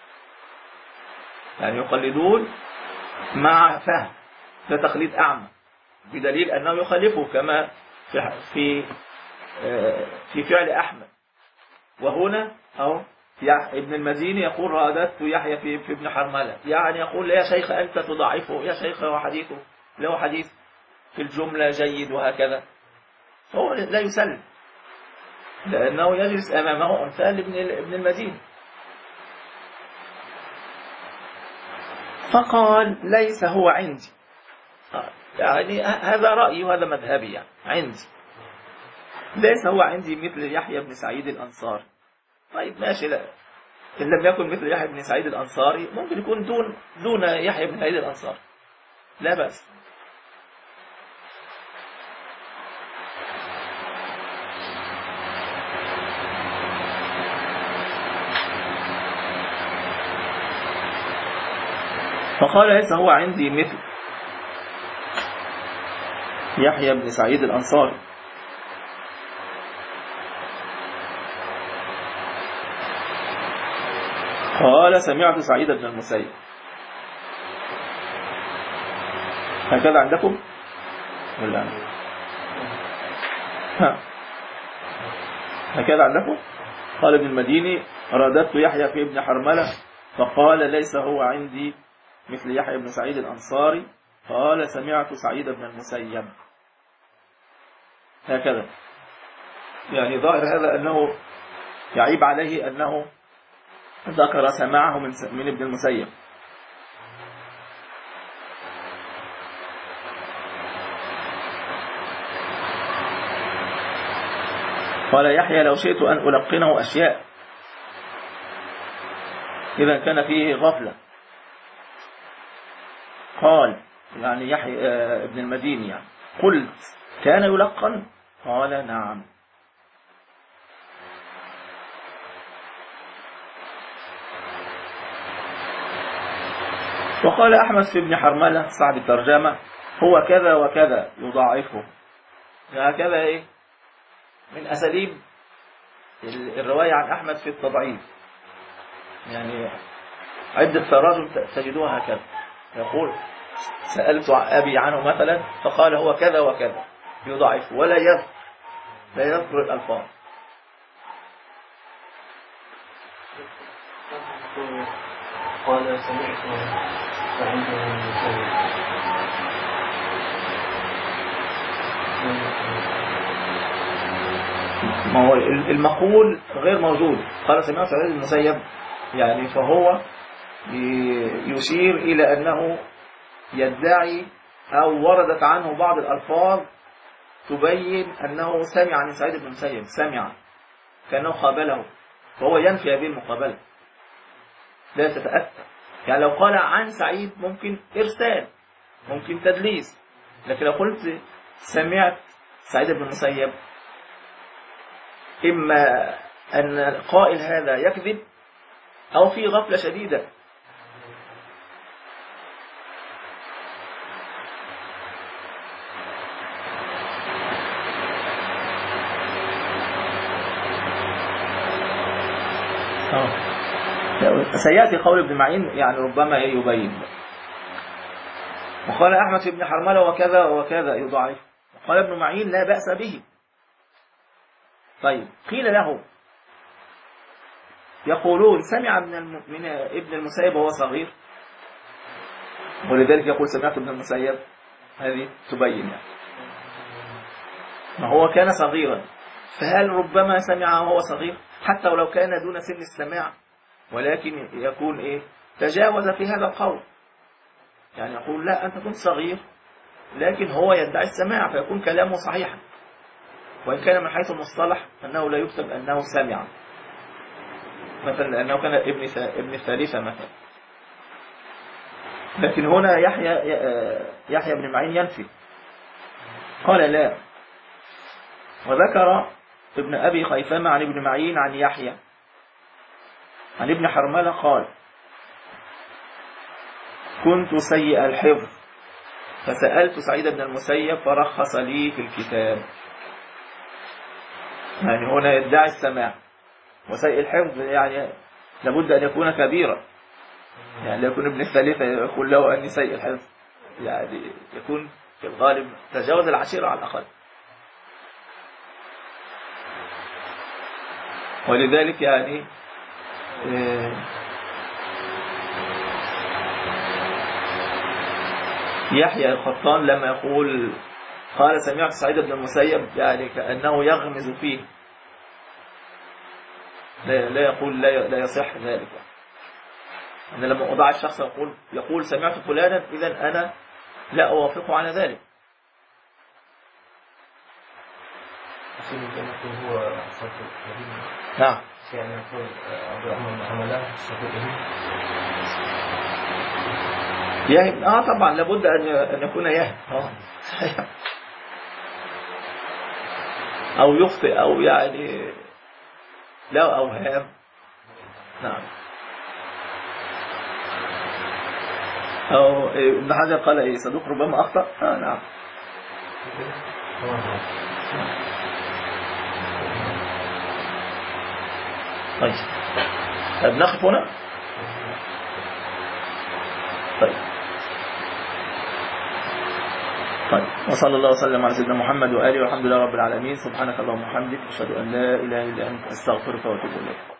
يعني يقلدون مع فهم، ده تقليد أعمى بدليل أنه يخالفه كما في في في فعل أحمد. وهنا أو ابن المديني يقول رادت يحيى في, في ابن حرملة، يعني يقول يا شيخ أنت تضعفه، يا شيخ وحديثه له حديث في الجملة جيد وهكذا، هو لا يسلم. لأنه يجلس أمامه أمثال ابن المدينة. فقال ليس هو عندي، يعني هذا رأيي وهذا مذهبي، يعني عندي ليس هو عندي مثل يحيى بن سعيد الأنصاري. طيب ماشي، لا إن لم يكن مثل يحيى بن سعيد الأنصاري ممكن يكون دون دون يحيى بن سعيد الأنصاري، لا بأس. فقال ليس هو عندي مثل يحيى بن سعيد الأنصاري. قال سمعت سعيد بن المسيب. هكذا عندكم ولا عندكم؟ ها هكذا عندكم؟ قال ابن المديني رددت يحيى في ابن حرملة فقال ليس هو عندي مثل يحيى بن سعيد الأنصاري. قال سمعت سعيد بن المسيب. هكذا، يعني ظاهر هذا أنه يعيب عليه أنه ذكر سماعه من من ابن المسيب. قال يحيى لو شئت أن ألقنه أشياء إذا كان فيه غفلة. قال يعني يحيى ابن المديني يعني قلت كان يلقن؟ قال نعم. وقال أحمد في ابن حرملة صاحب الترجمة هو كذا وكذا يضاعفه. هكذا إيه من أساليب الرواية عن أحمد في التضعيف، يعني عدة تراجم تجدوها هكذا. يقول سألت أبي عنه مثلا فقال هو كذا وكذا يضاعفه، ولا يذكر لا يذكر الألفاظ. قال سمعت سعيد بن المسيب. ما هو المقول غير موجود. قال سمعت سعيد بن المسيب يعني فهو يشير إلى أنه يدعي أو وردت عنه بعض الألفاظ تبين أنه سمع من سعيد بن المسيب، سمع كأنه قابله، فهو ينفي هذه المقابلة لا تتأثر. يعني لو قال عن سعيد ممكن إرسال، ممكن تدليس، لكن لو قلت سمعت سعيد بن المسيب إما أن القائل هذا يكذب أو في غفلة شديدة. سيأتي قول ابن معين يعني ربما يبين. وقال أحمد في ابن حرملة وكذا وكذا يضاعف. وقال ابن معين لا بأس به. طيب قيل له يقولون سمع من, الم... من ابن المسيب وهو صغير، ولذلك يقول سمعت ابن المسيب، هذه تبين يعني. ما هو كان صغيرا، فهل ربما سمع وهو صغير حتى ولو كان دون سن السماع، ولكن يكون إيه تجاوز في هذا القول، يعني يقول لا أنت كنت صغير لكن هو يدعي السماع فيكون كلامه صحيحا، وإن كان من حيث المصطلح أنه لا يكتب أنه سمع، مثلا لأنه كان ابن ابن الثالثة مثلا. لكن هنا يحيى يحيى بن معين ينفي، قال لا. وذكر ابن أبي خيثمة عن ابن معين عن يحيى عن ابن حرملة قال كنت سيء الحفظ فسألت سعيد بن المسيب فرخص لي في الكتاب. يعني هنا يدعي السماع، وسيء الحفظ يعني لابد أن يكون كبيرا، يعني لا يكون ابن الثالثة يقول له أني سيء الحفظ، يعني يكون في الغالب تجاوز العشيرة على الأقل. ولذلك يعني يحيى القطان لما يقول قال سمعت سعيد بن المسيب يعني كأنه يغمز فيه، لا, لا يقول لا, لا يصح ذلك. أنا لما أضع الشخص يقول يقول سمعت فلانا، إذا أنا لا أوافقه على ذلك. هو صدق نعم. يعني يقول عبد الرحمن حمله صدق يهم. اه طبعا لابد ان يكون يهم. اه او يخطئ او يعني لا اوهام. نعم. او ابن حجر قال ايه صدوق ربما اخطأ. اه نعم. طيب نقف هنا. طيب طيب وصلى الله وسلم على سيدنا محمد وآله والحمد لله رب العالمين. سبحانك اللهم وبحمدك أشهد أن لا إله إلا أنت أستغفرك وأتوب إليك.